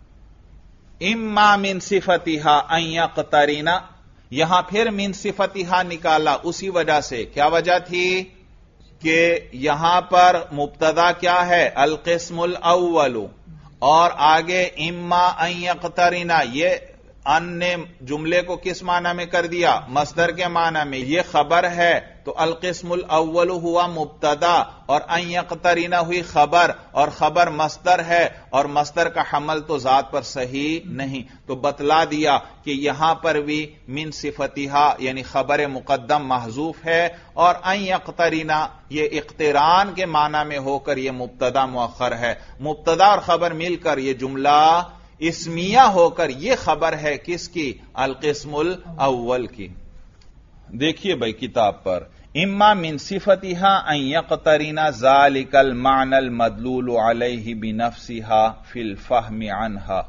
[SPEAKER 1] اما من صفتها ان یقترن، یہاں پھر من صفتها نکالا اسی وجہ سے، کیا وجہ تھی کہ یہاں پر مبتدا کیا ہے؟ القسم الاول، اور آگے اما ان یقترن، یہ ان نے جملے کو کس معنی میں کر دیا؟ مصدر کے معنی میں، یہ خبر ہے تو القسم الاول ہوا مبتدا اور ان یقترن ہوئی خبر، اور خبر مصدر ہے اور مصدر کا حمل تو ذات پر صحیح نہیں، تو بتلا دیا کہ یہاں پر بھی من صفتها یعنی خبر مقدم محذوف ہے، اور ان یقترن یہ اقتران کے معنی میں ہو کر یہ مبتدا مؤخر ہے، مبتدا اور خبر مل کر یہ جملہ اسمیہ ہو کر یہ خبر ہے کس کی؟ القسم الاول کی۔ دیکھیے بھائی کتاب پر، اما من صفتها ان یقترن ذلک المعنى المدلول علیہ بنفسها فی الفہم عنها،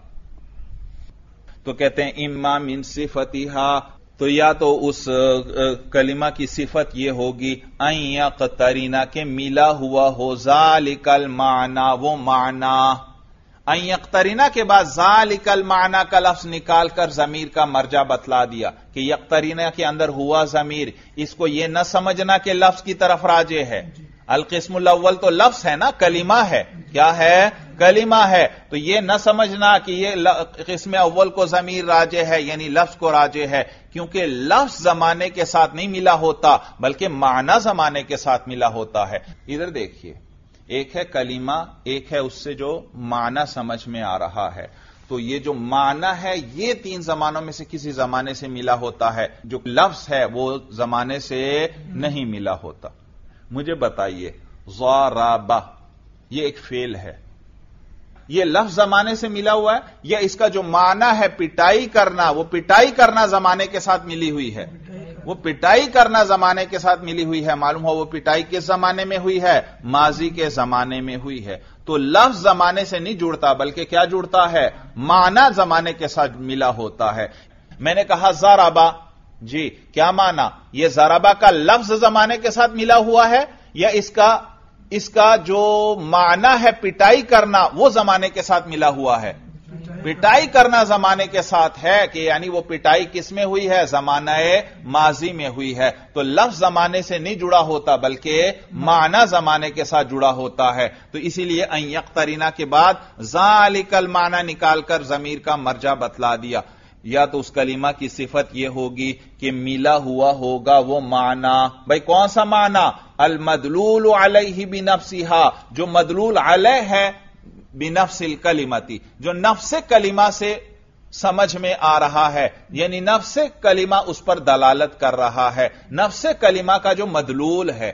[SPEAKER 1] تو کہتے ہیں اما من صفتها، تو یا تو اس کلمہ کی صفت یہ ہوگی ان یقترن کے ملا ہوا ہو ذالک المعنی، وہ معنی، ان یقترن کے بعد ذالک المعنی کا لفظ نکال کر ضمیر کا مرجع بتلا دیا کہ یقترن کے اندر ہوا ضمیر، اس کو یہ نہ سمجھنا کہ لفظ کی طرف راجع ہے، القسم الاول تو لفظ ہے نا، کلمہ ہے، کیا ہے؟ کلمہ ہے، تو یہ نہ سمجھنا کہ یہ قسم اول کو ضمیر راجع ہے یعنی لفظ کو راجع ہے، کیونکہ لفظ زمانے کے ساتھ نہیں ملا ہوتا بلکہ معنی زمانے کے ساتھ ملا ہوتا ہے۔ ادھر دیکھیے، ایک ہے کلمہ، ایک ہے اس سے جو معنی سمجھ میں آ رہا ہے، تو یہ جو معنی ہے یہ تین زمانوں میں سے کسی زمانے سے ملا ہوتا ہے، جو لفظ ہے وہ زمانے سے نہیں ملا ہوتا۔ مجھے بتائیے، ضربہ یہ ایک فعل ہے، یہ لفظ زمانے سے ملا ہوا ہے یا اس کا جو معنی ہے پٹائی کرنا، وہ پٹائی کرنا زمانے کے ساتھ ملی ہوئی ہے؟ وہ پٹائی کرنا زمانے کے ساتھ ملی ہوئی ہے۔ معلوم ہو وہ پٹائی کس زمانے میں ہوئی ہے؟ ماضی کے زمانے میں ہوئی ہے۔ تو لفظ زمانے سے نہیں جڑتا بلکہ کیا جڑتا ہے؟ معنی زمانے کے ساتھ ملا ہوتا ہے۔ میں نے کہا ضربہ، جی کیا معنی؟ یہ ضربہ کا لفظ زمانے کے ساتھ ملا ہوا ہے یا اس کا جو معنی ہے پٹائی کرنا وہ زمانے کے ساتھ ملا ہوا ہے؟ پٹائی کرنا زمانے کے ساتھ ہے، کہ یعنی وہ پٹائی کس میں ہوئی ہے؟ زمانہ ماضی میں ہوئی ہے۔ تو لفظ زمانے سے نہیں جڑا ہوتا بلکہ معنی زمانے کے ساتھ جڑا ہوتا ہے، تو اسی لیے ان یقترن کے بعد ذالک المعنی نکال کر ضمیر کا مرجع بتلا دیا۔ یا تو اس کلمہ کی صفت یہ ہوگی کہ ملا ہوا ہوگا وہ معنی، بھائی کون سا معنی؟ المدلول علیہ بنفسها، جو مدلول علیہ ہے بنفس الکلمتی، جو نفس کلمہ سے سمجھ میں آ رہا ہے، یعنی نفس کلمہ اس پر دلالت کر رہا ہے، نفس کلمہ کا جو مدلول ہے۔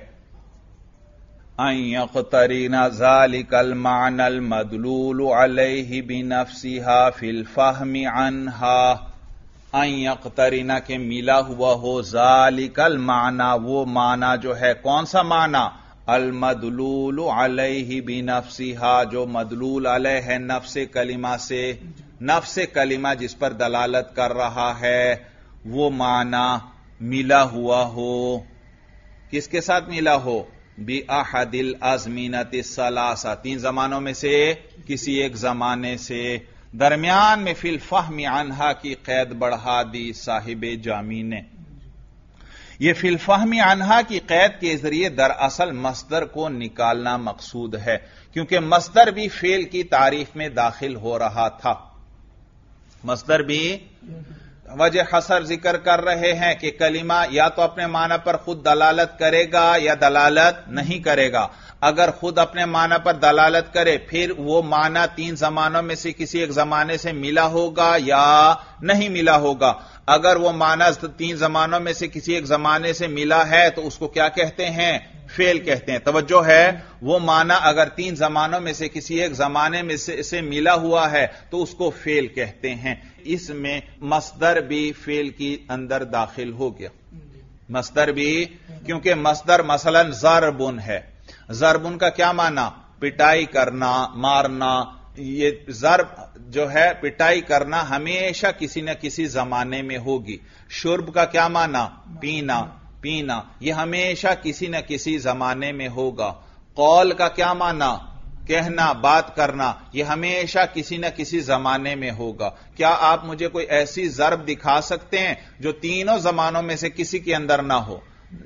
[SPEAKER 1] ان یقترن ذلک المعنى المدلول علیہ بنفسها فی الفہم عنها، ان یقترن کے ملا ہوا ہو ذالک المعنی، وہ معنی جو ہے کون سا معنی؟ المدلول علیہ بنفسها، جو مدلول علیہ ہے نفس کلمہ سے، نفس کلمہ جس پر دلالت کر رہا ہے وہ معنی ملا ہوا ہو، کس کے ساتھ ملا ہو؟ بأحد الازمنۃ الثلاثہ، تین زمانوں میں سے کسی ایک زمانے سے۔ درمیان میں فی الفہم عنہا کی قید بڑھا دی صاحب جامی نے۔ یہ فی الفہم عنہا کی قید کے ذریعے دراصل مصدر کو نکالنا مقصود ہے، کیونکہ مصدر بھی فعل کی تعریف میں داخل ہو رہا تھا۔ مصدر بھی وجہ حصر ذکر کر رہے ہیں کہ کلمہ یا تو اپنے معنی پر خود دلالت کرے گا یا دلالت نہیں کرے گا۔ اگر خود اپنے معنی پر دلالت کرے پھر وہ معنی تین زمانوں میں سے کسی ایک زمانے سے ملا ہوگا یا نہیں ملا ہوگا۔ اگر وہ معنی تین زمانوں میں سے کسی ایک زمانے سے ملا ہے تو اس کو کیا کہتے ہیں؟ فعل کہتے ہیں۔ توجہ ہے، وہ معنی اگر تین زمانوں میں سے کسی ایک زمانے میں سے ملا ہوا ہے تو اس کو فعل کہتے ہیں۔ اس میں مصدر بھی فعل کی اندر داخل ہو گیا، مصدر بھی، کیونکہ مصدر مثلا ضربن ہے، ضربن کا کیا معنی؟ پٹائی کرنا، مارنا، یہ ضرب جو ہے پٹائی کرنا ہمیشہ کسی نہ کسی زمانے میں ہوگی. شرب کا کیا معنی؟ پینا، پینا، یہ ہمیشہ کسی نہ کسی زمانے میں ہوگا. قول کا کیا معنی؟ کہنا، بات کرنا، یہ ہمیشہ کسی نہ کسی زمانے میں ہوگا. کیا آپ مجھے کوئی ایسی ضرب دکھا سکتے ہیں جو تینوں زمانوں میں سے کسی کے اندر نہ ہو؟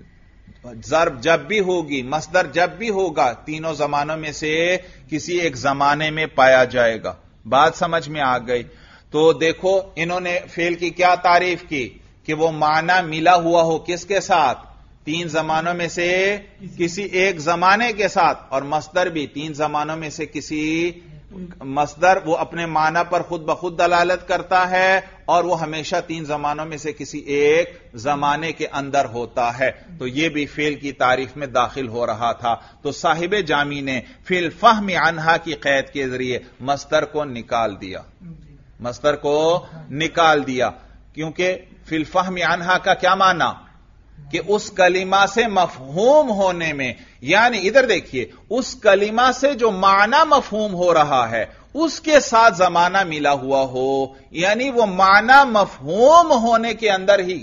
[SPEAKER 1] ضرب جب بھی ہوگی، مصدر جب بھی ہوگا، تینوں زمانوں میں سے کسی ایک زمانے میں پایا جائے گا. بات سمجھ میں آ گئی؟ تو دیکھو انہوں نے فعل کی کیا تعریف کی کہ وہ معنی ملا ہوا ہو کس کے ساتھ؟ تین زمانوں میں سے کسی ایک زمانے کے ساتھ. اور مصدر بھی تین زمانوں میں سے کسی مصدر وہ اپنے معنی پر خود بخود دلالت کرتا ہے اور وہ ہمیشہ تین زمانوں میں سے کسی ایک زمانے کے اندر ہوتا ہے. تو یہ بھی فعل کی تعریف میں داخل ہو رہا تھا. تو صاحب جامی نے فی الفہم عنہا کی قید کے ذریعے مصدر کو نکال دیا، مصدر کو نکال دیا. کیونکہ فی الفہم عنہا کا کیا معنی؟ کہ اس کلمہ سے مفہوم ہونے میں، یعنی ادھر دیکھیے، اس کلمہ سے جو معنی مفہوم ہو رہا ہے اس کے ساتھ زمانہ ملا ہوا ہو، یعنی وہ معنی مفہوم ہونے کے اندر ہی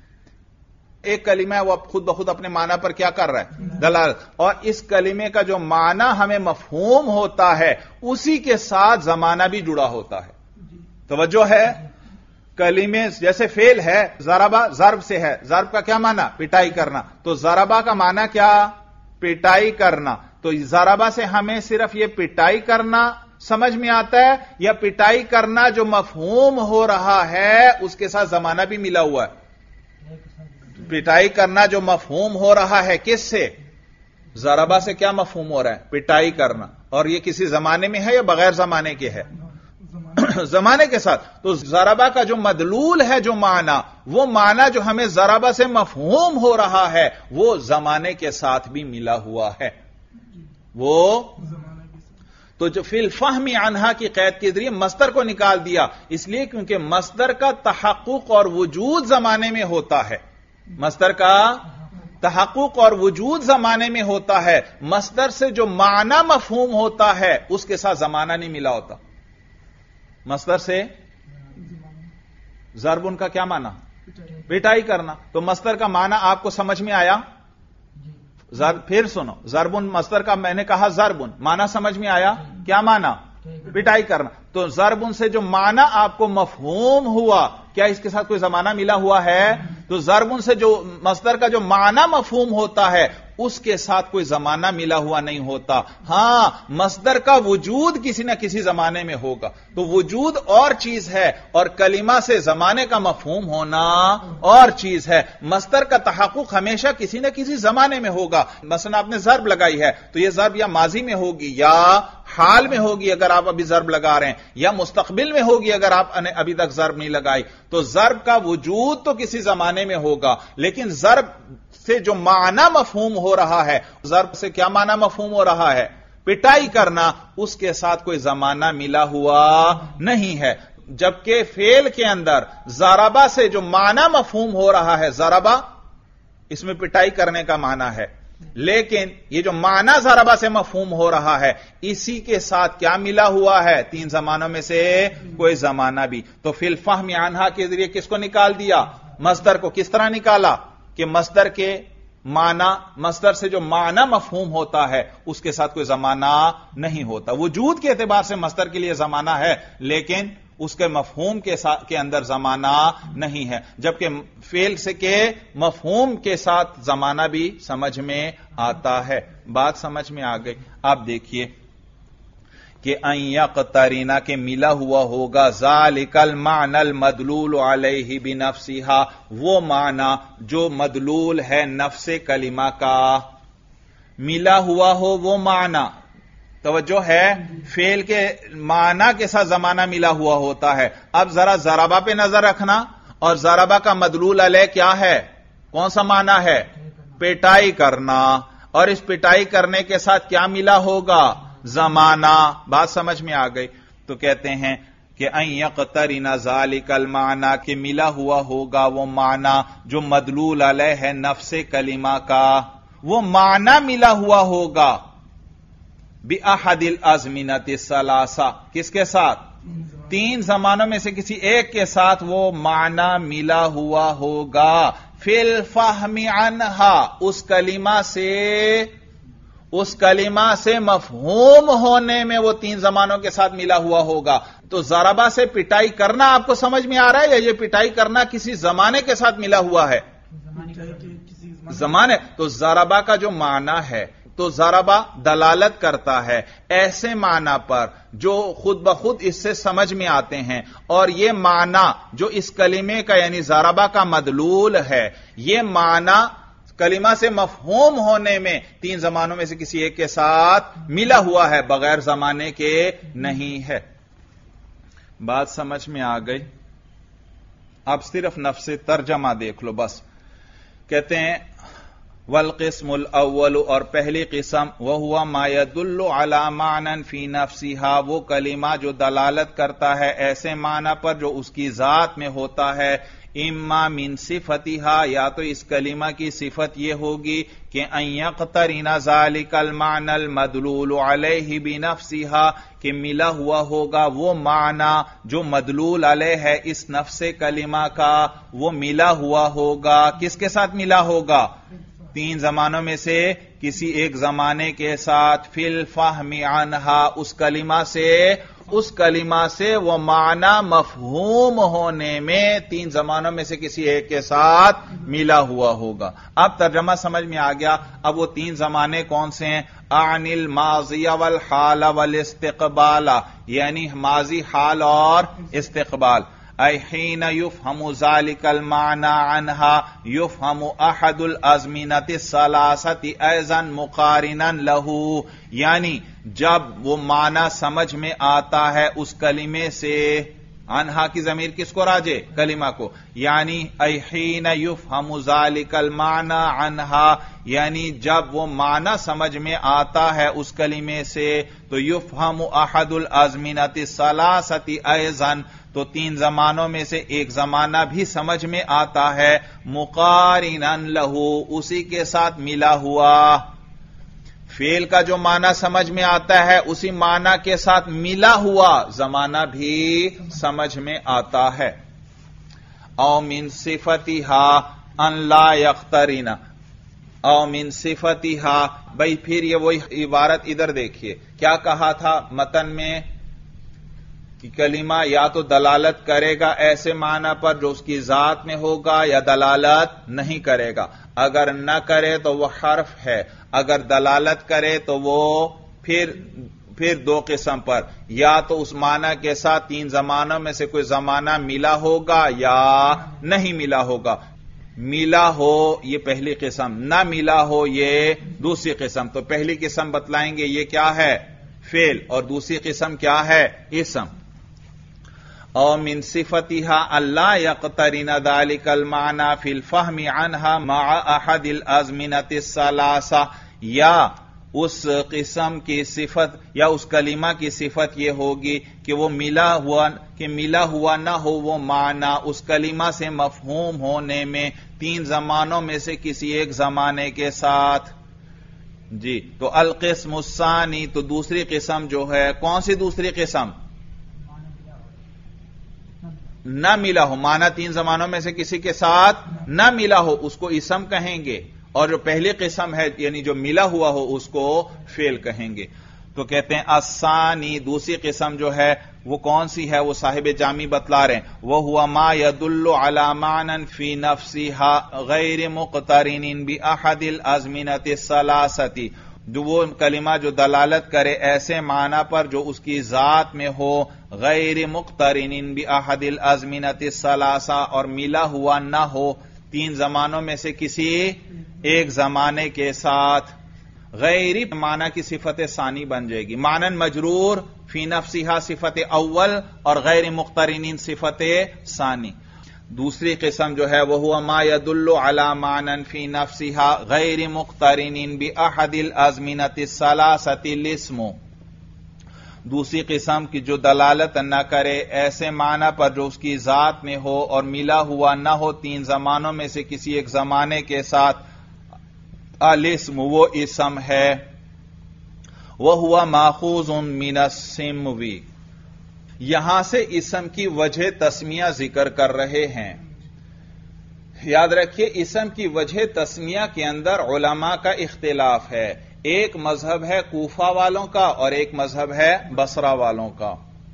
[SPEAKER 1] ایک کلمہ ہے وہ خود بخود اپنے معنی پر کیا کر رہا ہے؟ دلالت. اور اس کلمے کا جو معنی ہمیں مفہوم ہوتا ہے اسی کے ساتھ زمانہ بھی جڑا ہوتا ہے. توجہ ہے؟ کلمے جیسے فعل ہے ضربہ، ضرب سے ہے، ضرب کا کیا معنی؟ پٹائی کرنا. تو ضربہ کا معنی کیا؟ پٹائی کرنا. تو ضربہ سے ہمیں صرف یہ پٹائی کرنا سمجھ میں آتا ہے یا پٹائی کرنا جو مفہوم ہو رہا ہے اس کے ساتھ زمانہ بھی ملا ہوا ہے؟ پٹائی کرنا جو مفہوم ہو رہا ہے کس سے؟ ضربہ سے کیا مفہوم ہو رہا ہے؟ پٹائی کرنا. اور یہ کسی زمانے میں ہے یا بغیر زمانے کے ہے؟ زمانے کے ساتھ. تو ضربہ کا جو مدلول ہے جو معنی، وہ معنی جو ہمیں ضربہ سے مفہوم ہو رہا ہے وہ زمانے کے ساتھ بھی ملا ہوا ہے. وہ تو جو فی الفہم عنہا کی قید کے ذریعے مصدر کو نکال دیا، اس لیے کیونکہ مصدر کا تحقق اور وجود زمانے میں ہوتا ہے. مصدر کا تحقق اور وجود زمانے میں ہوتا ہے. مصدر سے جو معنی مفہوم ہوتا ہے اس کے ساتھ زمانہ نہیں ملا ہوتا. مصدر سے ضرب ان کا کیا معنی؟ پٹائی کرنا. تو مصدر کا معنی آپ کو سمجھ میں آیا؟ پھر سنو، ضربن مصدر کا میں نے کہا ضربن معنی سمجھ میں آیا؟ کیا معنی؟ پٹائی کرنا. تو ضربن سے جو معنی آپ کو مفہوم ہوا کیا اس کے ساتھ کوئی زمانہ ملا ہوا ہے؟ تو ضربن سے جو مصدر کا جو معنی مفہوم ہوتا ہے اس کے ساتھ کوئی زمانہ ملا ہوا نہیں ہوتا. ہاں مصدر کا وجود کسی نہ کسی زمانے میں ہوگا. تو وجود اور چیز ہے اور کلمہ سے زمانے کا مفہوم ہونا اور چیز ہے. مصدر کا تحقق ہمیشہ کسی نہ کسی زمانے میں ہوگا. مثلا آپ نے ضرب لگائی ہے تو یہ ضرب یا ماضی میں ہوگی یا حال میں ہوگی اگر آپ ابھی ضرب لگا رہے ہیں، یا مستقبل میں ہوگی اگر آپ نے ابھی تک ضرب نہیں لگائی. تو ضرب کا وجود تو کسی زمانے میں ہوگا، لیکن ضرب سے جو معنی مفہوم ہو رہا ہے، ضرب سے کیا معنی مفہوم ہو رہا ہے؟ پٹائی کرنا، اس کے ساتھ کوئی زمانہ ملا ہوا نہیں ہے. جبکہ فعل کے اندر ضربہ سے جو معنی مفہوم ہو رہا ہے، ضربہ اس میں پٹائی کرنے کا معنی ہے، لیکن یہ جو معنی ضربہ سے مفہوم ہو رہا ہے اسی کے ساتھ کیا ملا ہوا ہے؟ تین زمانوں میں سے کوئی زمانہ بھی. تو فی الفہم عنہا کے ذریعے کس کو نکال دیا؟ مصدر کو. کس طرح نکالا؟ کہ مصدر کے معنی، مصدر سے جو معنی مفہوم ہوتا ہے اس کے ساتھ کوئی زمانہ نہیں ہوتا. وجود کے اعتبار سے مصدر کے لیے زمانہ ہے لیکن اس کے مفہوم کے اندر زمانہ نہیں ہے. جبکہ فعل سے کے مفہوم کے ساتھ زمانہ بھی سمجھ میں آتا ہے. بات سمجھ میں آ گئی؟ آپ دیکھیے کہ ان یقترین کے ملا ہوا ہوگا ذالک المعنی المدلول علیہ بنفسہا، وہ معنی جو مدلول ہے نفس کلمہ کا، ملا ہوا ہو وہ معنی. توجہ ہے، فعل کے معنی کے ساتھ زمانہ ملا ہوا ہوتا ہے. اب ذرا ضربہ پہ نظر رکھنا، اور ضربہ کا مدلول علیہ کیا ہے؟ کون سا معنی ہے؟ پٹائی کرنا. اور اس پٹائی کرنے کے ساتھ کیا ملا ہوگا؟ زمانہ. بات سمجھ میں آ گئی؟ تو کہتے ہیں کہ ان یقترن ذالک المعنی کہ ملا ہوا ہوگا وہ معنی جو مدلول علیہ ہے نفس کلمہ کا، وہ معنی ملا ہوا ہوگا. بِأَحَدِ الْأَزْمِنَةِ الثَّلَاثَةِ، کس کے ساتھ؟ تین زمانوں میں سے کسی ایک کے ساتھ وہ معنی ملا ہوا ہوگا. فِي الْفَهْمِ عَنْهَا، اس کلمہ سے مفہوم ہونے میں وہ تین زمانوں کے ساتھ ملا ہوا ہوگا. تو ضربہ سے پٹائی کرنا آپ کو سمجھ میں آ رہا ہے، یا یہ پٹائی کرنا کسی زمانے کے ساتھ ملا ہوا ہے؟ زمانے. تو ضربہ کا جو معنی ہے، تو ضربہ دلالت کرتا ہے ایسے معنی پر جو خود بخود اس سے سمجھ میں آتے ہیں، اور یہ معنی جو اس کلمے کا یعنی ضربہ کا مدلول ہے، یہ معنی کلمہ سے مفہوم ہونے میں تین زمانوں میں سے کسی ایک کے ساتھ ملا ہوا ہے، بغیر زمانے کے نہیں ہے. بات سمجھ میں آ گئی؟ اب صرف نفس ترجمہ دیکھ لو بس. کہتے ہیں والقسم الاول، اور پہلی قسم وہو ما يدل على معنى في نفسها، وہ کلمہ جو دلالت کرتا ہے ایسے معنی پر جو اس کی ذات میں ہوتا ہے. اما من صفتها، یا تو اس کلمہ کی صفت یہ ہوگی کہ ان يقترن ذلك المعنى المدلول عليه بنفسها، کہ ملا ہوا ہوگا وہ معنی جو مدلول علیہ ہے اس نفس کلمہ کا، وہ ملا ہوا ہوگا. کس کے ساتھ ملا ہوگا؟ تین زمانوں میں سے کسی ایک زمانے کے ساتھ. فی الفہم عنہا، اس کلمہ سے وہ معنی مفہوم ہونے میں تین زمانوں میں سے کسی ایک کے ساتھ ملا ہوا ہوگا. اب ترجمہ سمجھ میں آ گیا. اب وہ تین زمانے کون سے ہیں؟ عن الماضی والحال والاستقبال، یعنی ماضی، حال اور استقبال. اي حين يفهم ذلك المعنى عنها يفهم احد الازمنة الثلاثة ايضا مقارنا له، یعنی جب وہ معنی سمجھ میں آتا ہے اس کلمے سے. انہا کی ضمیر کس کو راجے؟ کلمہ کو. یعنی اي حين يفهم ذلك المعنى عنها، یعنی جب وہ معنی سمجھ میں آتا ہے اس کلمے سے تو يفهم احد الازمنة الثلاثة ايضا، تو تین زمانوں میں سے ایک زمانہ بھی سمجھ میں آتا ہے. مقارنا لہو، اسی کے ساتھ ملا ہوا. فعل کا جو معنی سمجھ میں آتا ہے اسی معنی کے ساتھ ملا ہوا زمانہ بھی سمجھ میں آتا ہے. او من صفتها ان لا یقترن، او من صفتها، بھائی پھر یہ وہی عبارت ادھر دیکھیے کیا کہا تھا متن میں کہ کلمہ یا تو دلالت کرے گا ایسے معنی پر جو اس کی ذات میں ہوگا، یا دلالت نہیں کرے گا. اگر نہ کرے تو وہ حرف ہے، اگر دلالت کرے تو وہ پھر دو قسم پر، یا تو اس معنی کے ساتھ تین زمانوں میں سے کوئی زمانہ ملا ہوگا یا نہیں ملا ہوگا. ملا ہو یہ پہلی قسم، نہ ملا ہو یہ دوسری قسم. تو پہلی قسم بتلائیں گے یہ کیا ہے؟ فعل، اور دوسری قسم کیا ہے؟ اسم. او من صفتها اللہ یقترن ذلك المعنى فی الفہم عنها مع احد الازمنة الثلاثة، یا اس قسم کی صفت یا اس کلمہ کی صفت یہ ہوگی کہ وہ ملا ہوا نہ ہو وہ معنی اس کلمہ سے مفہوم ہونے میں تین زمانوں میں سے کسی ایک زمانے کے ساتھ. جی تو القسم الثانی، تو دوسری قسم جو ہے، کون سی دوسری قسم؟ نہ ملا ہو، معنی تین زمانوں میں سے کسی کے ساتھ نہ ملا ہو، اس کو اسم کہیں گے. اور جو پہلی قسم ہے یعنی جو ملا ہوا ہو اس کو فعل کہیں گے. تو کہتے ہیں الثانی، دوسری قسم جو ہے وہ کون سی ہے؟ وہ صاحب جامی بتلا رہے ہیں. وَهُوَ مَا يَدُلُّ عَلَى مَعْنًى فِي نَفْسِهَا غَيْرِ مُقْتَرِنٍ بِأَحَدِ الْأَزْمِنَةِ الثَّلَاثَةِ، جو وہ کلمہ جو دلالت کرے ایسے معنی پر جو اس کی ذات میں ہو، غیر مقترن بأحد الازمنة الثلاثة، اور ملا ہوا نہ ہو تین زمانوں میں سے کسی ایک زمانے کے ساتھ. غیر معنی کی صفت ثانی بن جائے گی. معنی مجرور، فی نفسها صفت اول، اور غیر مقترنین صفت ثانی. دوسری قسم جو ہے وہ ما يدل على معنى فی نفسها غیر مقترن بأحد الازمنة الثلاثة الاسم، دوسری قسم کی جو دلالت نہ کرے ایسے معنی پر جو اس کی ذات میں ہو اور ملا ہوا نہ ہو تین زمانوں میں سے کسی ایک زمانے کے ساتھ. الاسم وہ اسم ہے. وَهُوَ مَأْخُوذٌ مِّنَ السِّمْوِ، یہاں سے اسم کی وجہ تسمیہ ذکر کر رہے ہیں۔ یاد رکھیے اسم کی وجہ تسمیہ کے اندر علماء کا اختلاف ہے، ایک مذہب ہے کوفہ والوں کا اور ایک مذہب ہے بصرہ والوں کا۔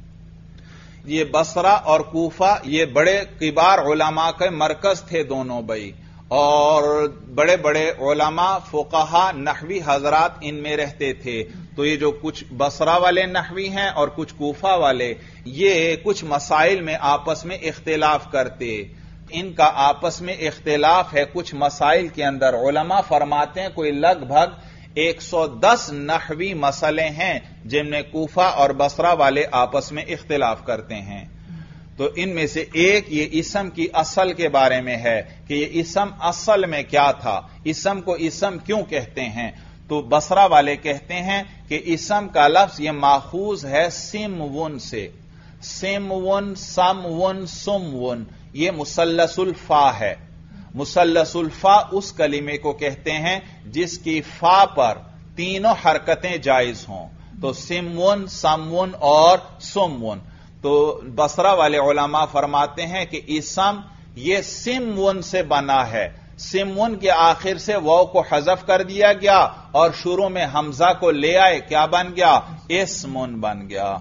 [SPEAKER 1] یہ بصرہ اور کوفہ یہ بڑے کبار علماء کے مرکز تھے دونوں بھائی، اور بڑے بڑے علماء فقہا نحوی حضرات ان میں رہتے تھے۔ تو یہ جو کچھ بصرہ والے نحوی ہیں اور کچھ کوفہ والے، یہ کچھ مسائل میں آپس میں اختلاف کرتے، ان کا آپس میں اختلاف ہے کچھ مسائل کے اندر۔ علماء فرماتے ہیں کوئی لگ بھگ 110 نحوی مسئلے ہیں جن میں کوفہ اور بصرہ والے آپس میں اختلاف کرتے ہیں۔ تو ان میں سے ایک یہ اسم کی اصل کے بارے میں ہے کہ یہ اسم اصل میں کیا تھا، اسم کو اسم کیوں کہتے ہیں۔ تو بصرہ والے کہتے ہیں کہ اسم کا لفظ یہ ماخوذ ہے سمون سے، سمون، سمون، سمون، یہ مثلث الفا ہے۔ مثلث الفا اس کلمے کو کہتے ہیں جس کی فا پر تینوں حرکتیں جائز ہوں، تو سمون، سمون اور سمون۔ تو بصرہ والے علماء فرماتے ہیں کہ اسم یہ سمون سے بنا ہے، سمون کے آخر سے واو کو حذف کر دیا گیا اور شروع میں حمزہ کو لے آئے، کیا بن گیا؟ اسمون بن گیا۔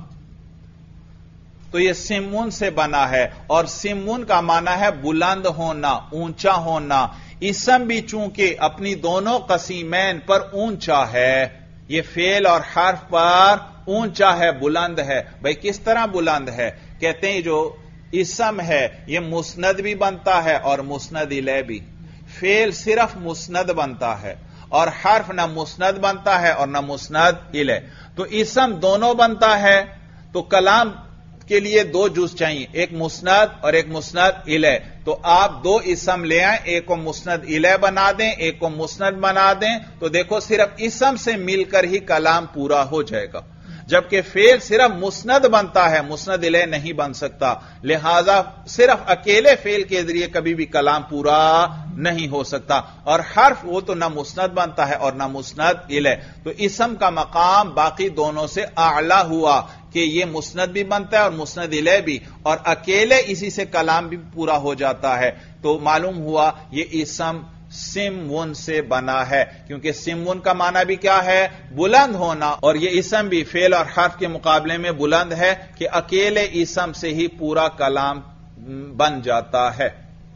[SPEAKER 1] تو یہ سمون سے بنا ہے، اور سمون کا معنی ہے بلند ہونا، اونچا ہونا۔ اسم بھی چونکہ اپنی دونوں قسیمین پر اونچا ہے، یہ فعل اور حرف پر اونچا ہے، بلند ہے۔ بھئی کس طرح بلند ہے؟ کہتے ہیں جو اسم ہے یہ مسند بھی بنتا ہے اور مسند الیہ بھی۔ فعل صرف مسند بنتا ہے اور حرف نہ مسند بنتا ہے اور نہ مسند الیہ۔ تو اسم دونوں بنتا ہے، تو کلام کے لیے دو جز چاہیے، ایک مسند اور ایک مسند الیہ۔ تو آپ دو اسم لے آئیں، ایک کو مسند الیہ بنا دیں، ایک کو مسند بنا دیں، تو دیکھو صرف اسم سے مل کر ہی کلام پورا ہو جائے گا، جبکہ فعل صرف مسند بنتا ہے، مسند الیہ نہیں بن سکتا۔ لہذا صرف اکیلے فعل کے ذریعے کبھی بھی کلام پورا نہیں ہو سکتا، اور حرف وہ تو نہ مسند بنتا ہے اور نہ مسند الیہ۔ تو اسم کا مقام باقی دونوں سے اعلی ہوا کہ یہ مسند بھی بنتا ہے اور مسند الیہ بھی، اور اکیلے اسی سے کلام بھی پورا ہو جاتا ہے۔ تو معلوم ہوا یہ اسم سمون سے بنا ہے، کیونکہ سمون کا معنی بھی کیا ہے؟ بلند ہونا، اور یہ اسم بھی فعل اور حرف کے مقابلے میں بلند ہے کہ اکیلے اسم سے ہی پورا کلام بن جاتا ہے۔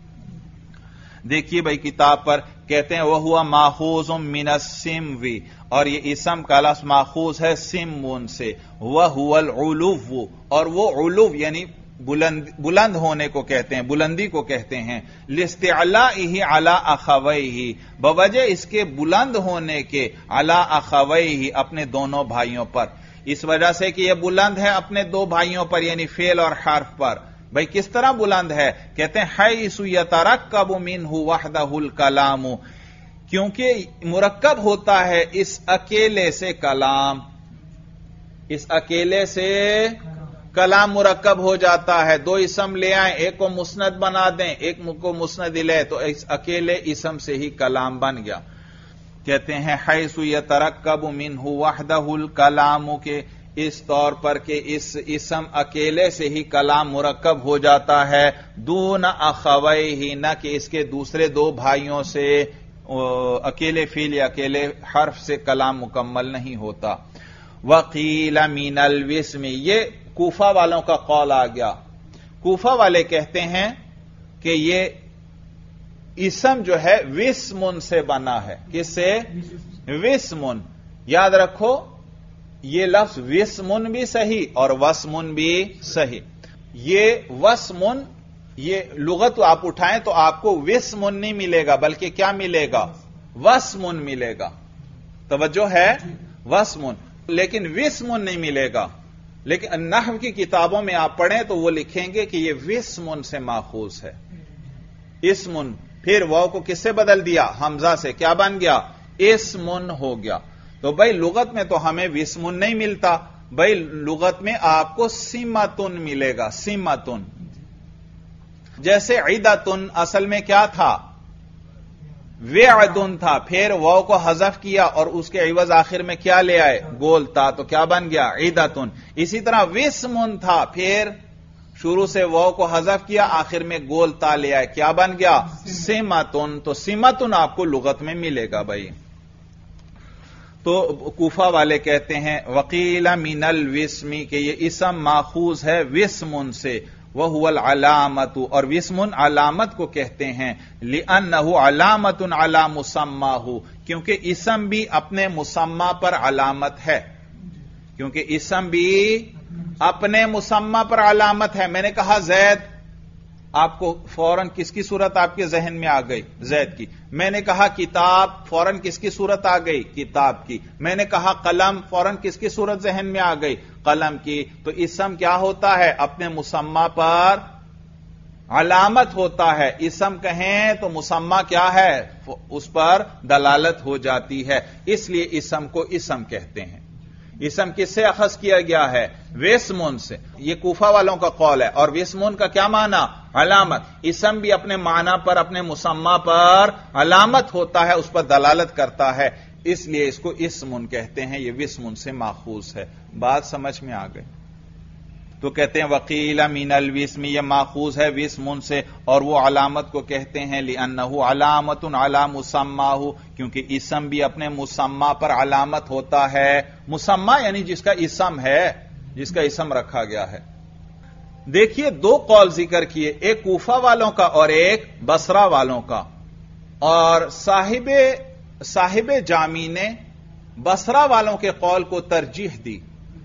[SPEAKER 1] دیکھیے بھائی کتاب پر کہتے ہیں وَهُوَ مَأْخُوذٌ مِّنَ السِّمْوِ، اور یہ اسم کا لفظ ماخوذ ہے سمون سے۔ وَهُوَ الْعُلُوُّ، اور وہ علو یعنی بلند ہونے کو کہتے ہیں، بلندی کو کہتے ہیں۔ لِاسْتِعْلَائِهِ عَلَىٰ أَخَوَيْهِ، بوجہ اس کے بلند ہونے کے، عَلَىٰ أَخَوَيْهِ اپنے دونوں بھائیوں پر، اس وجہ سے کہ یہ بلند ہے اپنے دو بھائیوں پر یعنی فعل اور حرف پر۔ بھئی کس طرح بلند ہے؟ کہتے ہیں حَيْثُ يَتَرَكَّبُ مِنْهُ وَحْدَهُ الْكَلَامُ، کیونکہ مرکب ہوتا ہے اس اکیلے سے کلام، اس اکیلے سے کلام مرکب ہو جاتا ہے۔ دو اسم لے آئیں، ایک کو مسند بنا دیں، ایک کو مسند الیہ، تو اس اکیلے اسم سے ہی کلام بن گیا۔ کہتے ہیں حیث یترکب منہ وحدہ الکلام، کے اس طور پر کہ اس اسم اکیلے سے ہی کلام مرکب ہو جاتا ہے، دون اخویہ، نہ کہ اس کے دوسرے دو بھائیوں سے اکیلے فعل یا اکیلے حرف سے کلام مکمل نہیں ہوتا۔ وقیل من الوسم، یہ کوفہ والوں کا قول آ گیا۔ کوفہ والے کہتے ہیں کہ یہ اسم جو ہے وسمن سے بنا ہے۔ کس سے؟ وسمن۔ یاد رکھو یہ لفظ وسمن بھی صحیح اور وسمن بھی صحیح۔ یہ وسمن، یہ لغت آپ اٹھائیں تو آپ کو وسمن نہیں ملے گا، بلکہ کیا ملے گا؟ وسمن ملے گا۔ توجہ ہے؟ وسمن، لیکن وسمن نہیں ملے گا۔ لیکن نحو کی کتابوں میں آپ پڑھیں تو وہ لکھیں گے کہ یہ وسمن سے ماخوذ ہے۔ اسمن، پھر واو کو کس سے بدل دیا؟ حمزہ سے، کیا بن گیا؟ اسمن ہو گیا۔ تو بھائی لغت میں تو ہمیں وسمن نہیں ملتا، بھائی لغت میں آپ کو سمتن ملے گا، سمتن۔ جیسے عیدتن اصل میں کیا تھا؟ वेअदुन था, फिर वाव को हज़फ किया और उसके इवज आखिर में क्या ले आए, गोल था, तो क्या बन गया, ईदतुन। इसी तरह विस्मुन था, फिर शुरू से वाव को हज़फ किया, आखिर में गोल ता ले आए, क्या बन गया, सिमतुन। तो सिमतुन आपको लुगत में मिलेगा भाई। तो कूफा वाले कहते हैं वकीला मिनल विस्मी, के ये इसम माखूज है विस्मुन से, वह हुवल अलामतु, और विस्मुन अलामत को कहते हैं, लिअन्नहु अलामतुन अला मुसम्माहु, क्योंकि इसम भी अपने मुसम्मा पर अलामत है, क्योंकि इसम भी अपने मुसम्मा पर अलामत है। मैंने कहा जैद, आपको फौरन किसकी सूरत आपके जहन में आ गई, जैद की। मैंने कहा किताब, फौरन किसकी सूरत आ गई, किताब की। मैंने कहा कलम, फौरन किसकी सूरत जहन में आ गई, कलम की। तो इसम क्या होता है, अपने मुसम्मा पर अलामत होता है। इसम कहें तो मुसम्मा क्या है, उस पर दलालत हो जाती है, इसलिए इसम को इसम कहते हैं। इसम किससे अखज किया गया है, विस्मुन से। ये कूफा वालों का कौल है। और विस्मुन का क्या माना, अलामत। इसम भी अपने माना पर, अपने मुसम्मा पर अलामत होता है, उस पर दलालत करता है, इसलिए इसको इस्मुन कहते हैं। ये विस्मुन से माखूज है। बात समझ में आ गई। तो कहते हैं वकीला मिनल विस्मी, यह माखूज है विस्मुन से, और वो अलामत को कहते हैं लिअन्नहु अलामतुन अला मुसम्माहु, क्योंकि इसम भी अपने मुसम्मा पर अलामत होता है। मुसम्मा यानी जिसका इसम है, जिसका इसम रखा गया है। देखिए दो कौल जिक्र किए, एक कूफा वालों का और एक बसरा वालों का। और साहिबे जामी ने बसरा वालों के कौल को तरजीह दी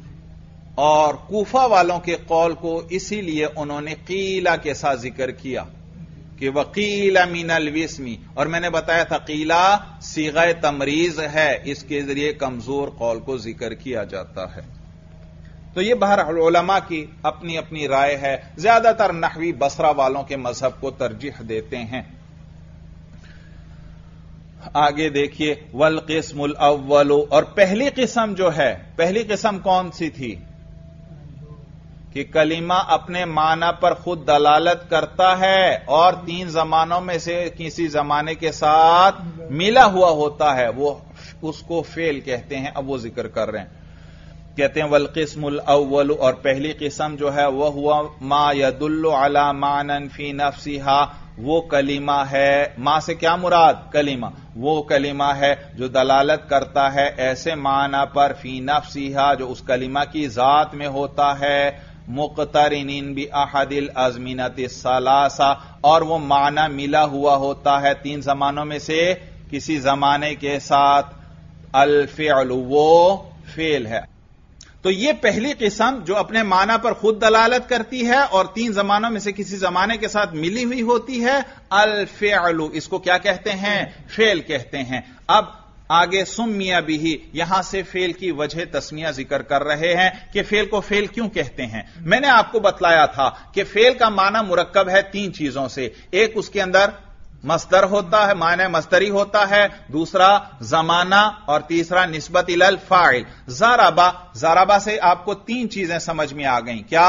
[SPEAKER 1] और कूफा वालों के कौल को इसीलिए उन्होंने कीला के साथ जिक्र किया कि वकीला मिनल विस्मी। और मैंने बताया था कीला सीगा तमरीज है, इसके जरिए कमजोर कौल को जिक्र किया जाता है। तो यह बहरहाल उलमा की अपनी अपनी राय है। ज्यादातर नहवी बसरा वालों के मजहब को तरजीह देते हैं। आगे देखिए वल किस्मुल अव्वलु, और पहली किस्म जो है, पहली किस्म कौन सी थी कि कलीमा अपने माना पर खुद दलालत करता है और तीन जमानों में से किसी जमाने के साथ मिला हुआ होता है, वो उसको फेल कहते हैं। अब वो जिक्र कर रहे हैं, कहते हैं वल किस्मुल अव्वलु, और पहली किस्म जो है वह हुआ मा यदुल्लु अला मानन फी नफ्सिहा, वो कलीमा है, मां से क्या मुराद, कलीमा, वो कलीमा है जो दलालत करता है ऐसे माना पर फी नफ्सिहा, जो उस कलीमा की जात में होता है, मुक़तरिनीन बि अहदिल अज़मिनति सलासा, और वो माना मिला हुआ होता है तीन जमानों में से किसी जमाने के साथ। अल फ़िअल, वो फेल है। तो ये पहली किस्म जो अपने माना पर खुद दलालत करती है और तीन जमानों में से किसी जमाने के साथ मिली हुई होती है, अल फ़िअल, इसको क्या कहते हैं, फेल कहते हैं। अब आगे सुम्मिया बिही, यहां से फेल की वजह तस्मिया जिक्र कर रहे हैं कि फेल को फेल क्यों कहते हैं। मैंने आपको बतलाया था कि फेल का माना मुरक्कब है तीन चीजों से, एक उसके अंदर मस्दर होता है, माने मस्दरी होता है, दूसरा जमाना, और तीसरा निस्बत इलल फाइल। ज़राबा से आपको तीन चीजें समझ में आ गई। क्या,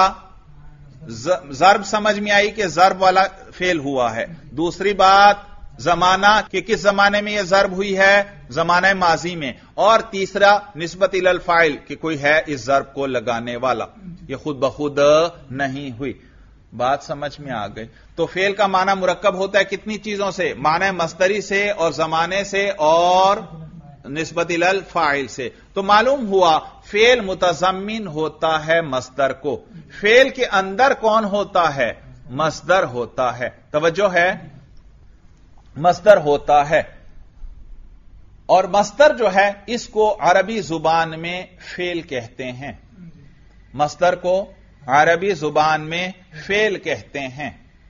[SPEAKER 1] ज़र्ब समझ में आई कि ज़र्ब वाला फेल हुआ है। दूसरी बात जमाना, कि किस जमाने में यह ज़र्ब हुई है, जमाने माजी में। और तीसरा निस्बत इलल फाइल, कि कोई है इस ज़र्ब को लगाने वाला, यह खुद बखुद नहीं हुई। बात समझ में आ गई। तो फेल का माना मुरक्कब होता है कितनी चीजों से, माने मस्तरी से और जमाने से और निस्बत इलल फाइल से। तो मालूम हुआ फेल मुतज़म्मिन होता है मस्दर को। फेल के अंदर कौन होता है, मस्दर होता है। तवज्जो है, मस्दर होता है। और मस्दर जो है इसको अरबी जुबान में फेल कहते हैं। मस्दर को अरबी जुबान में फेल कहते हैं।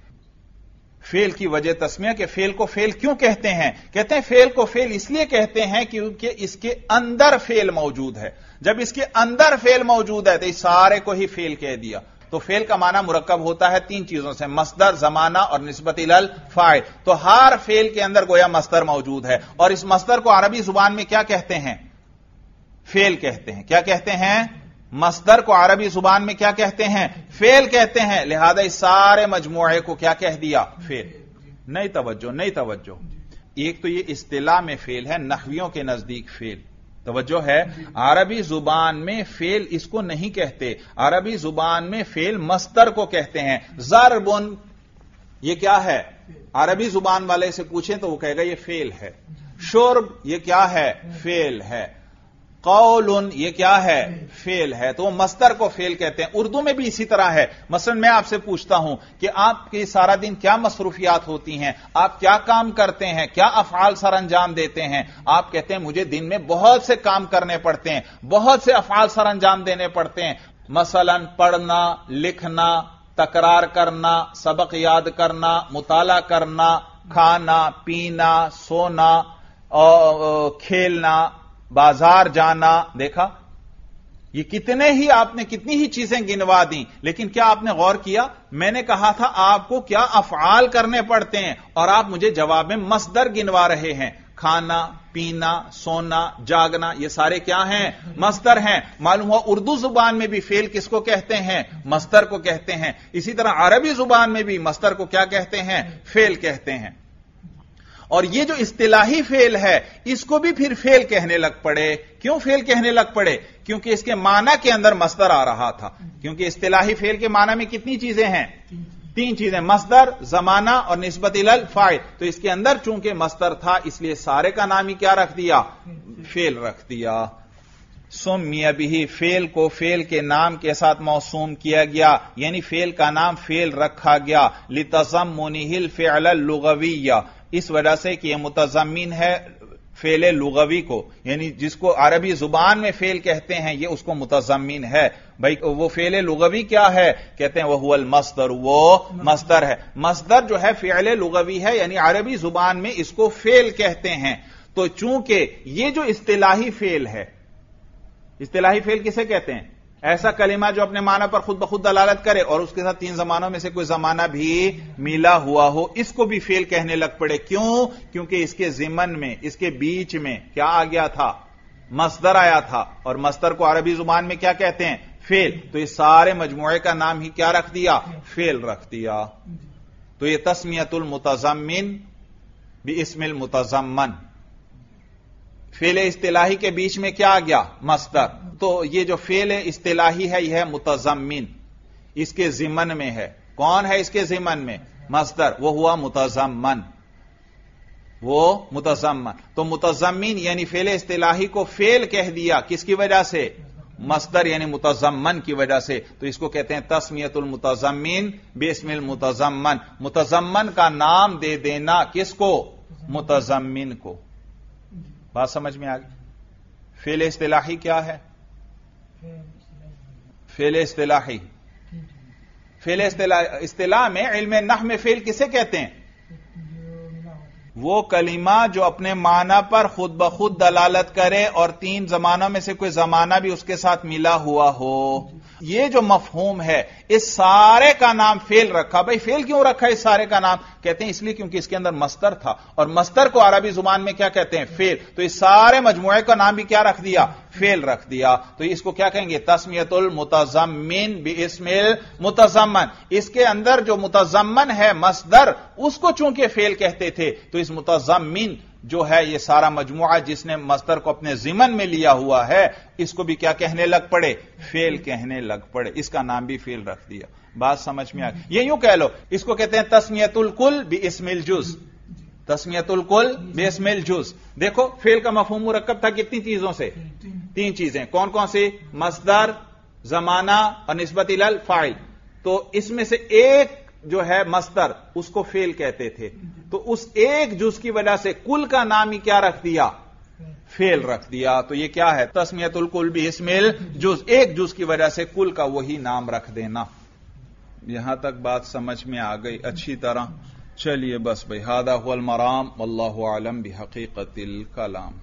[SPEAKER 1] फेल की वजह तस्मिया के फेल को फेल क्यों कहते हैं, कहते हैं फेल को फेल इसलिए कहते हैं क्योंकि इसके अंदर फेल मौजूद है। जब इसके अंदर फेल मौजूद है तो इस सारे को ही फेल कह दिया। तो फेल का माना मुरक्कब होता है तीन चीजों से, मस्दर, जमाना और निस्बत इलल फाइल। तो हर फेल के अंदर गोया मस्दर मौजूद है, और इस मस्दर को अरबी जुबान में क्या कहते हैं, फेल कहते हैं। क्या कहते हैं, मस्दर को अरबी जुबान में क्या कहते हैं, फेल कहते हैं। लिहाजा इस सारे मजमूए को क्या कह दिया, फेल। नहीं तवज्जो, नहीं तवज्जो। ایک تو یہ اصطلاح میں فعل ہے، نحویوں کے نزدیک فعل. توجہ ہے، عربی زبان میں فعل اس کو نہیں کہتے، عربی زبان میں فعل مصدر کو کہتے ہیں. ضربن یہ کیا ہے؟ عربی زبان والے سے پوچھیں تو وہ کہے گا یہ فعل ہے. شرب یہ کیا ہے؟ فعل ہے. قول یہ کیا ہے؟ فعل ہے. تو وہ مصدر کو فعل کہتے ہیں. اردو میں بھی اسی طرح ہے. مثلا میں آپ سے پوچھتا ہوں کہ آپ کی سارا دن کیا مصروفیات ہوتی ہیں، آپ کیا کام کرتے ہیں، کیا افعال سر انجام دیتے ہیں؟ آپ کہتے ہیں مجھے دن میں بہت سے کام کرنے پڑتے ہیں، بہت سے افعال سر انجام دینے پڑتے ہیں. مثلا پڑھنا، لکھنا، تکرار کرنا، سبق یاد کرنا، مطالعہ کرنا، کھانا پینا، سونا، کھیلنا، بازار جانا. دیکھا یہ کتنے ہی آپ نے کتنی ہی چیزیں گنوا دیں، لیکن کیا آپ نے غور کیا؟ میں نے کہا تھا آپ کو کیا افعال کرنے پڑتے ہیں اور آپ مجھے جواب میں مصدر گنوا رہے ہیں. کھانا پینا سونا جاگنا یہ سارے کیا ہیں؟ مصدر ہیں. معلوم ہوا اردو زبان میں بھی فعل کس کو کہتے ہیں؟ مصدر کو کہتے ہیں. اسی طرح عربی زبان میں بھی مصدر کو کیا کہتے ہیں؟ فعل کہتے ہیں. اور یہ جو اصطلاحی فعل ہے اس کو بھی پھر فعل کہنے لگ پڑے. کیوں فعل کہنے لگ پڑے؟ کیونکہ اس کے معنی کے اندر مصدر آ رہا تھا. کیونکہ اصطلاحی فعل کے معنی میں کتنی چیزیں ہیں؟ 3 چیزیں، مصدر، زمانہ اور نسبت الی الفاعل. تو اس کے اندر چونکہ مصدر تھا اس لیے سارے کا نام ہی کیا رکھ دیا؟ فعل رکھ دیا. سمی بہ، فعل کو فعل کے نام کے ساتھ موسوم کیا گیا، یعنی فعل کا نام فعل رکھا گیا. لتضمنہ الفعل اللغوی، اس وجہ سے کہ یہ متضمن ہے فعل لغوی کو، یعنی جس کو عربی زبان میں فعل کہتے ہیں یہ اس کو متضمن ہے. بھائی وہ فعل لغوی کیا ہے؟ کہتے ہیں وہ المصدر، وہ مصدر ہے. مصدر جو ہے فعل لغوی ہے، یعنی عربی زبان میں اس کو فعل کہتے ہیں. تو چونکہ یہ جو اصطلاحی فعل ہے، اصطلاحی فعل کسے کہتے ہیں؟ ایسا کلمہ جو اپنے معنی پر خود بخود دلالت کرے اور اس کے ساتھ 3 زمانوں میں سے کوئی زمانہ بھی ملا ہوا ہو، اس کو بھی فعل کہنے لگ پڑے. کیوں؟ کیونکہ اس کے ضمن میں، اس کے بیچ میں کیا آ گیا تھا؟ مصدر آیا تھا، اور مصدر کو عربی زبان میں کیا کہتے ہیں؟ فعل. تو یہ سارے مجموعے کا نام ہی کیا رکھ دیا؟ فعل رکھ دیا. تو یہ تسمیۃ المتضمن باسم المتضمن. فعل اصطلاحی کے بیچ میں کیا آ گیا؟ مصدر. تو یہ جو فعل اصطلاحی ہے یہ ہے متضمن، اس کے ضمن میں ہے. کون ہے اس کے ضمن میں؟ مصدر. وہ ہوا متضمن، وہ متضمن. تو متضمن یعنی فعل اصطلاحی کو فعل کہہ دیا، کس کی وجہ سے؟ مصدر یعنی متضمن کی وجہ سے. تو اس کو کہتے ہیں تسمیۃ المتضمن باسم المتضمن. متضمن کا نام دے دینا کس کو؟ متضمن کو. بات سمجھ میں آ گئی؟ فعل اصطلاحی کیا ہے؟ فعل اصطلاحی، فعل اصطلاح میں علم نحو میں فعل کسے کہتے ہیں؟ وہ کلمہ جو اپنے معنی پر خود بخود دلالت کرے اور 3 زمانوں میں سے کوئی زمانہ بھی اس کے ساتھ ملا ہوا ہو. یہ جو مفہوم ہے اس سارے کا نام فعل رکھا. بھائی فعل کیوں رکھا اس سارے کا نام؟ کہتے ہیں اس لیے کیونکہ اس کے اندر مصدر تھا، اور مصدر کو عربی زبان میں کیا کہتے ہیں؟ فعل. تو اس سارے مجموعے کا نام بھی کیا رکھ دیا؟ فعل رکھ دیا. تو اس کو کیا کہیں گے؟ تسمیۃ المتضمن باسم المتضمن. اس کے اندر جو متضمن ہے مصدر، اس کو چونکہ فعل کہتے تھے، تو اس متضمن جو ہے یہ سارا مجموعہ جس نے مصدر کو اپنے ضمن میں لیا ہوا ہے، اس کو بھی کیا کہنے لگ پڑے؟ فعل کہنے لگ پڑے. اس کا نام بھی فعل رکھ دیا. بات سمجھ میں آ گئی؟ یہ یوں کہہ لو، اس کو کہتے ہیں تسمیۃ الکل باسم الجز. تسمیۃ الکل باسم الجز. دیکھو فعل کا مفہوم مرکب تھا کتنی چیزوں سے؟ 3 چیزیں. کون کون سی؟ مصدر، زمانہ اور نسبت الی الفاعل. تو اس میں سے ایک جو ہے مصدر، اس کو فعل کہتے تھے. تو اس ایک جز کی وجہ سے کل کا نام ہی کیا رکھ دیا؟ فعل رکھ دیا. تو یہ کیا ہے؟ تسمیۃ الکل باسم الجز. ایک جز کی وجہ سے کل کا وہی نام رکھ دینا. یہاں تک بات سمجھ میں آ گئی اچھی طرح؟ چلیے بس بھائی، ھذا ھو المرام واللہ اعلم بحقیقت الکلام.